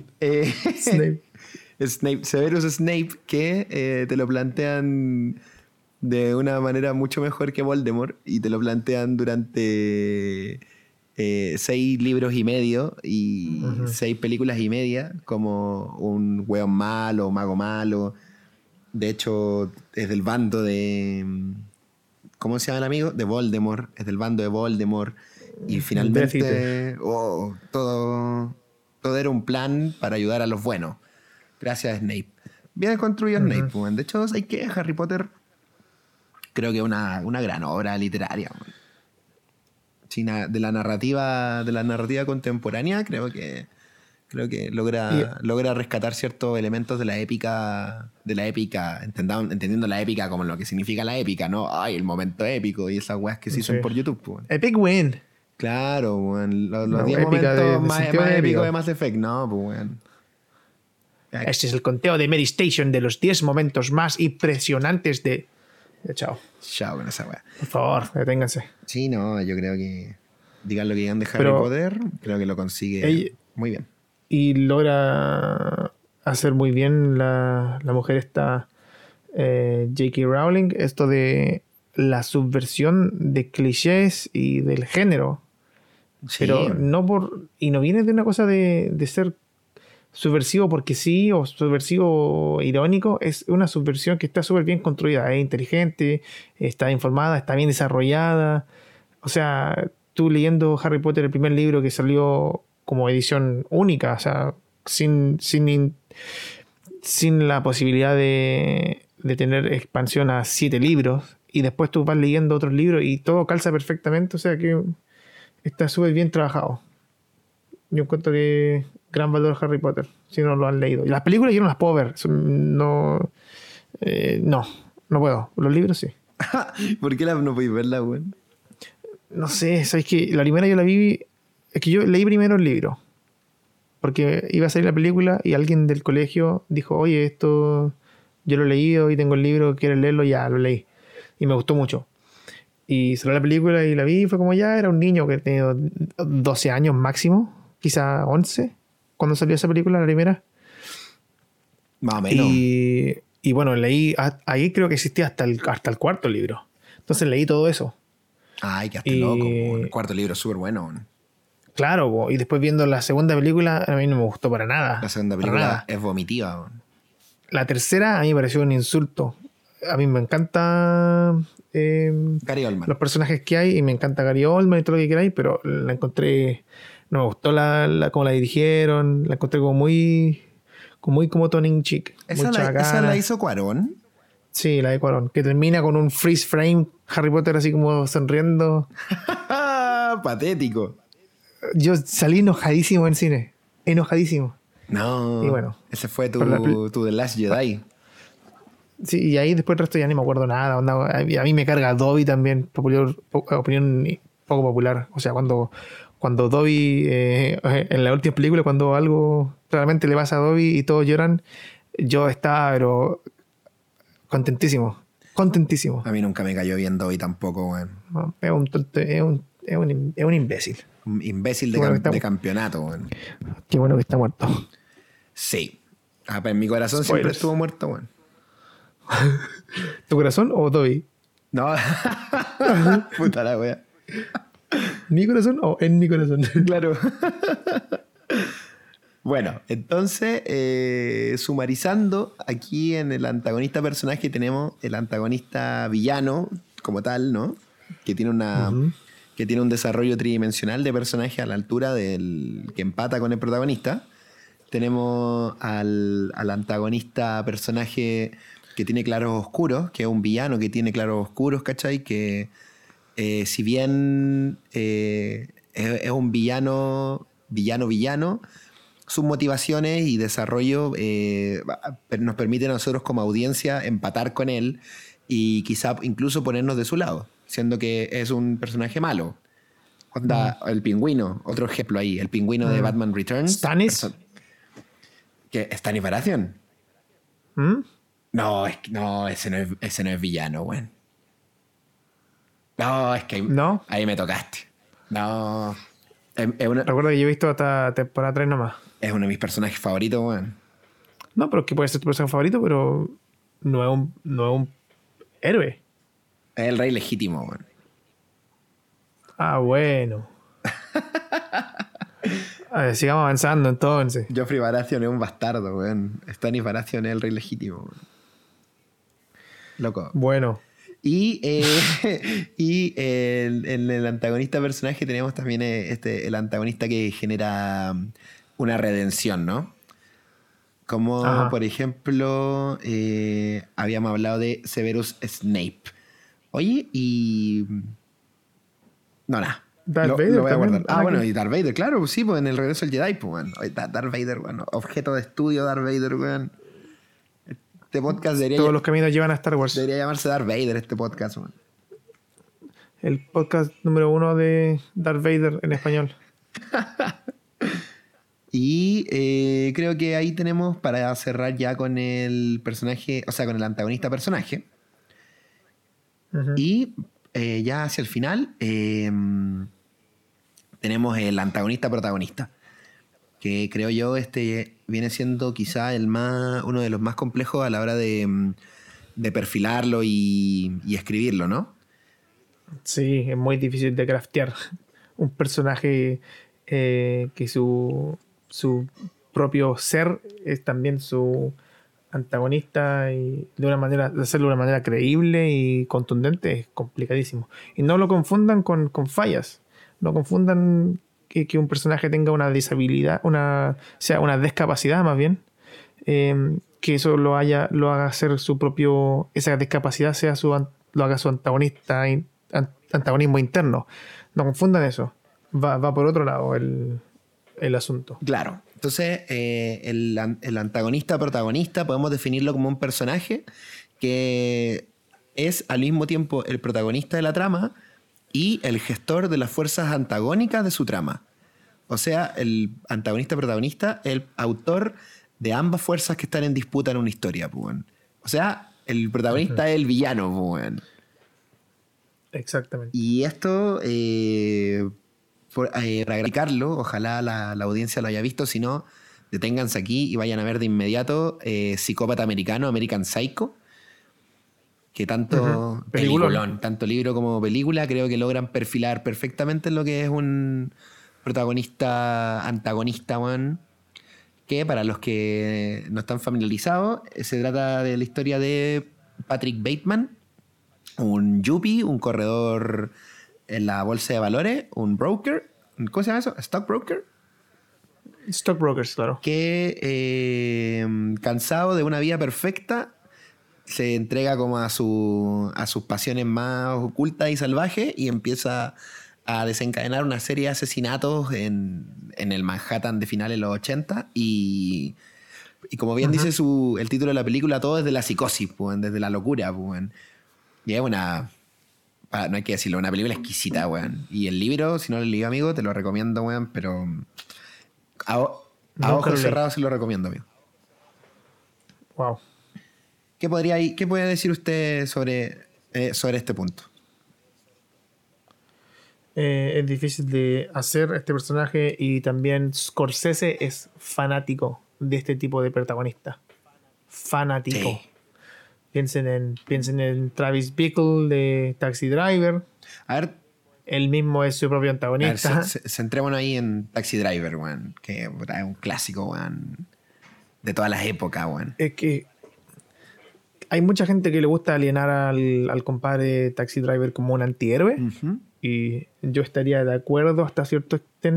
Severus Snape, que te lo plantean de una manera mucho mejor que Voldemort y te lo plantean durante 6 libros y medio y 6 películas y media como un weón malo, mago malo. De hecho, es del bando de... ¿Cómo se llama el amigo? De Voldemort. Es del bando de Voldemort. Y finalmente... todo era un plan para ayudar a los buenos. Gracias a Snape. Bien construido Snape, man. De hecho, hay que Harry Potter creo que es una gran obra literaria, man. China, de la narrativa contemporánea, creo que logra rescatar ciertos elementos de la épica, entendiendo la épica como lo que significa la épica, ¿no? Ay, el momento épico y esas weas que se hicieron por YouTube, man. Epic win. Claro, weón. Los 10 momentos más épicos de Mass Effect, no, pues, weón. Este es el conteo de Mary Station de los 10 momentos más impresionantes de... Chao con esa weá. Por favor, deténganse. Sí, no, yo creo que digan lo que digan de Harry Potter, creo que lo consigue muy bien. Y logra hacer muy bien la mujer esta J.K. Rowling, esto de la subversión de clichés y del género. Sí. Pero no viene de una cosa de ser subversivo porque sí o subversivo irónico. Es una subversión que está súper bien construida, es inteligente, está informada, está bien desarrollada. O sea, tú leyendo Harry Potter, el primer libro que salió como edición única, o sea, sin la posibilidad de tener expansión a 7 libros, y después tú vas leyendo otros libros y todo calza perfectamente, o sea que está súper bien trabajado. Yo encuentro que gran valor Harry Potter, si no lo han leído. Y las películas yo no las puedo ver. No puedo. Los libros sí. ¿Por qué no podéis verla, güey? No sé, sabes que la primera yo la vi... Es que yo leí primero el libro. Porque iba a salir la película y alguien del colegio dijo, oye, esto yo lo he leído y tengo el libro, ¿quieres leerlo? Ya, lo leí. Y me gustó mucho. Y salió la película y la vi y fue como ya, era un niño que tenía 12 años máximo, quizá 11, cuando salió esa película, la primera. Más o menos. Y bueno, leí, ahí creo que existía hasta el cuarto libro. Entonces leí todo eso. Ay, que hasta loco. El cuarto libro es súper bueno. Claro, y después viendo la segunda película, a mí no me gustó para nada. La segunda película es vomitiva. La tercera a mí me pareció un insulto. A mí me encanta Gary Oldman. Los personajes que hay, y me encanta Gary Oldman y todo lo que queráis, pero la encontré... No me gustó cómo la dirigieron. La encontré como muy como tongue in cheek. ¿Esa la hizo Cuarón? Sí, la de Cuarón. Que termina con un freeze frame. Harry Potter así como sonriendo. Patético. Yo salí enojadísimo en cine. Enojadísimo. No, Y bueno, ese fue pero la tu The Last Jedi. sí, y ahí después el resto ya ni me acuerdo nada. Onda, a mí me carga Dobby también, opinión poco popular. O sea, cuando Dobby, en la última película, cuando algo realmente le pasa a Dobby y todos lloran, yo estaba, pero contentísimo. Contentísimo. A mí nunca me cayó bien Dobby tampoco, weón. No, es un tonto, es un imbécil. Un imbécil Qué bueno que de está, campeonato, weón. qué bueno que está muerto. Sí. Ah, pero en mi corazón siempre Spoilers. estuvo muerto, weón. ¿Tu corazón o Dobby? No. Puta la wea. ¿Mi corazón o en mi corazón? Claro. Bueno, entonces, sumarizando, aquí en el antagonista personaje tenemos el antagonista villano como tal, ¿no? Que tiene Ujú. que tiene un desarrollo tridimensional de personaje a la altura del que empata con el protagonista. Tenemos al antagonista personaje que tiene claros oscuros, que es un villano que tiene claros oscuros, ¿cachai? Que si bien es un villano, sus motivaciones y desarrollo nos permiten a nosotros como audiencia empatar con él y quizá incluso ponernos de su lado, siendo que es un personaje malo. Onda, el pingüino, otro ejemplo ahí, el pingüino de Batman Returns. ¿Stannis? ¿Qué? ¿Stannis Baratheon? ¿Mm? No, no, ese no es villano, weón. No, es que ¿No? ahí me tocaste. No, Recuerda que yo he visto hasta temporada 3 nomás. es uno de mis personajes favoritos, weón. No, pero es que puede ser tu personaje favorito, pero no es un héroe. Es el rey legítimo, weón. Ah, bueno. A ver, sigamos avanzando entonces. Joffrey Baratheon es un bastardo, weón. Stannis Baratheon es el rey legítimo, weón. Loco. Bueno, Y, en el antagonista personaje tenemos también el antagonista que genera una redención, ¿no? Como, ajá. por ejemplo, habíamos hablado de Severus Snape. Oye, y... No, nada. Darth Lo Vader voy a también. guardar. Ah, bueno, y Darth Vader, claro, sí, pues en el regreso del Jedi, pues, bueno. Darth Vader, bueno, objeto de estudio Darth Vader, weón. Este podcast Todos los caminos llevan a Star Wars. debería llamarse Darth Vader, este podcast, weón. El podcast número 1 de Darth Vader en español. Y creo que ahí tenemos para cerrar ya con el personaje, o sea, con el antagonista personaje. Ujú. Y ya hacia el final tenemos el antagonista protagonista, que creo yo viene siendo quizá uno de los más complejos a la hora de perfilarlo y escribirlo, ¿no? Sí, es muy difícil de craftear. Un personaje que su propio ser es también su antagonista y de hacerlo de una manera creíble y contundente es complicadísimo. Y no lo confundan con fallas. No confundan que un personaje tenga una disabilidad, sea una discapacidad más bien, que eso lo haga ser su propio, esa discapacidad lo haga su antagonismo interno. No confundan eso. Va por otro lado el asunto. Claro. Entonces, el antagonista protagonista podemos definirlo como un personaje que es al mismo tiempo el protagonista de la trama y el gestor de las fuerzas antagónicas de su trama. O sea, el antagonista protagonista, el autor de ambas fuerzas que están en disputa en una historia, pues, weón. O sea, el protagonista es el villano, pues, weón. Exactamente. Y esto, para graficarlo, ojalá la audiencia lo haya visto, si no, deténganse aquí y vayan a ver de inmediato Psicópata Americano, American Psycho, que tanto Peliculón. tanto libro como película, creo que logran perfilar perfectamente lo que es un protagonista antagonista, weón. Que para los que no están familiarizados, se trata de la historia de Patrick Bateman, un yuppie, un corredor en la bolsa de valores, un broker, ¿cómo se llama eso? ¿Stockbroker? Stockbrokers, claro. Que cansado de una vida perfecta, se entrega como a sus pasiones más ocultas y salvajes y empieza a desencadenar una serie de asesinatos en el Manhattan de finales de los 80 y como bien dice el título de la película, todo desde la psicosis, pues, desde la locura. Pues, y es una... No hay que decirlo, una película exquisita, weón. Y el libro, si no lo leí, amigo, te lo recomiendo, weón, pero a ojos cerrados se lo recomiendo, amigo. Wow. ¿Qué puede decir usted sobre este punto? Es difícil de hacer este personaje y también Scorsese es fanático de este tipo de protagonista. Fanático. Sí. Piensen en Travis Bickle de Taxi Driver. A ver. Él mismo es su propio antagonista. A ver, centrémonos ahí en Taxi Driver, weón. Que es un clásico, weón. De todas las épocas, weón. Es que hay mucha gente que le gusta alienar al compadre Taxi Driver como un antihéroe. Uh-huh. Y yo estaría de acuerdo hasta cierto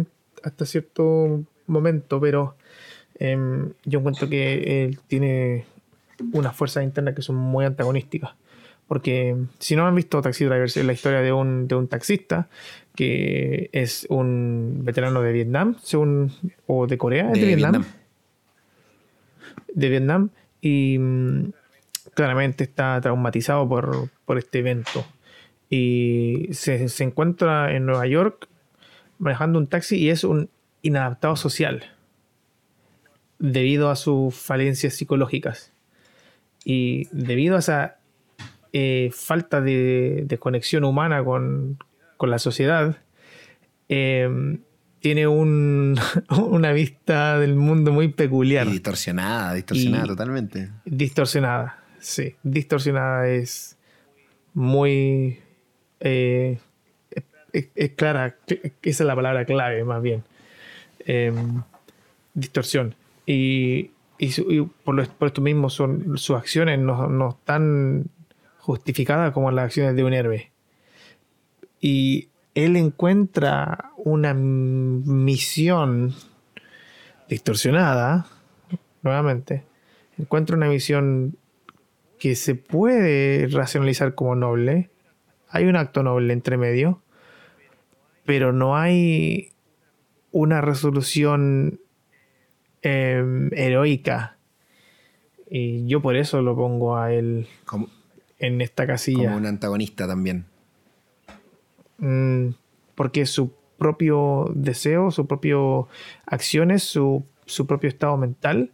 momento, pero yo encuentro que él tiene unas fuerzas internas que son muy antagonísticas. Porque si no han visto Taxi Driver, es la historia de un taxista que es un veterano de Vietnam, o de Corea, de Vietnam. De Vietnam, y claramente está traumatizado por este evento. Y se encuentra en Nueva York manejando un taxi y es un inadaptado social debido a sus falencias psicológicas. Y debido a esa falta de conexión humana con la sociedad, tiene una vista del mundo muy peculiar. Y distorsionada totalmente. Distorsionada, sí. Distorsionada es muy... es clara, esa es la palabra clave más bien. Distorsión. Y por esto mismo sus acciones no están justificadas como las acciones de un héroe. Y él encuentra una misión distorsionada, nuevamente, encuentra una misión que se puede racionalizar como noble. Hay un acto noble entre medio, pero no hay una resolución heroica. Y yo por eso lo pongo a él en esta casilla. Como un antagonista también. Porque su propio deseo, sus propias acciones, su propio estado mental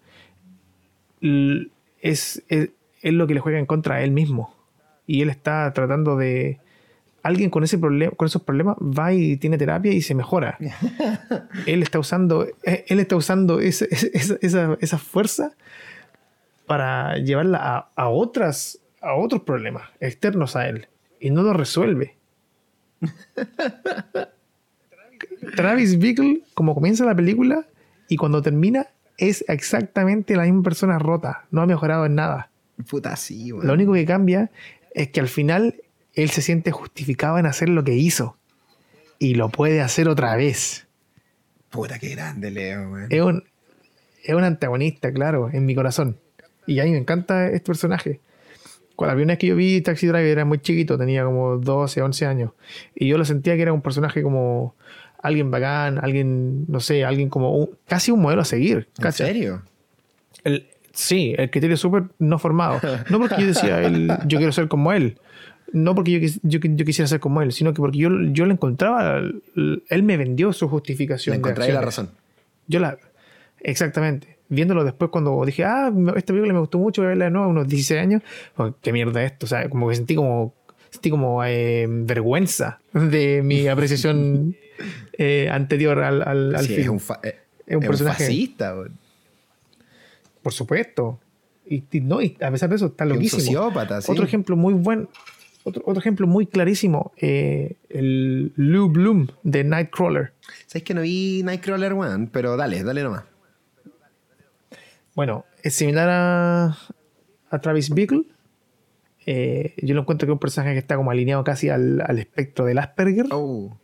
es lo que le juega en contra a él mismo. Y él está tratando de... Alguien con esos problemas va y tiene terapia y se mejora. Él está usando esa fuerza para llevarla a otros problemas externos a él. Y no lo resuelve. Travis Bickle, como comienza la película y cuando termina, es exactamente la misma persona rota. No ha mejorado en nada. Puta, sí, güey. Lo único que cambia es que al final él se siente justificado en hacer lo que hizo. Y lo puede hacer otra vez. Puta, qué grande, Leo, güey. Es un antagonista, claro, en mi corazón. Y a mí me encanta este personaje. La primera vez que yo vi Taxi Driver era muy chiquito, tenía como 12, 11 años. Y yo lo sentía que era un personaje como alguien bacán, alguien, no sé, alguien como casi un modelo a seguir. ¿En serio? Sí, el criterio súper no formado. No porque yo decía, yo quiero ser como él. No porque yo quisiera ser como él, sino que porque yo le encontraba, él me vendió su justificación. Le encontré la razón. Exactamente. Viéndolo después cuando dije, esta película me gustó mucho, voy a verla de nuevo a unos 16 años, pues, ¿qué mierda es esto? O sea, como que sentí como vergüenza de mi apreciación anterior al sí, film. Es un personaje fascista. Por supuesto. Y a pesar de eso está loquísimo. Un sociópata, sí. Otro ejemplo muy bueno, otro ejemplo muy clarísimo, el Lou Bloom de Nightcrawler. ¿Sabes que no vi Nightcrawler, weón? Pero dale nomás. Bueno, es similar a Travis Bickle. Yo lo encuentro que es un personaje que está como alineado casi al espectro del Asperger. Oh.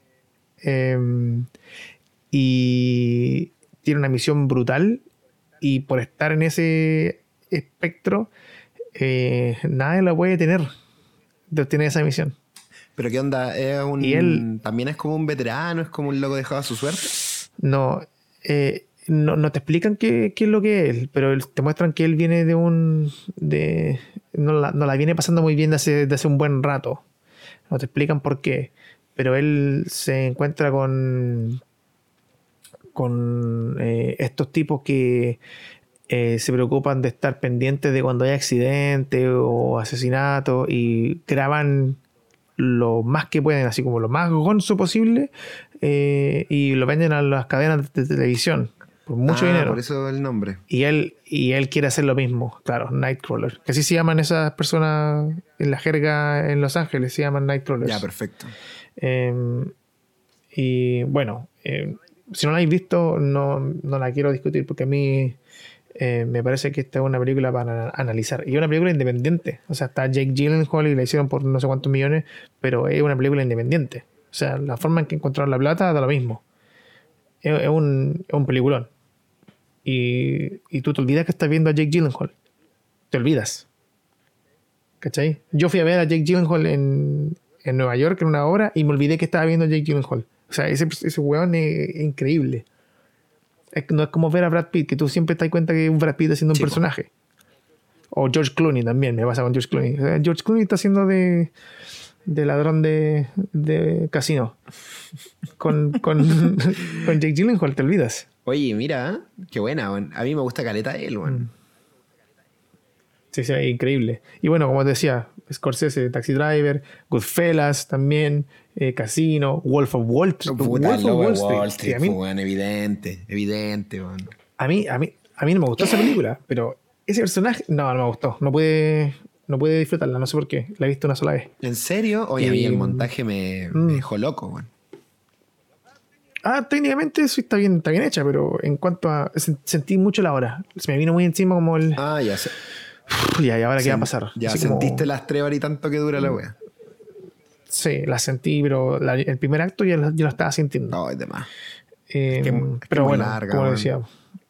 Y tiene una misión brutal. Y por estar en ese espectro, nadie la puede tener de obtener esa misión. ¿Pero qué onda? ¿Es Y él también es como un veterano? ¿Es como un loco dejado a su suerte? no, no te explican qué es lo que es él, pero te muestran que él viene no la viene pasando muy bien de hace un buen rato. No te explican por qué, pero él se encuentra con estos tipos que se preocupan de estar pendientes de cuando hay accidente o asesinato y graban lo más que pueden, así como lo más gonzo posible, y lo venden a las cadenas de televisión por mucho dinero. Por eso el nombre. Y él quiere hacer lo mismo, claro, Nightcrawler. Que así se llaman esas personas en la jerga en Los Ángeles, se llaman Nightcrawlers. Ya, perfecto. Y bueno, si no la habéis visto, no la quiero discutir porque a mí me parece que esta es una película para analizar. Y es una película independiente. O sea, está Jake Gyllenhaal y la hicieron por no sé cuántos millones, pero es una película independiente. O sea, la forma en que encontraron la plata da lo mismo. Es un peliculón. Y tú te olvidas que estás viendo a Jake Gyllenhaal. Te olvidas. ¿Cachai? Yo fui a ver a Jake Gyllenhaal en Nueva York en una obra y me olvidé que estaba viendo a Jake Gyllenhaal. O sea, ese weón es increíble. No es como ver a Brad Pitt, que tú siempre te das cuenta que es un Brad Pitt haciendo un personaje. O George Clooney también, me pasa con George Clooney. O sea, George Clooney está haciendo de ladrón de casino. Con Jake Gyllenhaal, te olvidas. Oye, mira, qué buena, weón. A mí me gusta caleta de él, weón. Sí, es increíble. Y bueno, como te decía, Scorsese, Taxi Driver, Goodfellas también, Casino, Wolf of Wall Street. Wall Street, sí, weón, evidente, weón. A mí no me gustó esa película, pero ese personaje, no me gustó. No pude disfrutarla, no sé por qué. La he visto una sola vez. ¿En serio? Oye, a mí el montaje me dejó loco, weón. Técnicamente sí está bien hecha, pero en cuanto a... Sentí mucho la hora. Se me vino muy encima como el... Ya sé. ¿Y ahora qué va a pasar? Ya así sentiste como, las 3 horas y tanto que dura la wea. Sí, la sentí, pero el primer acto ya lo estaba sintiendo. No, es de más. Pero bueno, larga, como man. decía.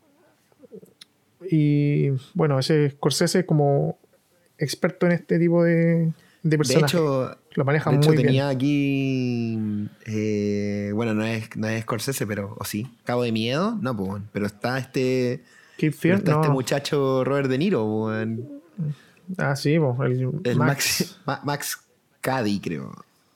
Y bueno, ese Scorsese como experto en este tipo de personajes. De hecho, lo maneja muy tenía bien. aquí... bueno, no es Scorsese, pero... ¿O sí? ¿Cabo de Miedo? No, pues, pero está este muchacho Robert De Niro, weón. Sí, el Max Cady, creo.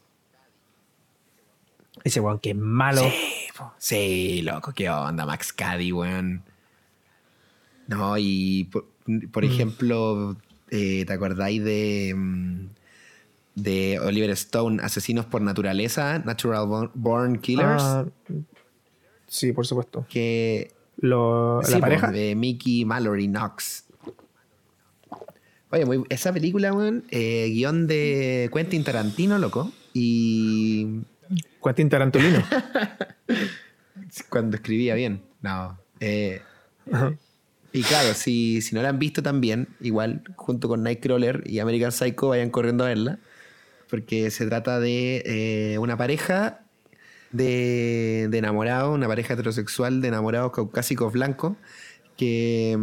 Ese weón que es malo. Sí, loco, qué onda, Max Cady, weón. No, y por ejemplo, ¿te acordáis de Oliver Stone, Asesinos por Naturaleza, Natural Born Killers? Sí, por supuesto. Que... ¿La pareja? De Mickey Mallory Knox. Oye, esa película, weón, guión de Quentin Tarantino, loco. Y... Quentin Tarantulino. Cuando escribía bien. No. Y claro, si no la han visto también, igual, junto con Nightcrawler y American Psycho, vayan corriendo a verla. Porque se trata de una pareja de enamorados, una pareja heterosexual de enamorados caucásicos blancos que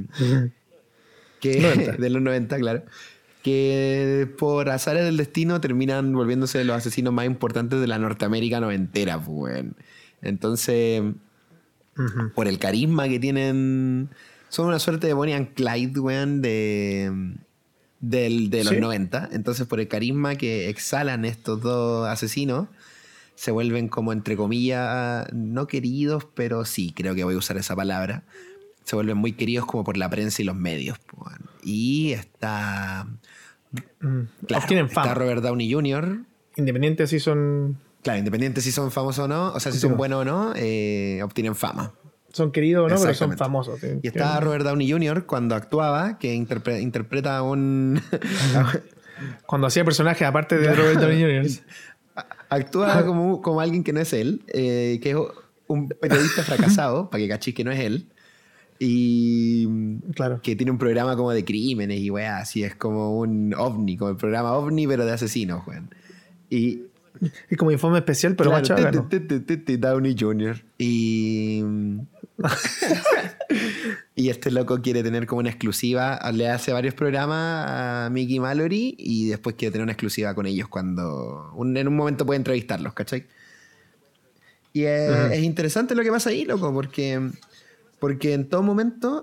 de los 90, claro, que por azares del destino terminan volviéndose los asesinos más importantes de la Norteamérica noventera, pues, weón. Entonces, por el carisma que tienen, son una suerte de Bonnie and Clyde, weón, de los 90. Entonces, por el carisma que exhalan estos dos asesinos, se vuelven como, entre comillas, no queridos, pero sí, creo que voy a usar esa palabra. Se vuelven muy queridos como por la prensa y los medios. Pues. Y está... Claro, obtienen fama. Está Robert Downey Jr. Independientes si son... Claro, independientes si son famosos o no, o sea, si son buenos o no, obtienen fama. Son queridos o no, pero son famosos. Y está Robert Downey Jr. cuando actuaba, que interpreta a un... Cuando hacía personajes aparte de Robert Downey Jr. Actúa como alguien que no es él, que es un periodista fracasado, para que cachis que no es él, y claro, que tiene un programa como de crímenes y weá, así es como un ovni, como el programa ovni, pero de asesinos, weón. Y es como informe especial, pero claro, más chavano. Downey Jr. Y Y este loco quiere tener como una exclusiva, le hace varios programas a Mickey y Mallory y después quiere tener una exclusiva con ellos cuando en un momento puede entrevistarlos, ¿cachai? Y Ujú. es interesante lo que pasa ahí, loco, porque en todo momento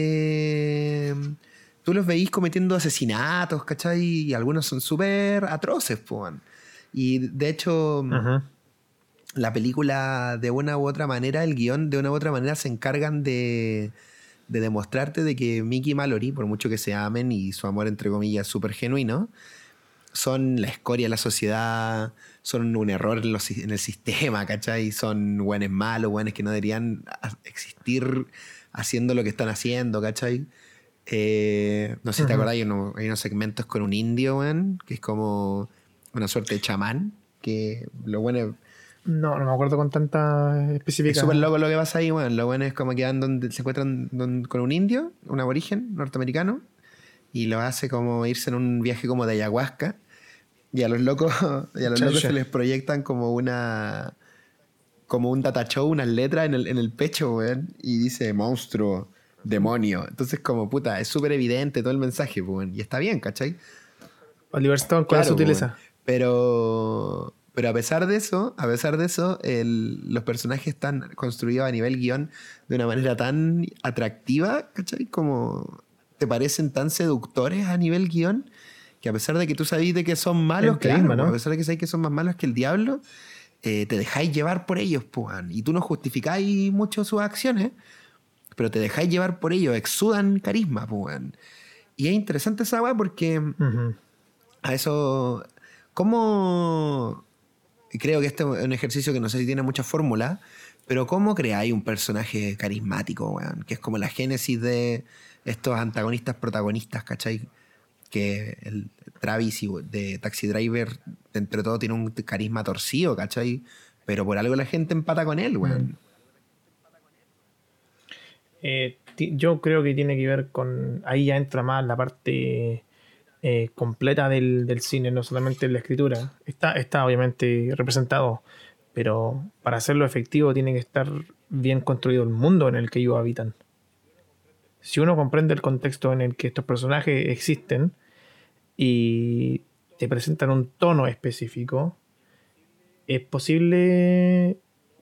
tú los veís cometiendo asesinatos, ¿cachai? Y algunos son súper atroces, po, man. Y de hecho, Ujú. la película, de una u otra manera, el guión, de una u otra manera, se encargan de demostrarte de que Mickey y Mallory, por mucho que se amen y su amor, entre comillas, súper genuino, son la escoria de la sociedad, son un error en el sistema, ¿cachai? Son güenes malos, güenes que no deberían existir haciendo lo que están haciendo, ¿cachai? No sé si te Ujú. acordás, hay unos segmentos con un indio, weón, que es como una suerte de chamán, que lo bueno No, no me acuerdo con tanta es súper específica. loco lo que pasa ahí, weón. Lo bueno es como que van donde se encuentran con un indio, un aborigen norteamericano, y lo hace como irse en un viaje como de ayahuasca. Y a los locos, y a los locos se Chacha. les proyectan como un data show, unas letras en el pecho, weón. Y dice monstruo, demonio. Entonces, como puta, es súper evidente todo el mensaje, weón. Y está bien, ¿cachai? Oliver Stone con la Claro, weón. sutileza. Pero a pesar de eso, los personajes están construidos a nivel guión de una manera tan atractiva, ¿cachai? Como te parecen tan seductores a nivel guión, que a pesar de que tú sabes de que son malos, El carisma, claro, pues, a ¿no? pesar de que sabes que son más malos que el diablo, te dejáis llevar por ellos, pues, y tú no justificáis mucho sus acciones, pero te dejáis llevar por ellos, exudan carisma, pues. Y es interesante esa weá porque Ujú. a eso, ¿cómo? Y creo que este es un ejercicio que no sé si tiene mucha fórmula, pero ¿cómo creáis un personaje carismático, weón? Que es como la génesis de estos antagonistas protagonistas, ¿cachai? Que el Travis de Taxi Driver, entre todo, tiene un carisma torcido, ¿cachai? Pero por algo la gente empata con él, Mm. weón. Yo creo que tiene que ver con. Ahí ya entra más la parte completa del cine, no solamente la escritura. Está obviamente representado, pero para hacerlo efectivo tiene que estar bien construido el mundo en el que ellos habitan. Si uno comprende el contexto en el que estos personajes existen y te presentan un tono específico, es posible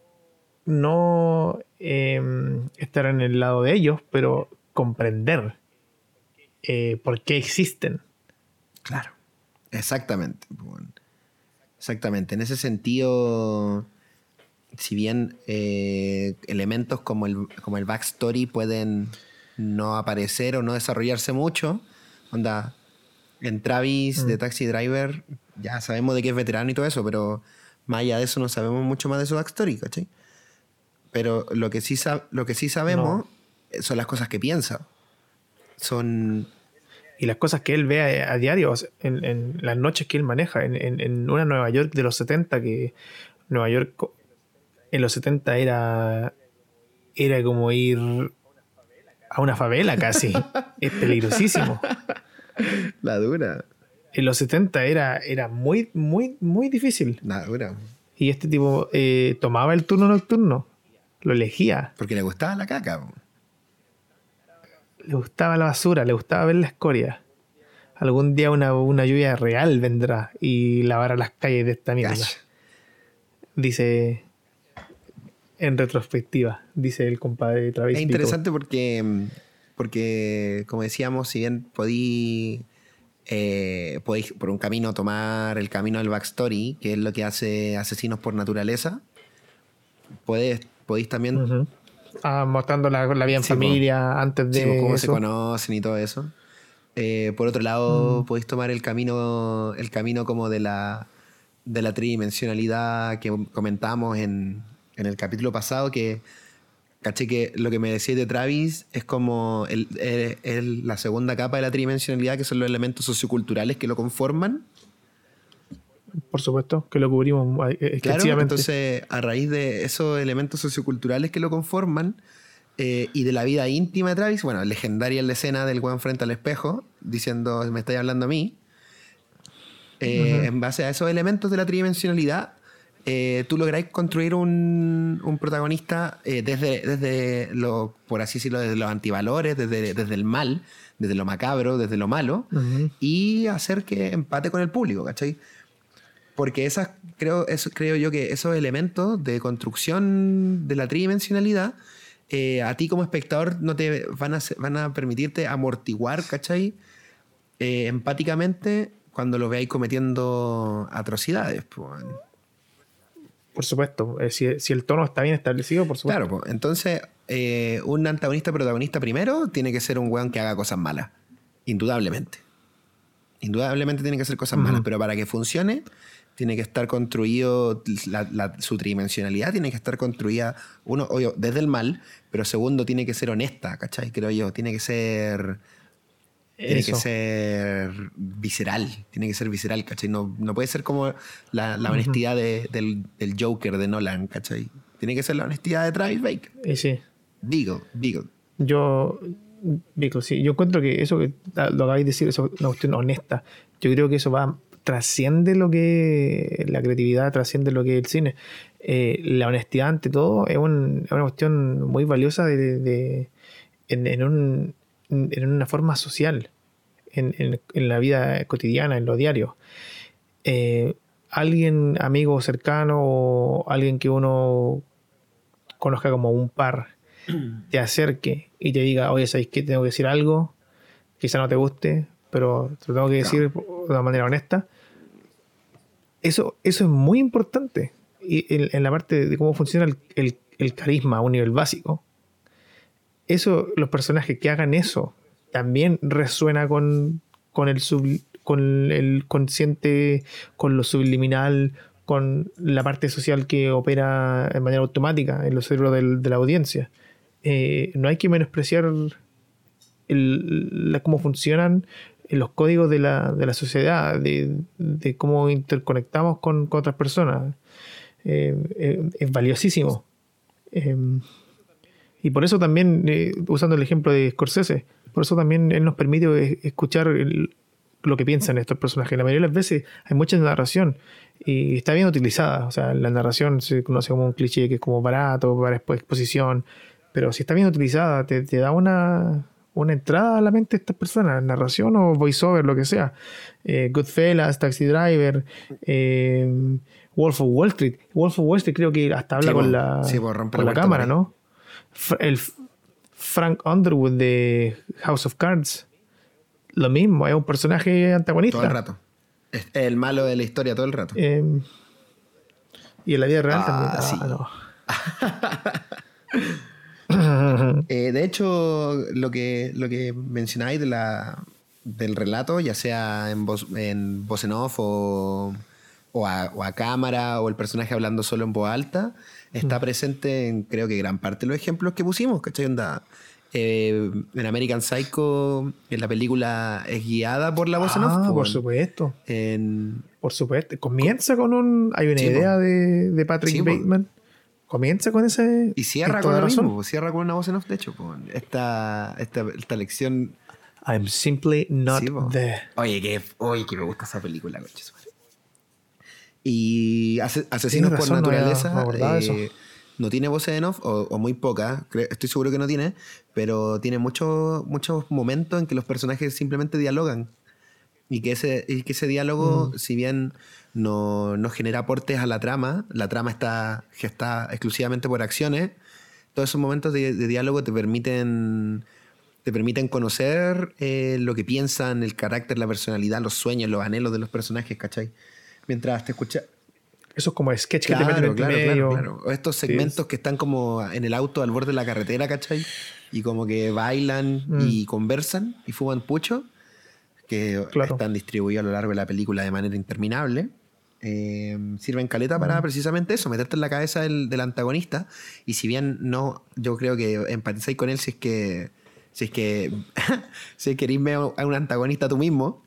no estar en el lado de ellos, pero comprender por qué existen. Claro. Exactamente, weón. Exactamente. En ese sentido, si bien elementos como el backstory pueden no aparecer o no desarrollarse mucho, onda, en Travis de Mm. Taxi Driver ya sabemos de que es veterano y todo eso, pero más allá de eso no sabemos mucho más de su backstory, ¿cachai? Pero lo que sí No. sabemos son las cosas que piensa. Son... Y las cosas que él ve a diario, o sea, en las noches que él maneja, en una Nueva York de los 70 que Nueva York en los 70 era como ir a una favela casi. Es peligrosísimo. La dura. En los 70 era muy, muy, muy difícil. La dura. Y este tipo tomaba el turno nocturno, lo elegía, Porque le gustaba la caca. le gustaba la basura, le gustaba ver la escoria. Algún día una lluvia real vendrá y lavará las calles de esta mierda. Cacha. Dice en retrospectiva, dice el compadre de Es Travis Bickle. interesante porque, como decíamos, si bien podéis por un camino tomar el camino del backstory, que es lo que hace Asesinos por Naturaleza, podéis también, Ujú. Mostrando la vida en sí, pues, familia antes sí, pues, de cómo se eso. conocen y todo eso. Por otro lado, Mm, podéis tomar el camino como de la tridimensionalidad que comentamos en el capítulo pasado, que caché que lo que me decía de Travis es como la segunda capa de la tridimensionalidad, que son los elementos socioculturales que lo conforman. por supuesto, que lo cubrimos Claro, extensivamente. entonces a raíz de esos elementos socioculturales que lo conforman y de la vida íntima de Travis, bueno, legendaria la escena del weón frente al espejo, diciendo, me estáis hablando a mí, Ujú. en base a esos elementos de la tridimensionalidad, tú lográis construir un protagonista desde lo, por así decirlo, desde los antivalores, desde el mal, desde lo macabro, desde lo malo, y hacer que empate con el público, ¿cachai? Porque creo yo que esos elementos de construcción de la tridimensionalidad, a ti como espectador no te van a permitirte amortiguar, ¿cachai? Empáticamente cuando lo veáis cometiendo atrocidades, pues. Por supuesto. Si el tono está bien establecido, por supuesto. Claro, pues. Entonces, un antagonista protagonista primero tiene que ser un weón que haga cosas malas. Indudablemente. Indudablemente tiene que hacer cosas malas, pero para que funcione tiene que estar construido, su tridimensionalidad tiene que estar construida, uno, obvio, desde el mal, pero segundo, tiene que ser honesta, ¿cachai? Creo yo, tiene que ser visceral, ¿cachai? No puede ser como la honestidad del Joker de Nolan, ¿cachai? Tiene que ser la honestidad de Travis Baker. Sí. Beagle. Sí, yo encuentro que eso que lo acabáis de decir, eso es una cuestión honesta. Yo creo que eso trasciende lo que la creatividad, trasciende lo que es el cine. La honestidad ante todo es una cuestión muy valiosa en una forma social, en la vida cotidiana, en lo diario. Alguien, amigo cercano o alguien que uno conozca como un par, te acerque y te diga, oye, ¿sabes qué? Tengo que decir algo, quizá no te guste, pero te lo tengo que decir de una manera honesta. Eso es muy importante. Y en la parte de cómo funciona el carisma a un nivel básico, los personajes que hagan eso también resuena con el consciente, con lo subliminal, con la parte social que opera de manera automática en los cerebros de la audiencia. No hay que menospreciar cómo funcionan los códigos de la sociedad, de cómo interconectamos con otras personas. Es valiosísimo. Y por eso también, usando el ejemplo de Scorsese, por eso también él nos permite escuchar lo que piensan estos personajes. La mayoría de las veces hay mucha narración y está bien utilizada. O sea, la narración se conoce como un cliché que es como barato para exposición, pero si está bien utilizada te da una entrada a la mente de estas personas, narración o voiceover, lo que sea. Goodfellas, Taxi Driver, Wolf of Wall Street. Wolf of Wall Street creo que hasta habla con la cámara, ¿no? El Frank Underwood de House of Cards, lo mismo, es un personaje antagonista. Todo el rato. Es el malo de la historia todo el rato. Y en la vida real también. Sí. No. De hecho, lo que mencionáis del relato, ya sea en voz en off o a cámara, o el personaje hablando solo en voz alta, está presente en, creo que, gran parte de los ejemplos que pusimos, ¿cachai? En American Psycho, en la película es guiada por la voz en off. Por supuesto. Por supuesto. Comienza con hay una idea de Patrick Bateman. Comienza con ese... Y cierra con lo mismo, cierra con una voz en off, de hecho. Esta lección... I'm simply not there. Oye, que me gusta esa película, coche. Y Asesinos por Naturaleza no tiene voces en off, o muy pocas, estoy seguro que no tiene, pero tiene muchos momentos en que los personajes simplemente dialogan. Y que ese diálogo, si bien no genera aportes a la trama está gestada exclusivamente por acciones, todos esos momentos de diálogo te permiten conocer lo que piensan, el carácter, la personalidad, los sueños, los anhelos de los personajes, ¿cachai? Mientras te escuchas. Eso es como sketch que te meten en medio. Claro. O estos segmentos que están como en el auto al borde de la carretera, ¿cachai? Y como que bailan y conversan y fuman pucho, que están distribuidos a lo largo de la película de manera interminable. Sirven caleta para precisamente eso, meterte en la cabeza del antagonista. Y si bien yo creo que empatizáis con él si es que eres a un antagonista tú mismo,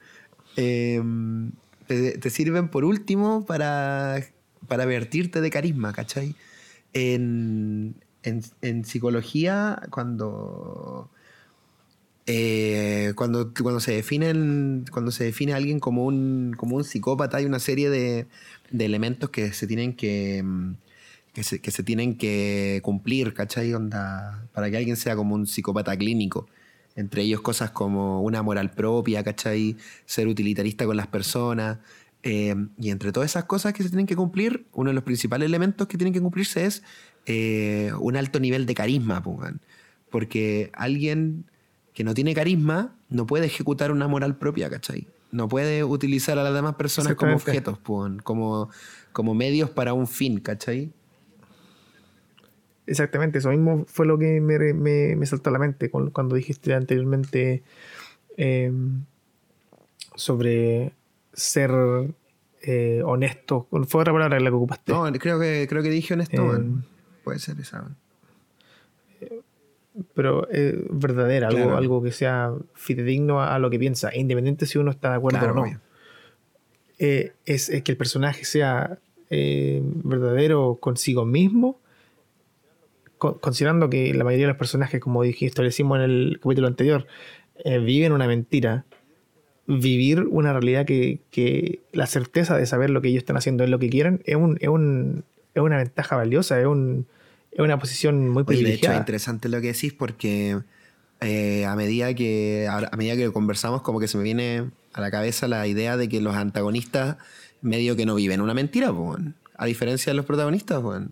te sirven por último para vertirte de carisma, ¿cachai? En psicología, cuando Cuando cuando se define a alguien como un psicópata, hay una serie de elementos que se tienen que se tienen que cumplir, ¿cachai? Onda, para que alguien sea como un psicópata clínico. Entre ellos cosas como una moral propia, ¿cachai? Ser utilitarista con las personas. Y entre todas esas cosas que se tienen que cumplir, uno de los principales elementos que tienen que cumplirse es un alto nivel de carisma, pues, weón. Porque alguien que no tiene carisma no puede ejecutar una moral propia, ¿cachai? No puede utilizar a las demás personas como Exactamente. objetos, pues, weón, como medios para un fin, ¿cachai? Exactamente, eso mismo fue lo que me saltó a la mente cuando dijiste anteriormente eh, sobre ser honesto. Fue otra palabra la que ocupaste. No, creo que dije honesto, Eh, weón. Puede ser esa, weón. pero verdadera, Claro, algo que sea fidedigno a lo que piensa, independiente si uno está de acuerdo o claro, no. obvio. Es que el personaje sea verdadero consigo mismo, considerando que la mayoría de los personajes, como dije, establecimos en el capítulo anterior, viven una mentira. Vivir una realidad que la certeza de saber lo que ellos están haciendo es lo que quieren es una ventaja valiosa, es una posición muy Oye, de hecho es privilegiada. interesante lo que decís porque a medida que conversamos como que se me viene a la cabeza la idea de que los antagonistas medio que no viven una mentira, po, weón. A diferencia de los protagonistas, weón.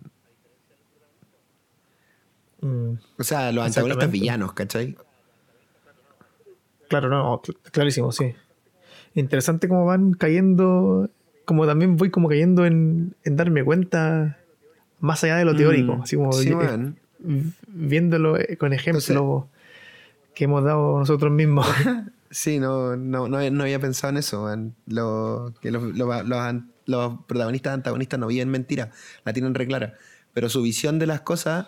Mm, O sea, los antagonistas exactamente. villanos, ¿cachai? Claro, no, clarísimo, sí. Interesante cómo van cayendo, como también voy como cayendo en darme cuenta más allá de lo teórico, así como Sí, weón. viéndolo con Entonces, ejemplos que hemos dado nosotros mismos. sí, no había pensado en eso, weón. Que los protagonistas antagonistas no viven mentira, la tienen re clara. Pero su visión de las cosas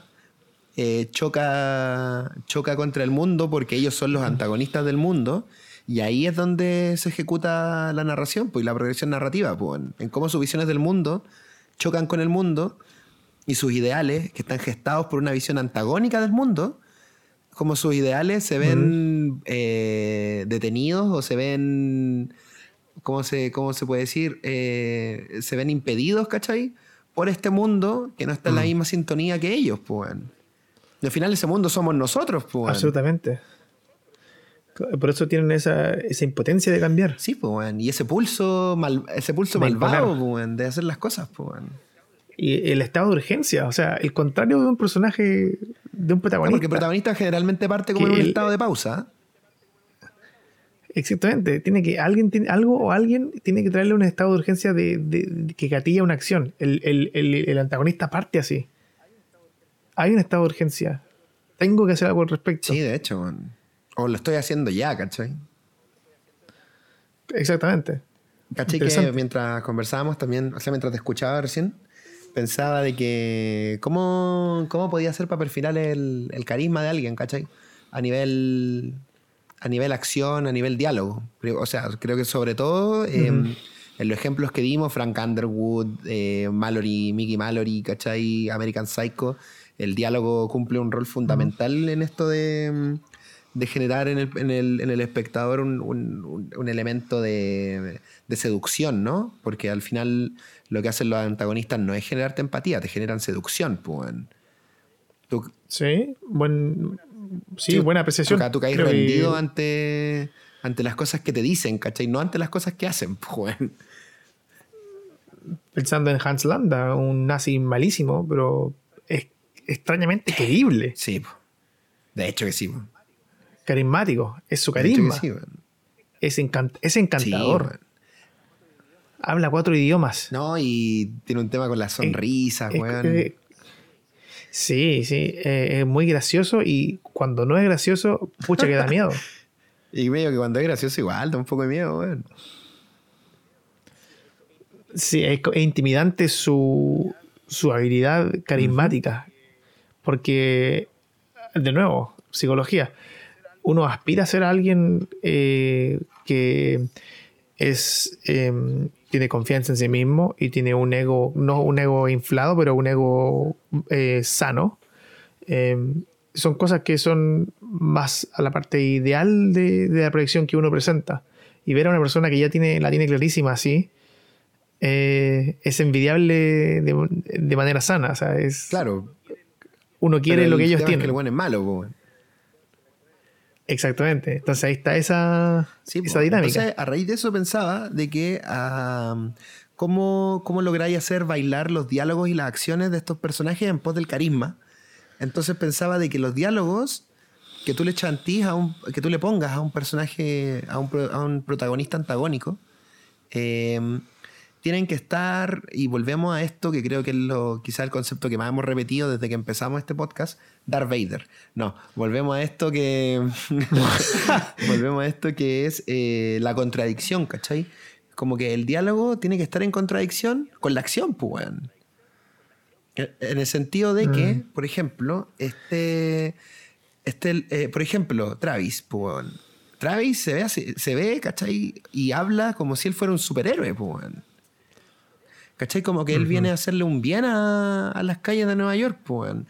choca contra el mundo porque ellos son los antagonistas del mundo y ahí es donde se ejecuta la narración pues, y la progresión narrativa pues, en cómo sus visiones del mundo chocan con el mundo y sus ideales que están gestados por una visión antagónica del mundo, como sus ideales se Mm, ven detenidos o se ven, ¿cómo se puede decir? Se ven impedidos, ¿cachai? Por este mundo que no está en la mm, misma sintonía que ellos, pues. Y al final ese mundo somos nosotros, pues, weón. absolutamente. Por eso tienen esa impotencia de cambiar, Sí, pues, weón. Y ese pulso de imponer. malvado, pues, weón, de hacer las cosas, pues, weón. Y el estado de urgencia, o sea, el contrario de un personaje, de un Claro, porque el protagonista, protagonista generalmente parte como en que un él, estado de pausa. exactamente, tiene que alguien tiene algo o alguien tiene que traerle un estado de urgencia de que gatilla una acción. El antagonista parte así. Hay un estado de urgencia. Tengo que hacer algo al Sí, respecto. de hecho, weón. O lo estoy haciendo ya, ¿cachai? Exactamente. ¿Cachai? Que Interesante. mientras conversábamos también, o sea, mientras te escuchaba recién, pensaba de que cómo podía ser para perfilar el carisma de alguien, ¿cachai? A nivel, a nivel acción, a nivel diálogo. O sea, creo que sobre todo Ujú, en los ejemplos que dimos, Frank Underwood, Mallory, Mickey Mallory, ¿cachai? American Psycho, el diálogo cumple un rol ujú. fundamental en esto de generar en el espectador un elemento de seducción, ¿no? Porque al final lo que hacen los antagonistas no es generarte empatía, te generan seducción, pues. Weón. Tú, Sí, sí, sí, buena apreciación. tú caes Creo rendido que ante las cosas que te dicen, ¿cachai? No ante las cosas que hacen, pues. Weón. pensando en Hans Landa, un nazi malísimo, pero es extrañamente querible, Sí, po. De hecho que sí, po. carismático. Es su De hecho que sí, carisma. weón. Es Sí, encantador. weón. Habla 4 idiomas. No, y tiene un tema con las Es- sonrisas, es- weón. eh, sí, sí. Es muy gracioso y cuando no es gracioso, pucha que da miedo. Y medio que cuando es gracioso igual, da un poco de miedo, weón. Sí, es intimidante su habilidad Ujú. carismática. Porque, de nuevo, psicología. Uno aspira a ser alguien que tiene confianza en sí mismo y tiene un ego, no un ego inflado, pero un ego sano. Eh, son cosas que son más a la parte ideal de la proyección que uno presenta. Y ver a una persona que ya la tiene clarísima así, es envidiable de manera sana. O sea, Claro, uno quiere lo que ellos tema es que tienen. el bueno es malo, po, weón. Exactamente. Entonces ahí está esa dinámica. Entonces, a raíz de eso pensaba de que cómo lográis hacer bailar los diálogos y las acciones de estos personajes en pos del carisma. Entonces pensaba de que los diálogos que tú le chantís que tú le pongas a un personaje, a un protagonista antagónico, tienen que estar, y volvemos a esto que creo que es quizá el concepto que más hemos repetido desde que empezamos este podcast, Darth Vader. No, volvemos a esto que volvemos a esto que es la contradicción, ¿cachai? Como que el diálogo tiene que estar en contradicción con la acción, pues, weón. En el sentido de que, por ejemplo, por ejemplo, Travis, pues, weón. Travis se ve, ¿cachai? Y habla como si él fuera un superhéroe, pues, weón. ¿Cachai? Como que él viene a hacerle un bien a las calles de Nueva York, pues, weón.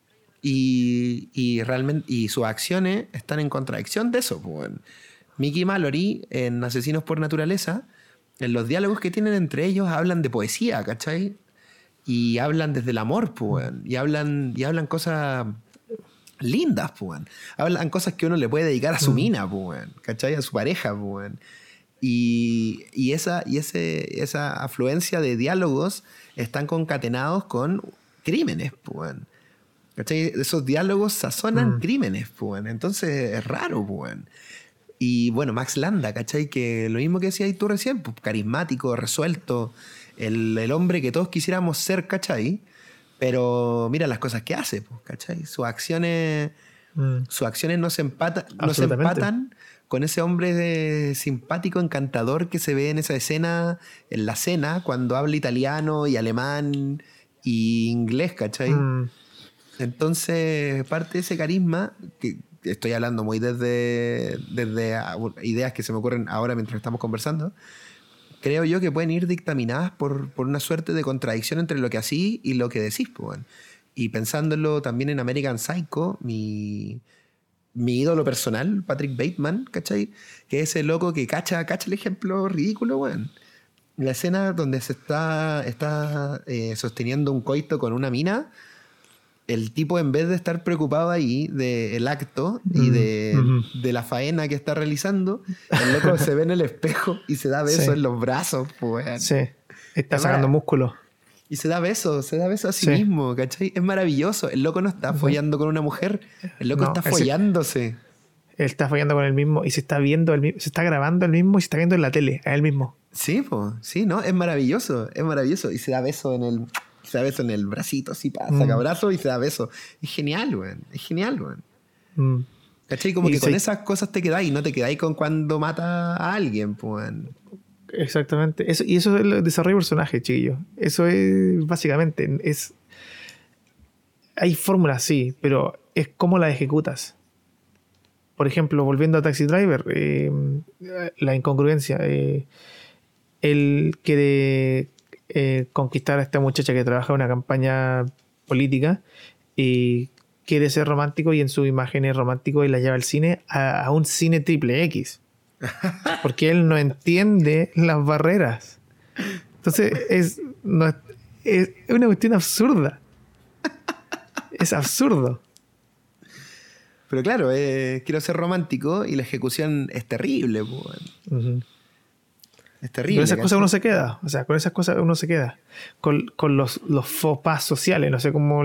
Y realmente, y sus acciones están en contradicción de eso, pues, weón. Mickey y Mallory, en Asesinos por Naturaleza, en los diálogos que tienen entre ellos, hablan de poesía, ¿cachai? Y hablan desde el amor, pues, weón. Y hablan cosas lindas, pues, weón. Hablan cosas que uno le puede dedicar a su mina, pues, weón. ¿Cachai? A su pareja, pues, weón. Y esa afluencia de diálogos están concatenados con crímenes, pues, weón. ¿Cachai? Esos diálogos sazonan crímenes, pues, weón. Entonces es raro, pues, weón. Y bueno, Max Landa, ¿cachai? Que lo mismo que decías tú recién, pues, carismático, resuelto, el hombre que todos quisiéramos ser, ¿cachai? Pero mira las cosas que hace, pues, ¿cachai? Sus acciones no se empatan con ese hombre simpático, encantador que se ve en esa escena, en la cena, cuando habla italiano y alemán y inglés, ¿cachai? Entonces, parte de ese carisma, que estoy hablando muy desde ideas que se me ocurren ahora mientras estamos conversando, creo yo que pueden ir dictaminadas por una suerte de contradicción entre lo que así y lo que decís, pues, bueno. Y pensándolo también en American Psycho, mi ídolo personal, Patrick Bateman, ¿cachai? Que es ese loco que cacha el ejemplo ridículo, weón. La escena donde se está sosteniendo un coito con una mina, el tipo, en vez de estar preocupado ahí del acto y de la faena que está realizando, el loco se ve en el espejo y se da besos en los brazos, pues. Sí, está sacando músculo. Y se da besos a sí mismo, ¿cachai? Es maravilloso. El loco no está follando con una mujer, el loco está follándose. Él está follando con él mismo y se está viendo, se está grabando él mismo y se está viendo en la tele a él mismo. Sí, pues, sí, ¿no? Es maravilloso. Y se da beso en el bracito, así, saca brazo y se da beso. Es genial, weón. ¿Cachai? Como que con esas cosas te quedáis, no te quedáis con cuando mata a alguien, pues. Exactamente. Eso es el desarrollo de personaje, chiquillo. Eso es básicamente. Hay fórmulas, sí, pero es cómo las ejecutas. Por ejemplo, volviendo a Taxi Driver, la incongruencia. Él quiere conquistar a esta muchacha que trabaja en una campaña política y quiere ser romántico, y en su imagen es romántico y la lleva al cine, a un cine triple X. Porque él no entiende las barreras. Entonces es una cuestión absurda. Es absurdo. Pero claro, quiero ser romántico y la ejecución es terrible, pues. Es terrible. Con esas cosas uno se queda. O sea, con esas cosas uno se queda. Con los faux pas sociales. No sé cómo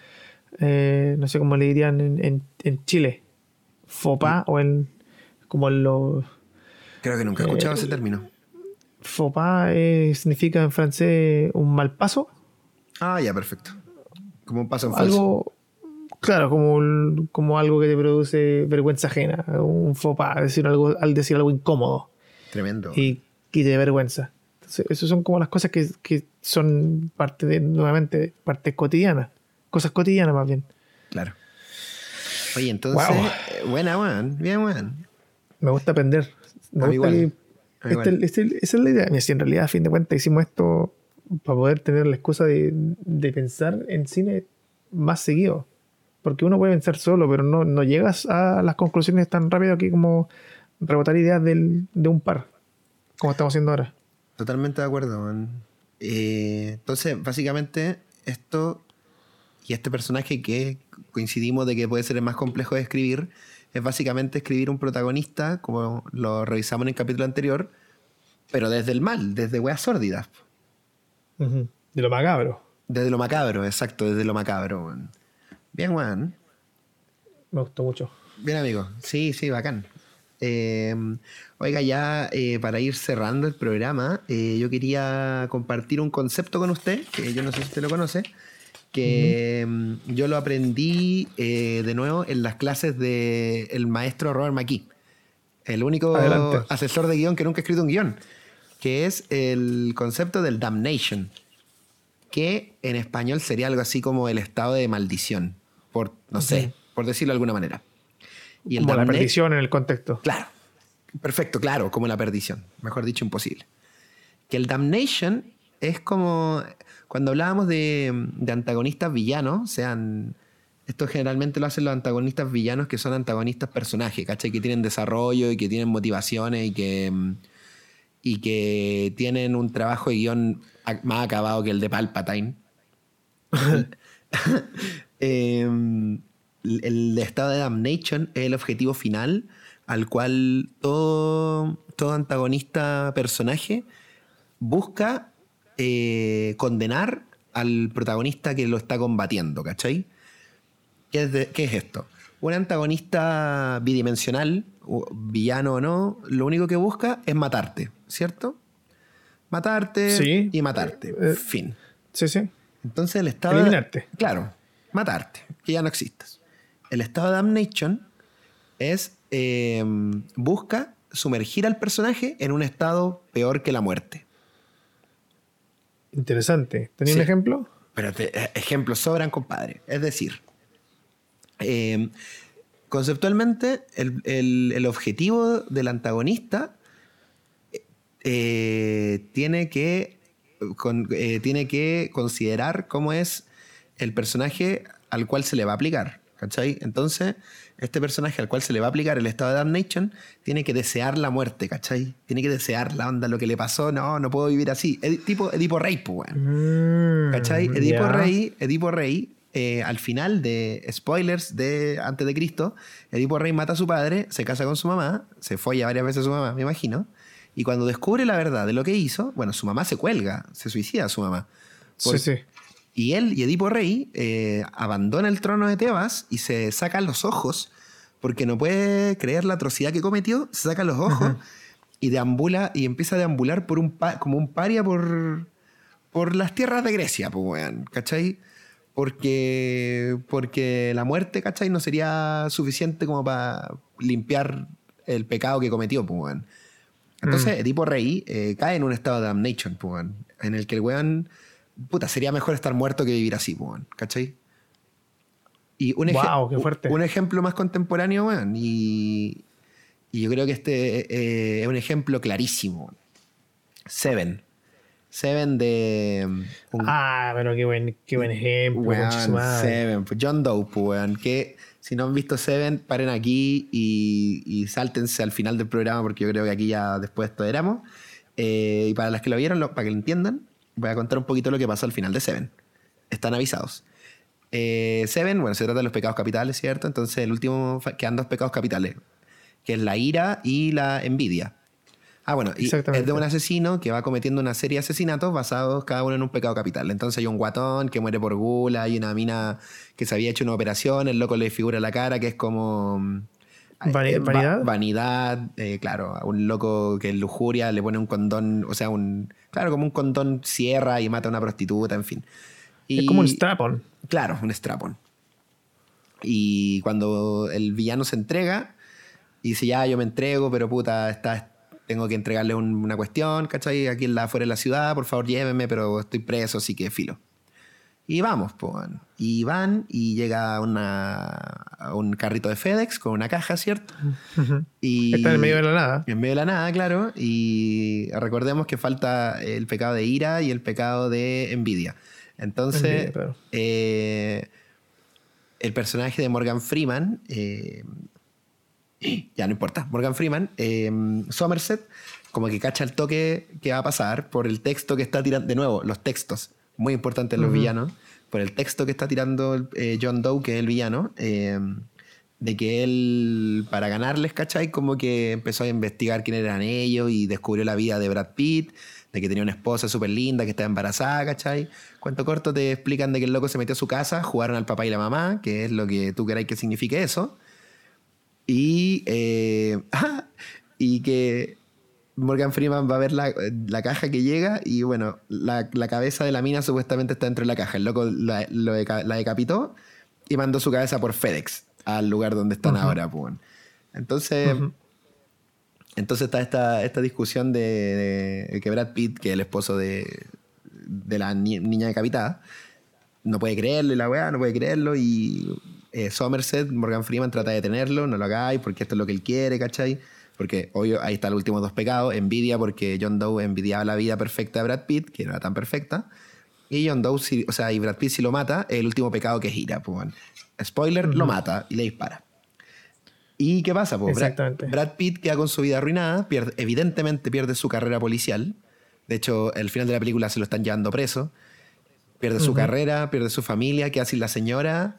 le dirían en Chile. Faux pas como los... Creo que nunca he escuchado ese término. Faux pas significa en francés un mal paso. Ah, ya, perfecto. Como un paso en falso. Algo, claro, como algo que te produce vergüenza ajena. Un faux pas, al decir algo incómodo. Tremendo. Y te da vergüenza. Entonces, eso son como las cosas que son nuevamente, parte cotidiana. Cosas cotidianas, más bien. Claro. Oye, entonces, buena, weón. Bien, weón. Me gusta aprender. Esa es la idea. Mira, si en realidad, a fin de cuentas, hicimos esto para poder tener la excusa de pensar en cine más seguido. Porque uno puede pensar solo, pero no llegas a las conclusiones tan rápido aquí como rebotar ideas de un par, como estamos haciendo ahora. Totalmente de acuerdo, man. Entonces, básicamente, esto y este personaje que coincidimos de que puede ser el más complejo de escribir, es básicamente escribir un protagonista, como lo revisamos en el capítulo anterior, pero desde el mal, desde weas sórdidas. Uh-huh. De lo macabro. Desde lo macabro, exacto, desde lo macabro, man. Bien, weón. Me gustó mucho. Bien, amigo. Sí, bacán. Oiga, ya para ir cerrando el programa, yo quería compartir un concepto con usted, que yo no sé si usted lo conoce, que yo lo aprendí de nuevo en las clases del maestro Robert McKee, el único Adelante. asesor de guión que nunca ha escrito un guión, que es el concepto del damnation, que en español sería algo así como el estado de maldición, no sé, por decirlo de alguna manera. Y como la perdición en el contexto. Claro, perfecto, claro, como la perdición. Mejor dicho, imposible. Que el damnation es como cuando hablábamos de antagonistas villanos, esto generalmente lo hacen los antagonistas villanos que son antagonistas personajes, ¿cachai? Que tienen desarrollo y que tienen motivaciones y que tienen un trabajo de guión más acabado que el de Palpatine. El estado de damnation es el objetivo final al cual todo antagonista personaje busca condenar al protagonista que lo está combatiendo, ¿cachai? ¿Qué es esto? Un antagonista bidimensional, villano o no, lo único que busca es matarte, ¿cierto? Matarte Sí. y matarte. Fin. Sí. Entonces el estado... Eliminarte. Claro, matarte, que ya no existas. El estado de damnation es... busca sumergir al personaje en un estado peor que la muerte. Interesante. ¿Tenía un ejemplo? Pero ejemplos sobran, compadre. Es decir, conceptualmente el objetivo del antagonista tiene que considerar cómo es el personaje al cual se le va a aplicar, ¿cachai? Entonces, este personaje al cual se le va a aplicar el estado de damnation tiene que desear la muerte, ¿cachai? Tiene que desear la onda, lo que le pasó, no puedo vivir así. Tipo Edipo Rey, pues, weón. ¿Cachai? Edipo Rey, al final de spoilers de antes de Cristo, Edipo Rey mata a su padre, se casa con su mamá, se folla varias veces a su mamá, me imagino, y cuando descubre la verdad de lo que hizo, bueno, su mamá se cuelga, se suicida su mamá. Sí. Y él y Edipo Rey abandona el trono de Tebas y se sacan los ojos porque no puede creer la atrocidad que cometió, se saca los ojos y deambula y empieza a deambular como un paria por las tierras de Grecia, pues, weón, ¿cachai? Porque la muerte, ¿cachai? No sería suficiente como para limpiar el pecado que cometió, pues, weón. Entonces, Edipo Rey cae en un estado de damnation, pues, weón, en el que el weón, puta, sería mejor estar muerto que vivir así, pues, weón, ¿cachai? Y wow, qué fuerte. Un ejemplo más contemporáneo, weón, y yo creo que este es un ejemplo clarísimo. Seven de... pero qué buen ejemplo. Weón, Seven. John Doe, weón. Que si no han visto Seven, paren aquí y sáltense al final del programa porque yo creo que aquí ya después esto éramos. Y para las que lo vieron, para que lo entiendan, voy a contar un poquito lo que pasó al final de Seven. Están avisados. Seven, bueno, se trata de los pecados capitales, ¿cierto? Entonces el último quedan dos pecados capitales, que es la ira y la envidia. Bueno, y es de un asesino que va cometiendo una serie de asesinatos basados cada uno en un pecado capital. Entonces hay un guatón que muere por gula, hay una mina que se había hecho una operación, el loco le figura la cara que es como... ¿Vanidad? Vanidad, claro, a un loco que en lujuria le pone un condón, o sea, claro, como un condón cierra y mata a una prostituta, en fin. Es como un strap-on. Claro, un strap-on. Y cuando el villano se entrega y dice, ya, yo me entrego, pero puta, tengo que entregarle una cuestión, ¿cachai? Aquí afuera de la ciudad, por favor llévenme, pero estoy preso, así que filo. Y vamos, pues. Y van y llega a un carrito de FedEx con una caja, ¿cierto? Y está en medio de la nada. En medio de la nada, claro. Y recordemos que falta el pecado de ira y el pecado de envidia. Entonces, claro. el personaje de Morgan Freeman, ya no importa, Morgan Freeman, Somerset, como que cacha el toque que va a pasar por el texto que está tirando, de nuevo, los textos, muy importantes en los villanos, por el texto que está tirando John Doe, que es el villano, de que él, para ganarles, ¿cachai? Como que empezó a investigar quién eran ellos y descubrió la vida de Brad Pitt, de que tenía una esposa súper linda, que estaba embarazada, ¿cachai? Cuento corto, te explican de que el loco se metió a su casa, jugaron al papá y la mamá, que es lo que tú queráis que signifique eso, y, y que Morgan Freeman va a ver la caja que llega y bueno, la cabeza de la mina supuestamente está dentro de la caja. El loco la decapitó y mandó su cabeza por FedEx al lugar donde están ahora, pues. Entonces, entonces está esta discusión de que Brad Pitt, que es el esposo de la niña decapitada, no puede creerlo y la weá no puede creerlo y Somerset, Morgan Freeman trata de detenerlo, no lo hagáis porque esto es lo que él quiere, ¿cachai? Porque obvio ahí están los últimos dos pecados, envidia porque John Doe envidiaba la vida perfecta de Brad Pitt, que no era tan perfecta, y John Doe, y Brad Pitt si lo mata, el último pecado que es ira, pues bueno. Spoiler, lo mata y le dispara. ¿Y qué pasa? Pues Brad Pitt queda con su vida arruinada, evidentemente pierde su carrera policial, de hecho al final de la película se lo están llevando preso, pierde su carrera, pierde su familia, queda sin la señora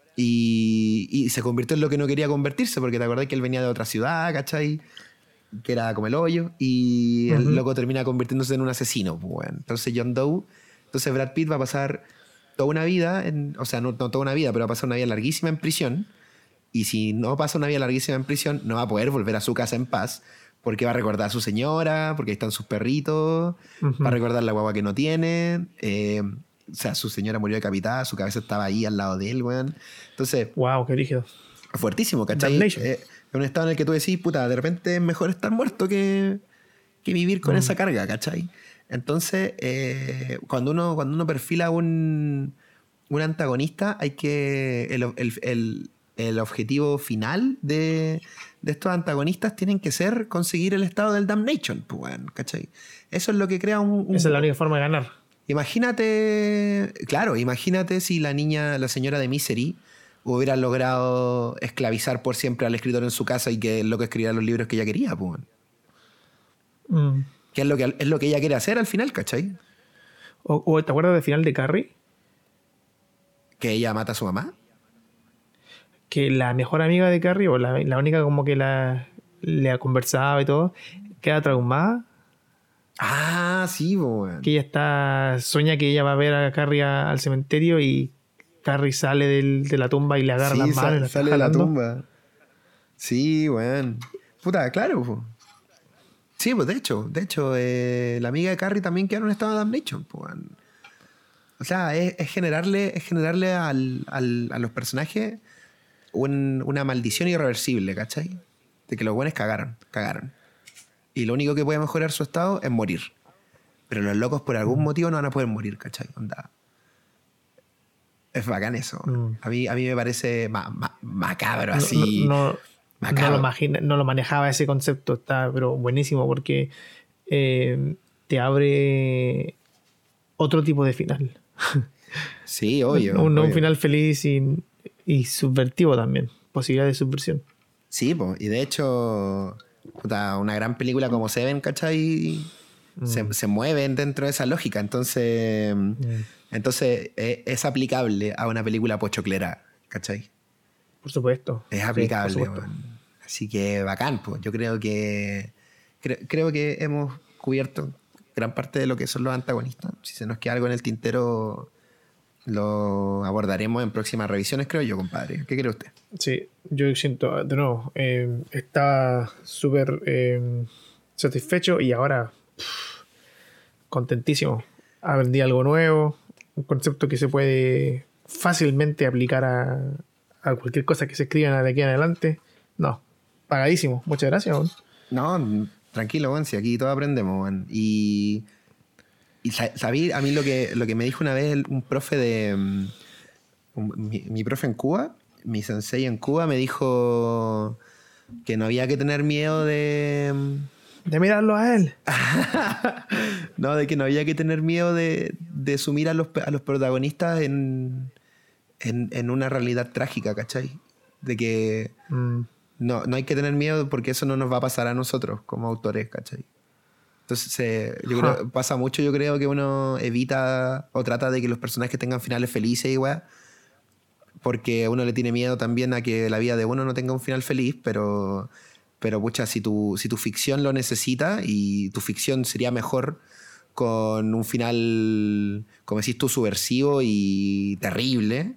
y se convirtió en lo que no quería convertirse, porque te acordás que él venía de otra ciudad, ¿cachai? Que era como el hoyo, y el loco termina convirtiéndose en un asesino. Pues, bueno. Entonces entonces Brad Pitt va a pasar toda una vida, o sea, no toda una vida, pero va a pasar una vida larguísima en prisión, y si no pasa una vida larguísima en prisión, no va a poder volver a su casa en paz, porque va a recordar a su señora, porque ahí están sus perritos, va a recordar la guagua que no tiene, o sea, su señora murió decapitada, su cabeza estaba ahí al lado de él, weón. Entonces... Wow, qué rígido. Fuertísimo, ¿cachai? Es un estado en el que tú decís, puta, de repente es mejor estar muerto que vivir con esa carga, ¿cachai? Entonces, cuando uno perfila un antagonista, hay que... El objetivo final de estos antagonistas tienen que ser conseguir el estado del damnation, pues, bueno, ¿cachai? Eso es lo que crea Esa es la única forma de ganar. Imagínate si la señora de Misery hubiera logrado esclavizar por siempre al escritor en su casa y que es lo que escribiera los libros que ella quería, pues. Que es lo que ella quiere hacer al final, ¿cachai? ¿O te acuerdas del final de Carrie? Que ella mata a su mamá. Que la mejor amiga de Carrie, o la única como que le conversaba y todo, queda traumada. Ah, sí, bueno. Que ella sueña que ella va a ver a Carrie al cementerio y Carrie sale de la tumba y le agarra las manos y la sale de la tumba. Sí, bueno. Puta, claro. Po. Sí, pues de hecho, la amiga de Carrie también queda en un estado de damnation. Pues. O sea, es generarle a los personajes una maldición irreversible, ¿cachai? De que los buenos cagaron. Y lo único que puede mejorar su estado es morir. Pero los locos por algún motivo no van a poder morir, ¿cachai? Onda. Es bacán eso. A mí me parece macabro, así. Macabro. No lo manejaba ese concepto, está pero buenísimo porque te abre otro tipo de final. Sí, obvio. Un final feliz y subvertivo también. Posibilidad de subversión. Sí, pues. Y de hecho... Puta, una gran película como Seven, ¿cachai? Se mueven dentro de esa lógica. Entonces es aplicable a una película pochoclera, ¿cachai? Por supuesto. Es aplicable. Sí, por supuesto. Así que bacán, pues. Yo creo que hemos cubierto gran parte de lo que son los antagonistas. Si se nos queda algo en el tintero, lo abordaremos en próximas revisiones, creo yo, compadre. ¿Qué cree usted? Sí, yo siento, de nuevo, estaba súper satisfecho y ahora contentísimo. Aprendí algo nuevo, un concepto que se puede fácilmente aplicar a cualquier cosa que se escriba de aquí en adelante. No, pagadísimo. Muchas gracias, man. No, tranquilo, man, si aquí todos aprendemos, man. Y sabí, a mí lo que me dijo una vez un profe mi profe en Cuba, mi sensei en Cuba, me dijo que no había que tener miedo de mirarlo a él. No, de que no había que tener miedo de sumir a los protagonistas en en una realidad trágica, ¿cachai? De que no hay que tener miedo porque eso no nos va a pasar a nosotros como autores, ¿cachai? Entonces, yo creo, pasa mucho, yo creo que uno evita o trata de que los personajes tengan finales felices y weá, porque uno le tiene miedo también a que la vida de uno no tenga un final feliz, pero pucha, si tu ficción lo necesita y tu ficción sería mejor con un final, como decís tú, subversivo y terrible,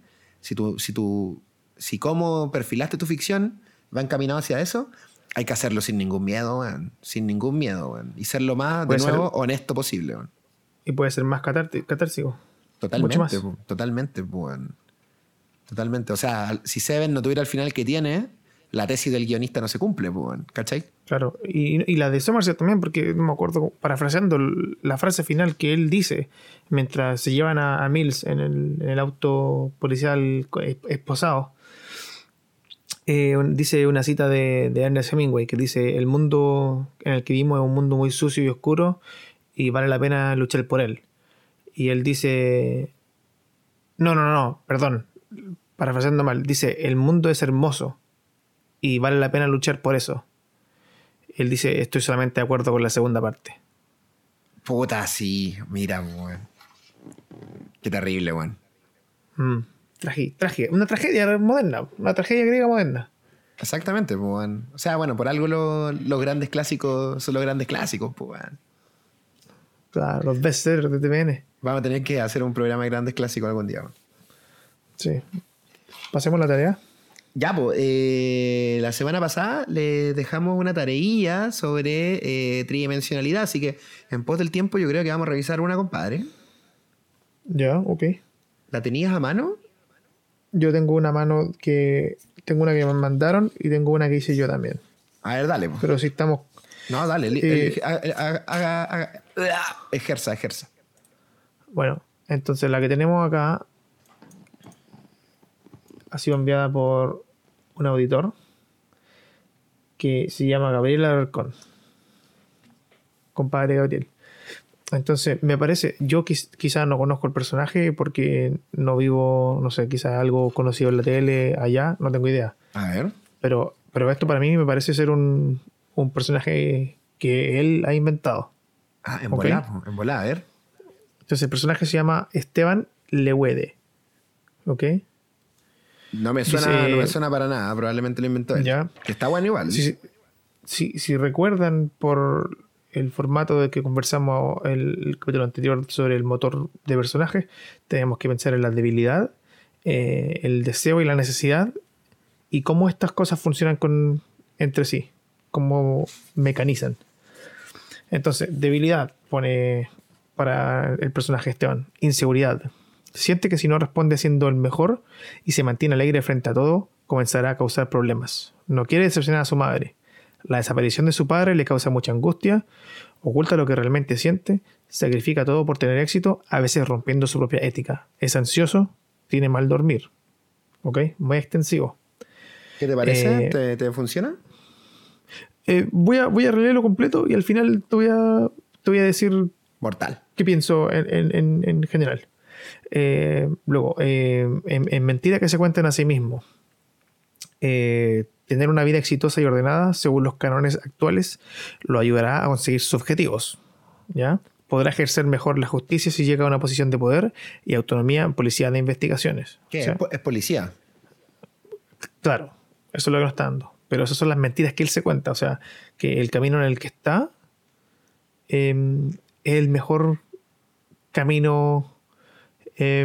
si cómo perfilaste tu ficción va encaminado hacia eso, hay que hacerlo sin ningún miedo, weón. Sin ningún miedo, weón. Y ser lo más, de nuevo, honesto posible, weón. Y puede ser más catársico. Totalmente, totalmente, weón. Totalmente. O sea, si Seven no tuviera el final que tiene, la tesis del guionista no se cumple, weón. ¿Cachai? Claro. Y la de Somerset también, porque no me acuerdo, parafraseando la frase final que él dice mientras se llevan a Mills en el auto policial esposado. Dice una cita de Ernest Hemingway que dice: el mundo en el que vivimos es un mundo muy sucio y oscuro y vale la pena luchar por él. Y él dice... No, perdón, parafraseando mal, dice: el mundo es hermoso y vale la pena luchar por eso. Él dice: estoy solamente de acuerdo con la segunda parte. Puta, sí, mira, weón. Qué terrible, weón. Una tragedia moderna, una tragedia griega moderna. Exactamente, pues, weón. O sea, bueno, por algo los grandes clásicos son los grandes clásicos, pues, weón. Claro, los bestsellers de TVN. Vamos a tener que hacer un programa de grandes clásicos algún día, weón. Sí. Pasemos la tarea. Ya, pues, la semana pasada le dejamos una tareilla sobre tridimensionalidad, así que en pos del tiempo yo creo que vamos a revisar una, compadre. Ya, ok. ¿La tenías a mano? Yo tengo una mano que... Tengo una que me mandaron y tengo una que hice yo también. A ver, dale. Pero si estamos... No, dale. Ejerza. Bueno, entonces la que tenemos acá ha sido enviada por un auditor que se llama Gabriel Alarcón. Compadre Gabriel. Entonces, me parece, yo quizás no conozco el personaje porque no vivo, no sé, quizás algo conocido en la tele allá, no tengo idea. A ver. Pero esto para mí me parece ser un personaje que él ha inventado. Ah, en volada, a ver. Entonces, el personaje se llama Esteban Lewede. ¿Ok? No me suena para nada, probablemente lo inventó él. Ya. Que está bueno igual. Si recuerdan por el formato de que conversamos el capítulo anterior sobre el motor de personajes, tenemos que pensar en la debilidad, el deseo y la necesidad, y cómo estas cosas funcionan entre sí, cómo mecanizan. Entonces, debilidad pone para el personaje Esteban: inseguridad. Siente que si no responde siendo el mejor y se mantiene alegre frente a todo, comenzará a causar problemas. No quiere decepcionar a su madre. La desaparición de su padre le causa mucha angustia, oculta lo que realmente siente, sacrifica todo por tener éxito, a veces rompiendo su propia ética. Es ansioso, tiene mal dormir. ¿Ok? Muy extensivo. ¿Qué te parece? ¿Te funciona? Voy a releerlo completo y al final te voy a decir... Mortal. ¿Qué pienso en general? Luego, en mentira que se cuenten a sí mismo. Tener una vida exitosa y ordenada según los cánones actuales lo ayudará a conseguir sus objetivos. ¿Ya? Podrá ejercer mejor la justicia si llega a una posición de poder y autonomía en policía de investigaciones. ¿Qué? O sea, ¿Es policía? Claro, eso es lo que nos está dando. Pero esas son las mentiras que él se cuenta. O sea, que el camino en el que está es el mejor camino, es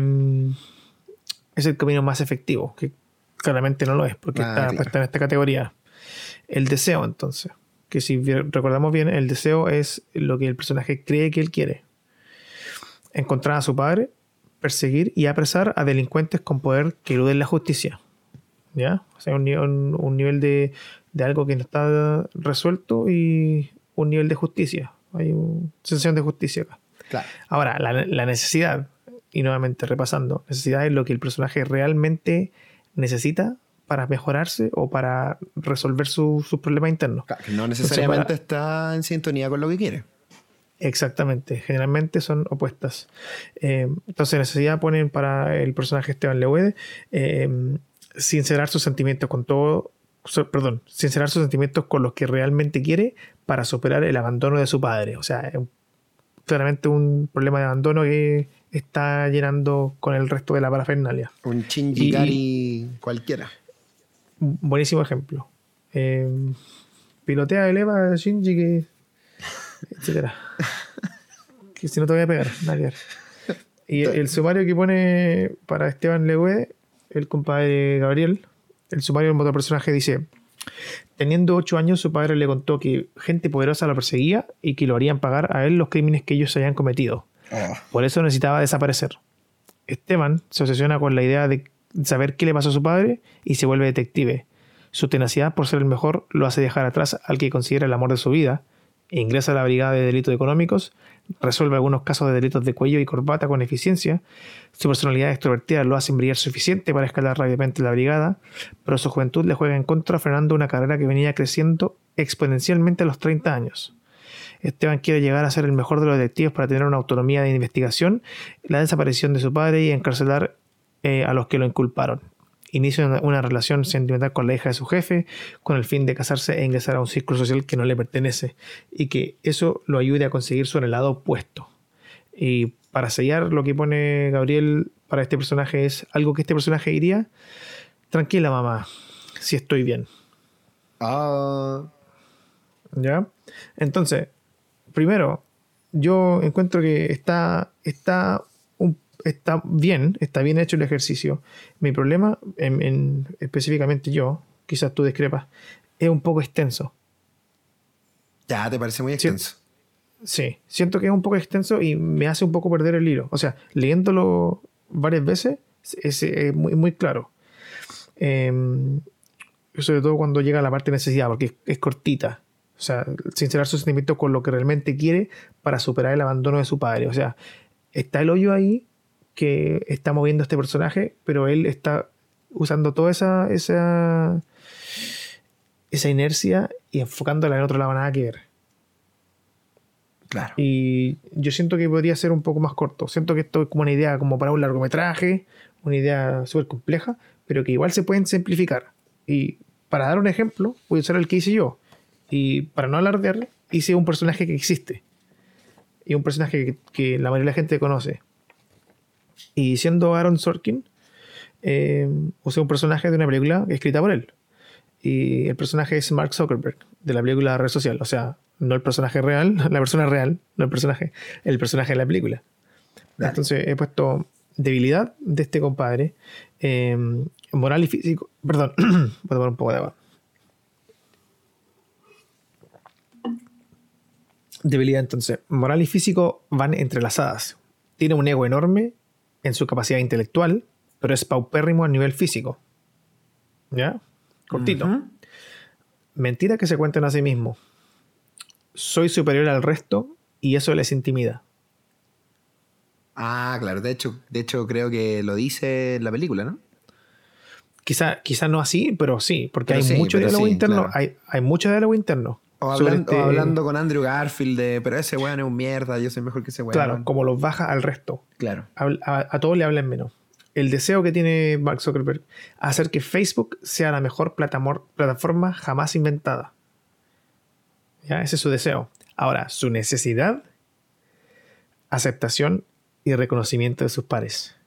el camino más efectivo, que claramente no lo es, porque está puesta en esta categoría. El deseo, entonces, que si recordamos bien, el deseo es lo que el personaje cree que él quiere: encontrar a su padre, perseguir y apresar a delincuentes con poder que eluden la justicia. ¿Ya? O sea, un nivel de algo que no está resuelto y un nivel de justicia. Hay una sensación de justicia acá. Claro. Ahora, la necesidad, y nuevamente repasando, necesidad es lo que el personaje realmente necesita para mejorarse o para resolver sus problemas internos. Claro, que no necesariamente está en sintonía con lo que quiere. Exactamente, generalmente son opuestas. Entonces, necesidad ponen para el personaje Esteban Lewede sincerar sus sentimientos con todo, sincerar sus sentimientos con los que realmente quiere para superar el abandono de su padre. O sea, es claramente un problema de abandono que está llenando con el resto de la parafernalia. Un Shinji Ikari cualquiera. Buenísimo ejemplo. Pilotea el Eva Shinji que etcétera. Que si no te voy a pegar, nada que ver. Y el sumario que pone para Esteban Lewede, el compadre Gabriel, el sumario del otro personaje dice: teniendo 8 años, su padre le contó que gente poderosa lo perseguía y que lo harían pagar a él los crímenes que ellos habían cometido. Por eso necesitaba desaparecer. Esteban se obsesiona con la idea de saber qué le pasó a su padre y se vuelve detective. Su tenacidad por ser el mejor lo hace dejar atrás al que considera el amor de su vida. Ingresa a la Brigada de Delitos Económicos, resuelve algunos casos de delitos de cuello y corbata con eficiencia. Su personalidad extrovertida lo hace brillar suficiente para escalar rápidamente la brigada, pero su juventud le juega en contra, frenando una carrera que venía creciendo exponencialmente a los 30 años. Esteban quiere llegar a ser el mejor de los detectives para tener una autonomía de investigación, la desaparición de su padre y encarcelar a los que lo inculparon. Inicia una relación sentimental con la hija de su jefe, con el fin de casarse e ingresar a un círculo social que no le pertenece, y que eso lo ayude a conseguir su anhelado puesto. Y para sellar, lo que pone Gabriel para este personaje es algo que este personaje diría: tranquila mamá, si estoy bien. ¿Ya? Entonces, primero, yo encuentro que está bien hecho el ejercicio. Mi problema, específicamente yo, quizás tú discrepas, es un poco extenso. Ya, ¿te parece muy extenso? Sí, siento que es un poco extenso y me hace un poco perder el hilo. O sea, leyéndolo varias veces es muy, muy claro. Sobre todo cuando llega a la parte de necesidad, porque es cortita. O sea, sincerar sus sentimientos con lo que realmente quiere para superar el abandono de su padre. O sea, está el hoyo ahí que está moviendo este personaje, pero él está usando toda esa inercia y enfocándola en otro lado, nada que ver. Claro. Y yo siento que podría ser un poco más corto. Siento que esto es como una idea como para un largometraje, una idea súper compleja, pero que igual se pueden simplificar. Y para dar un ejemplo, voy a usar el que hice yo. Y para no alardear, hice un personaje que existe. Y un personaje que la mayoría de la gente conoce. Y siendo Aaron Sorkin, usé un personaje de una película escrita por él. Y el personaje es Mark Zuckerberg, de la película Red Social. O sea, no el personaje real, la persona real, no el personaje de la película. Dale. Entonces he puesto debilidad de este compadre, moral y físico. Perdón, voy a tomar un poco de agua. Debilidad, entonces, moral y físico van entrelazadas. Tiene un ego enorme en su capacidad intelectual, pero es paupérrimo a nivel físico. ¿Ya? Cortito. Uh-huh. Mentira que se cuentan a sí mismo. Soy superior al resto y eso les intimida. Ah, claro. De hecho creo que lo dice en la película, ¿no? Quizá no así, pero sí, porque hay mucho diálogo interno. Claro. Hay mucho diálogo interno. O hablando con Andrew Garfield pero ese weón es un mierda, yo soy mejor que ese weón. Claro, como los baja al resto. Claro. A todos le hablan menos. El deseo que tiene Mark Zuckerberg hacer que Facebook sea la mejor plataforma jamás inventada. ¿Ya? Ese es su deseo. Ahora, su necesidad, aceptación y reconocimiento de sus pares.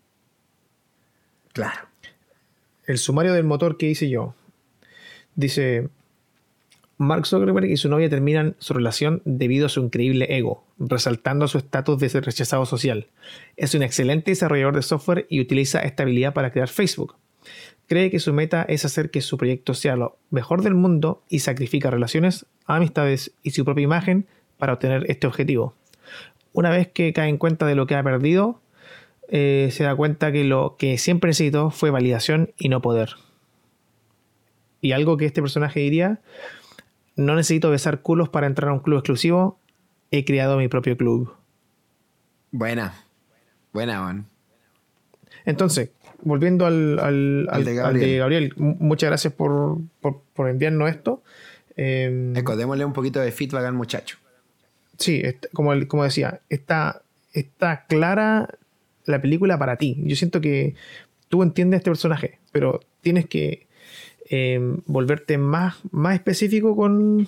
Claro. El sumario del motor que hice yo dice: Mark Zuckerberg y su novia terminan su relación debido a su increíble ego, resaltando su estatus de rechazado social. Es un excelente desarrollador de software y utiliza esta habilidad para crear Facebook. Cree que su meta es hacer que su proyecto sea lo mejor del mundo y sacrifica relaciones, amistades y su propia imagen para obtener este objetivo. Una vez que cae en cuenta de lo que ha perdido, se da cuenta que lo que siempre necesitó fue validación y no poder. Y algo que este personaje diría: no necesito besar culos para entrar a un club exclusivo. He creado mi propio club. Buena, man. Entonces, volviendo al de Gabriel, muchas gracias por enviarnos esto. Démosle un poquito de feedback al muchacho. Sí, como decía, está clara la película para ti. Yo siento que tú entiendes este personaje, pero tienes que volverte más específico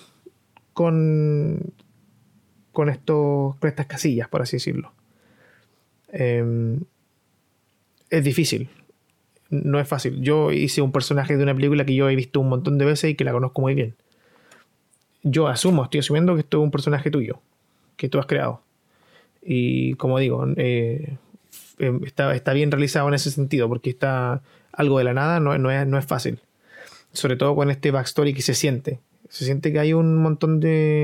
con, con estas casillas, por así decirlo. Eh, es difícil, no es fácil. Yo hice un personaje de una película que yo he visto un montón de veces y que la conozco muy bien. Estoy asumiendo que esto es un personaje tuyo, que tú has creado. Y como digo, está bien realizado en ese sentido, porque está algo de la nada, no es fácil. Sobre todo con este backstory que se siente. Se siente que hay un montón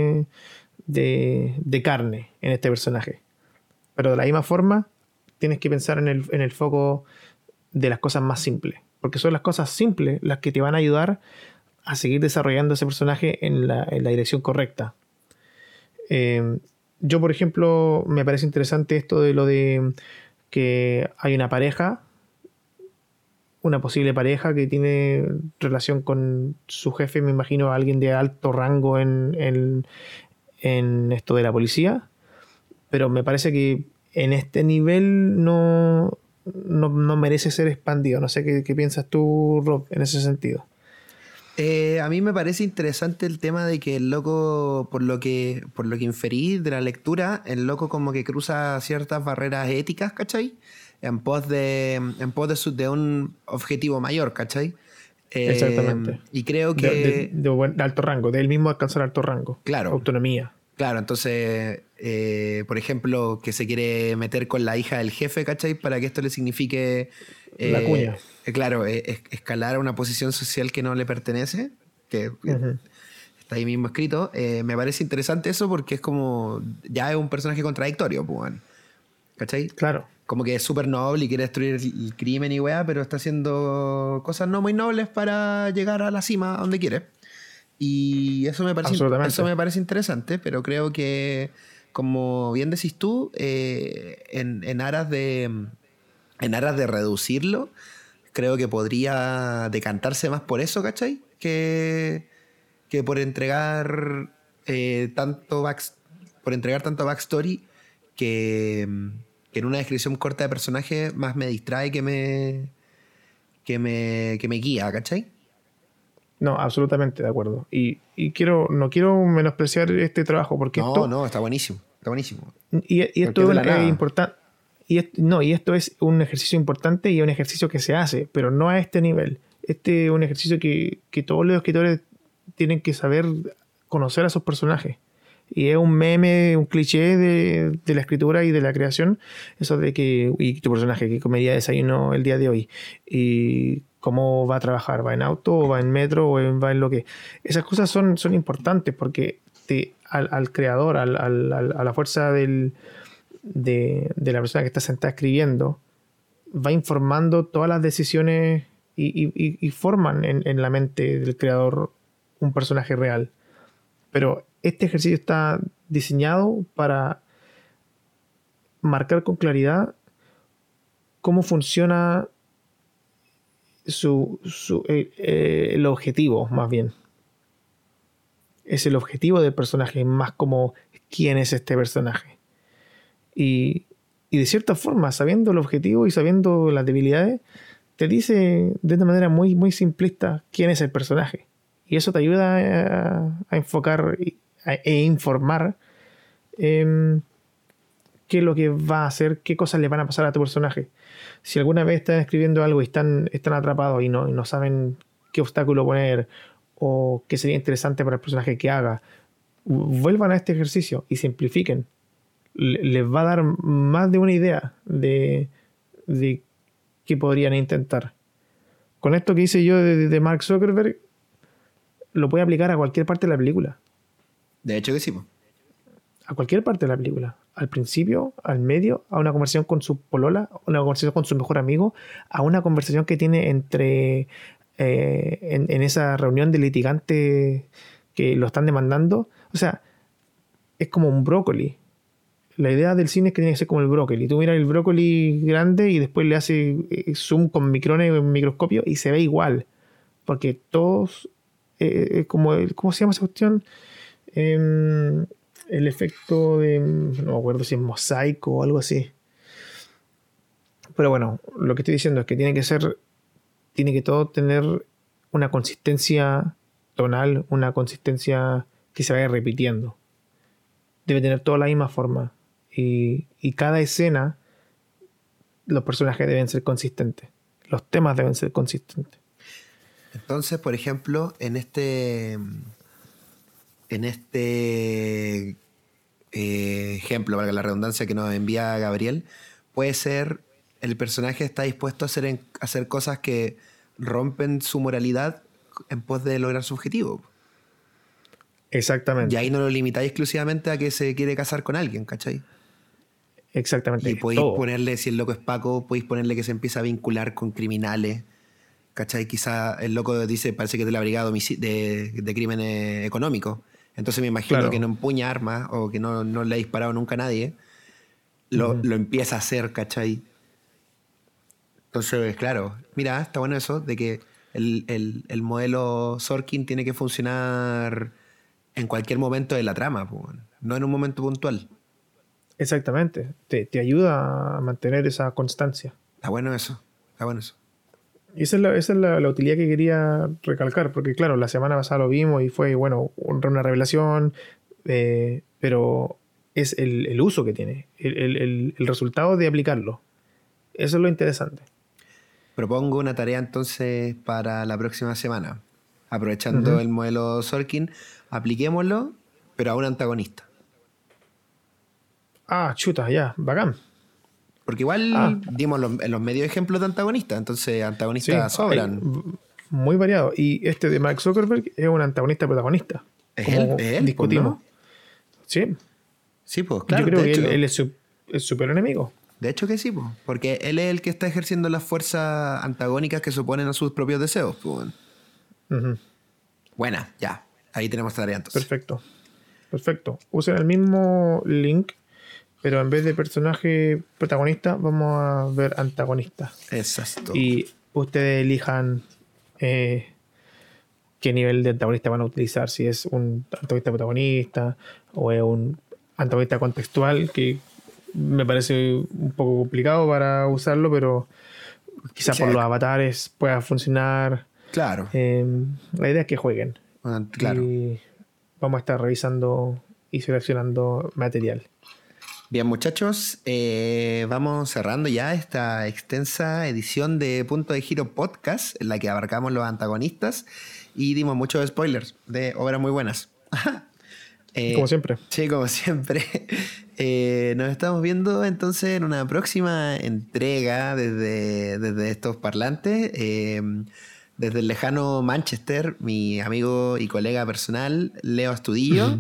de carne en este personaje. Pero de la misma forma, tienes que pensar en el foco de las cosas más simples. Porque son las cosas simples las que te van a ayudar a seguir desarrollando ese personaje en la dirección correcta. Yo, por ejemplo, me parece interesante esto de lo de que hay una posible pareja que tiene relación con su jefe, me imagino alguien de alto rango en esto de la policía, pero me parece que en este nivel no merece ser expandido. No sé qué piensas tú, Rob, en ese sentido. A mí me parece interesante el tema de que el loco, por lo que inferí de la lectura, el loco como que cruza ciertas barreras éticas, ¿cachai? En pos de un objetivo mayor, ¿cachai? Exactamente. Y creo De, que, de alto rango, de él mismo alcanzar alto rango. claro, Autonomía. claro, entonces, por ejemplo, que se quiere meter con la hija del jefe, ¿cachai? Para que esto le signifique, La cuña. claro, escalar a una posición social que no le pertenece, que Ujú. está ahí mismo escrito. Me parece interesante eso porque es como, ya es un personaje contradictorio, pues, weón, ¿cachai? Claro, Como que es súper noble y quiere destruir el crimen y weá, pero está haciendo cosas no muy nobles para llegar a la cima a donde quiere. Y eso absolutamente. me parece interesante, pero creo que, como bien decís tú, en aras de reducirlo, creo que podría decantarse más por eso, ¿cachai? Que por entregar por entregar tanto backstory que en una descripción corta de personaje más me distrae que me guía, ¿cachai? No, absolutamente de acuerdo. Y no quiero menospreciar este trabajo, porque No, esto, no, está buenísimo, está buenísimo. y Porque esto es es de la nada. importante. Y esto es un ejercicio importante y un ejercicio que se hace, pero no a este nivel. Este es un ejercicio que todos los escritores tienen que saber conocer a sus personajes. Y es un meme, un cliché de la escritura y de la creación, eso de que, y tu personaje, qué comedia desayuno el día de hoy, y cómo va a trabajar, va en auto, o va en metro, va en lo que. Esas cosas son importantes porque al creador, a la fuerza de la persona que está sentada escribiendo, va informando todas las decisiones y forman en la mente del creador un personaje real. Pero este ejercicio está diseñado para marcar con claridad cómo funciona el objetivo, más bien. Es el objetivo del personaje, más como quién es este personaje. Y, y de cierta forma, sabiendo el objetivo y sabiendo las debilidades, te dice de una manera muy simplista quién es el personaje. Y eso te ayuda a enfocar e informar eh, qué es lo que va a hacer, qué cosas le van a pasar a tu personaje. Si alguna vez están escribiendo algo y están atrapados y no saben qué obstáculo poner o qué sería interesante para el personaje que haga, vuelvan a este ejercicio y simplifiquen. Les va a dar más de una idea de qué podrían intentar. Con esto que hice yo de Mark Zuckerberg, lo puede aplicar a cualquier parte de la película. De hecho que sí, po. A cualquier parte de la película. Al principio, al medio, a una conversación con su polola, a una conversación con su mejor amigo, a una conversación que tiene en esa reunión de litigantes que lo están demandando. O sea, es como un brócoli. La idea del cine es que tiene que ser como el brócoli. Tú miras el brócoli grande y después le haces zoom con micrones en microscopio y se ve igual. Porque todos, ¿cómo se llama esa cuestión? el efecto de, no me acuerdo si es mosaico o algo así. Pero bueno, lo que estoy diciendo es que tiene que todo tener una consistencia tonal, una consistencia que se vaya repitiendo. Debe tener toda la misma forma. Y cada escena, los personajes deben ser consistentes. Los temas deben ser consistentes. Entonces, por ejemplo, en este ejemplo, valga la redundancia que nos envía Gabriel, puede ser el personaje está dispuesto a hacer cosas que rompen su moralidad en pos de lograr su objetivo. Exactamente. Y ahí no lo limitáis exclusivamente a que se quiere casar con alguien, ¿cachai? Exactamente. Y podéis todo. ponerle, si el loco es Paco, podéis ponerle que se empieza a vincular con criminales, ¿cachai? Quizá el loco dice, parece que es de la brigada de crímenes económicos. Entonces me imagino Claro. que no empuña armas o que no le ha disparado nunca a nadie. Lo empieza a hacer, ¿cachai? Entonces, claro, mira, está bueno eso de que el modelo Sorkin tiene que funcionar en cualquier momento de la trama, pues, no en un momento puntual. Exactamente. Te ayuda a mantener esa constancia. Está bueno eso, está bueno eso. Y esa es la utilidad que quería recalcar, porque claro, la semana pasada lo vimos y fue, bueno, una revelación, pero es el uso que tiene, el resultado de aplicarlo. Eso es lo interesante. Propongo una tarea entonces para la próxima semana. Aprovechando el modelo Sorkin, apliquémoslo, pero a un antagonista. Ah, chuta, ya, bacán. Porque igual dimos los medios ejemplos de antagonistas, entonces antagonistas sobran. Muy variado. Y este de Mark Zuckerberg es un antagonista protagonista. ¿Es como él? discutimos. ¿No? Sí. Sí, pues claro. Yo creo de que hecho, él es su peor enemigo. de hecho que sí, pues. Porque él es el que está ejerciendo las fuerzas antagónicas que se oponen a sus propios deseos. Pues. Ujú. Buena, ya. Ahí tenemos tarea entonces. Perfecto. Usen el mismo link, pero en vez de personaje protagonista, vamos a ver antagonista. Exacto. Y ustedes elijan qué nivel de antagonista van a utilizar. Si es un antagonista protagonista o es un antagonista contextual, que me parece un poco complicado para usarlo, pero quizás por los avatares pueda funcionar. Claro. La idea es que jueguen. Claro. Y vamos a estar revisando y seleccionando material. Bien, muchachos, vamos cerrando ya esta extensa edición de Punto de Giro Podcast, en la que abarcamos los antagonistas y dimos muchos spoilers de obras muy buenas. Como siempre. Sí, como siempre. Nos estamos viendo entonces en una próxima entrega desde estos parlantes. Desde el lejano Manchester, mi amigo y colega personal, Leo Astudillo.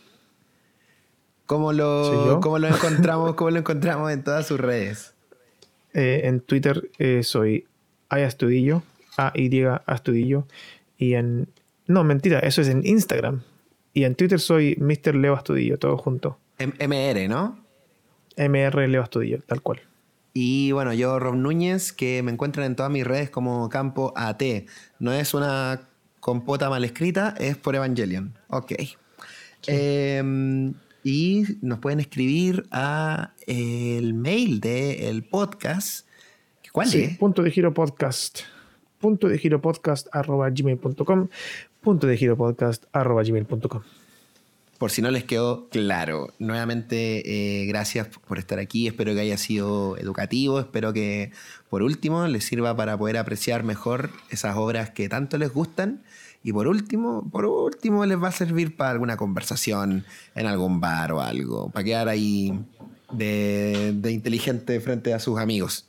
¿Cómo lo encontramos? ¿Cómo lo encontramos en todas sus redes? En Twitter soy Astudillo, AY Astudillo. Y no, mentira, eso es en Instagram. Y en Twitter soy Mr. Leo Astudillo, todo junto. MR, ¿no? MR Leo Astudillo, tal cual. Y bueno, yo, Rob Núñez, que me encuentran en todas mis redes como Campo AT. No es una compota mal escrita, es por Evangelion. Ok. Sí. Y nos pueden escribir a el mail del podcast. ¿Cuál es? Punto de Giro Podcast. .degiropodcast@gmail.com. .degiropodcast@gmail.com. Por si no les quedó claro, nuevamente gracias por estar aquí, espero que haya sido educativo, espero que por último les sirva para poder apreciar mejor esas obras que tanto les gustan y por último les va a servir para alguna conversación en algún bar o algo, para quedar ahí de inteligente frente a sus amigos.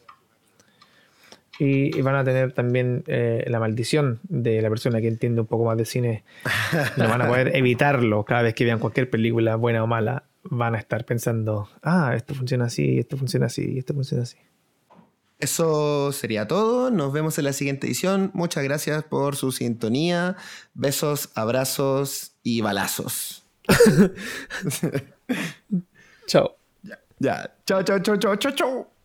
Y van a tener también la maldición de la persona que entiende un poco más de cine. No van a poder evitarlo. Cada vez que vean cualquier película, buena o mala, van a estar pensando, esto funciona así, esto funciona así, esto funciona así. Eso sería todo. Nos vemos en la siguiente edición. Muchas gracias por su sintonía. Besos, abrazos y balazos. Chao. Ya. Chao, chao, chao, chao, chao, chao.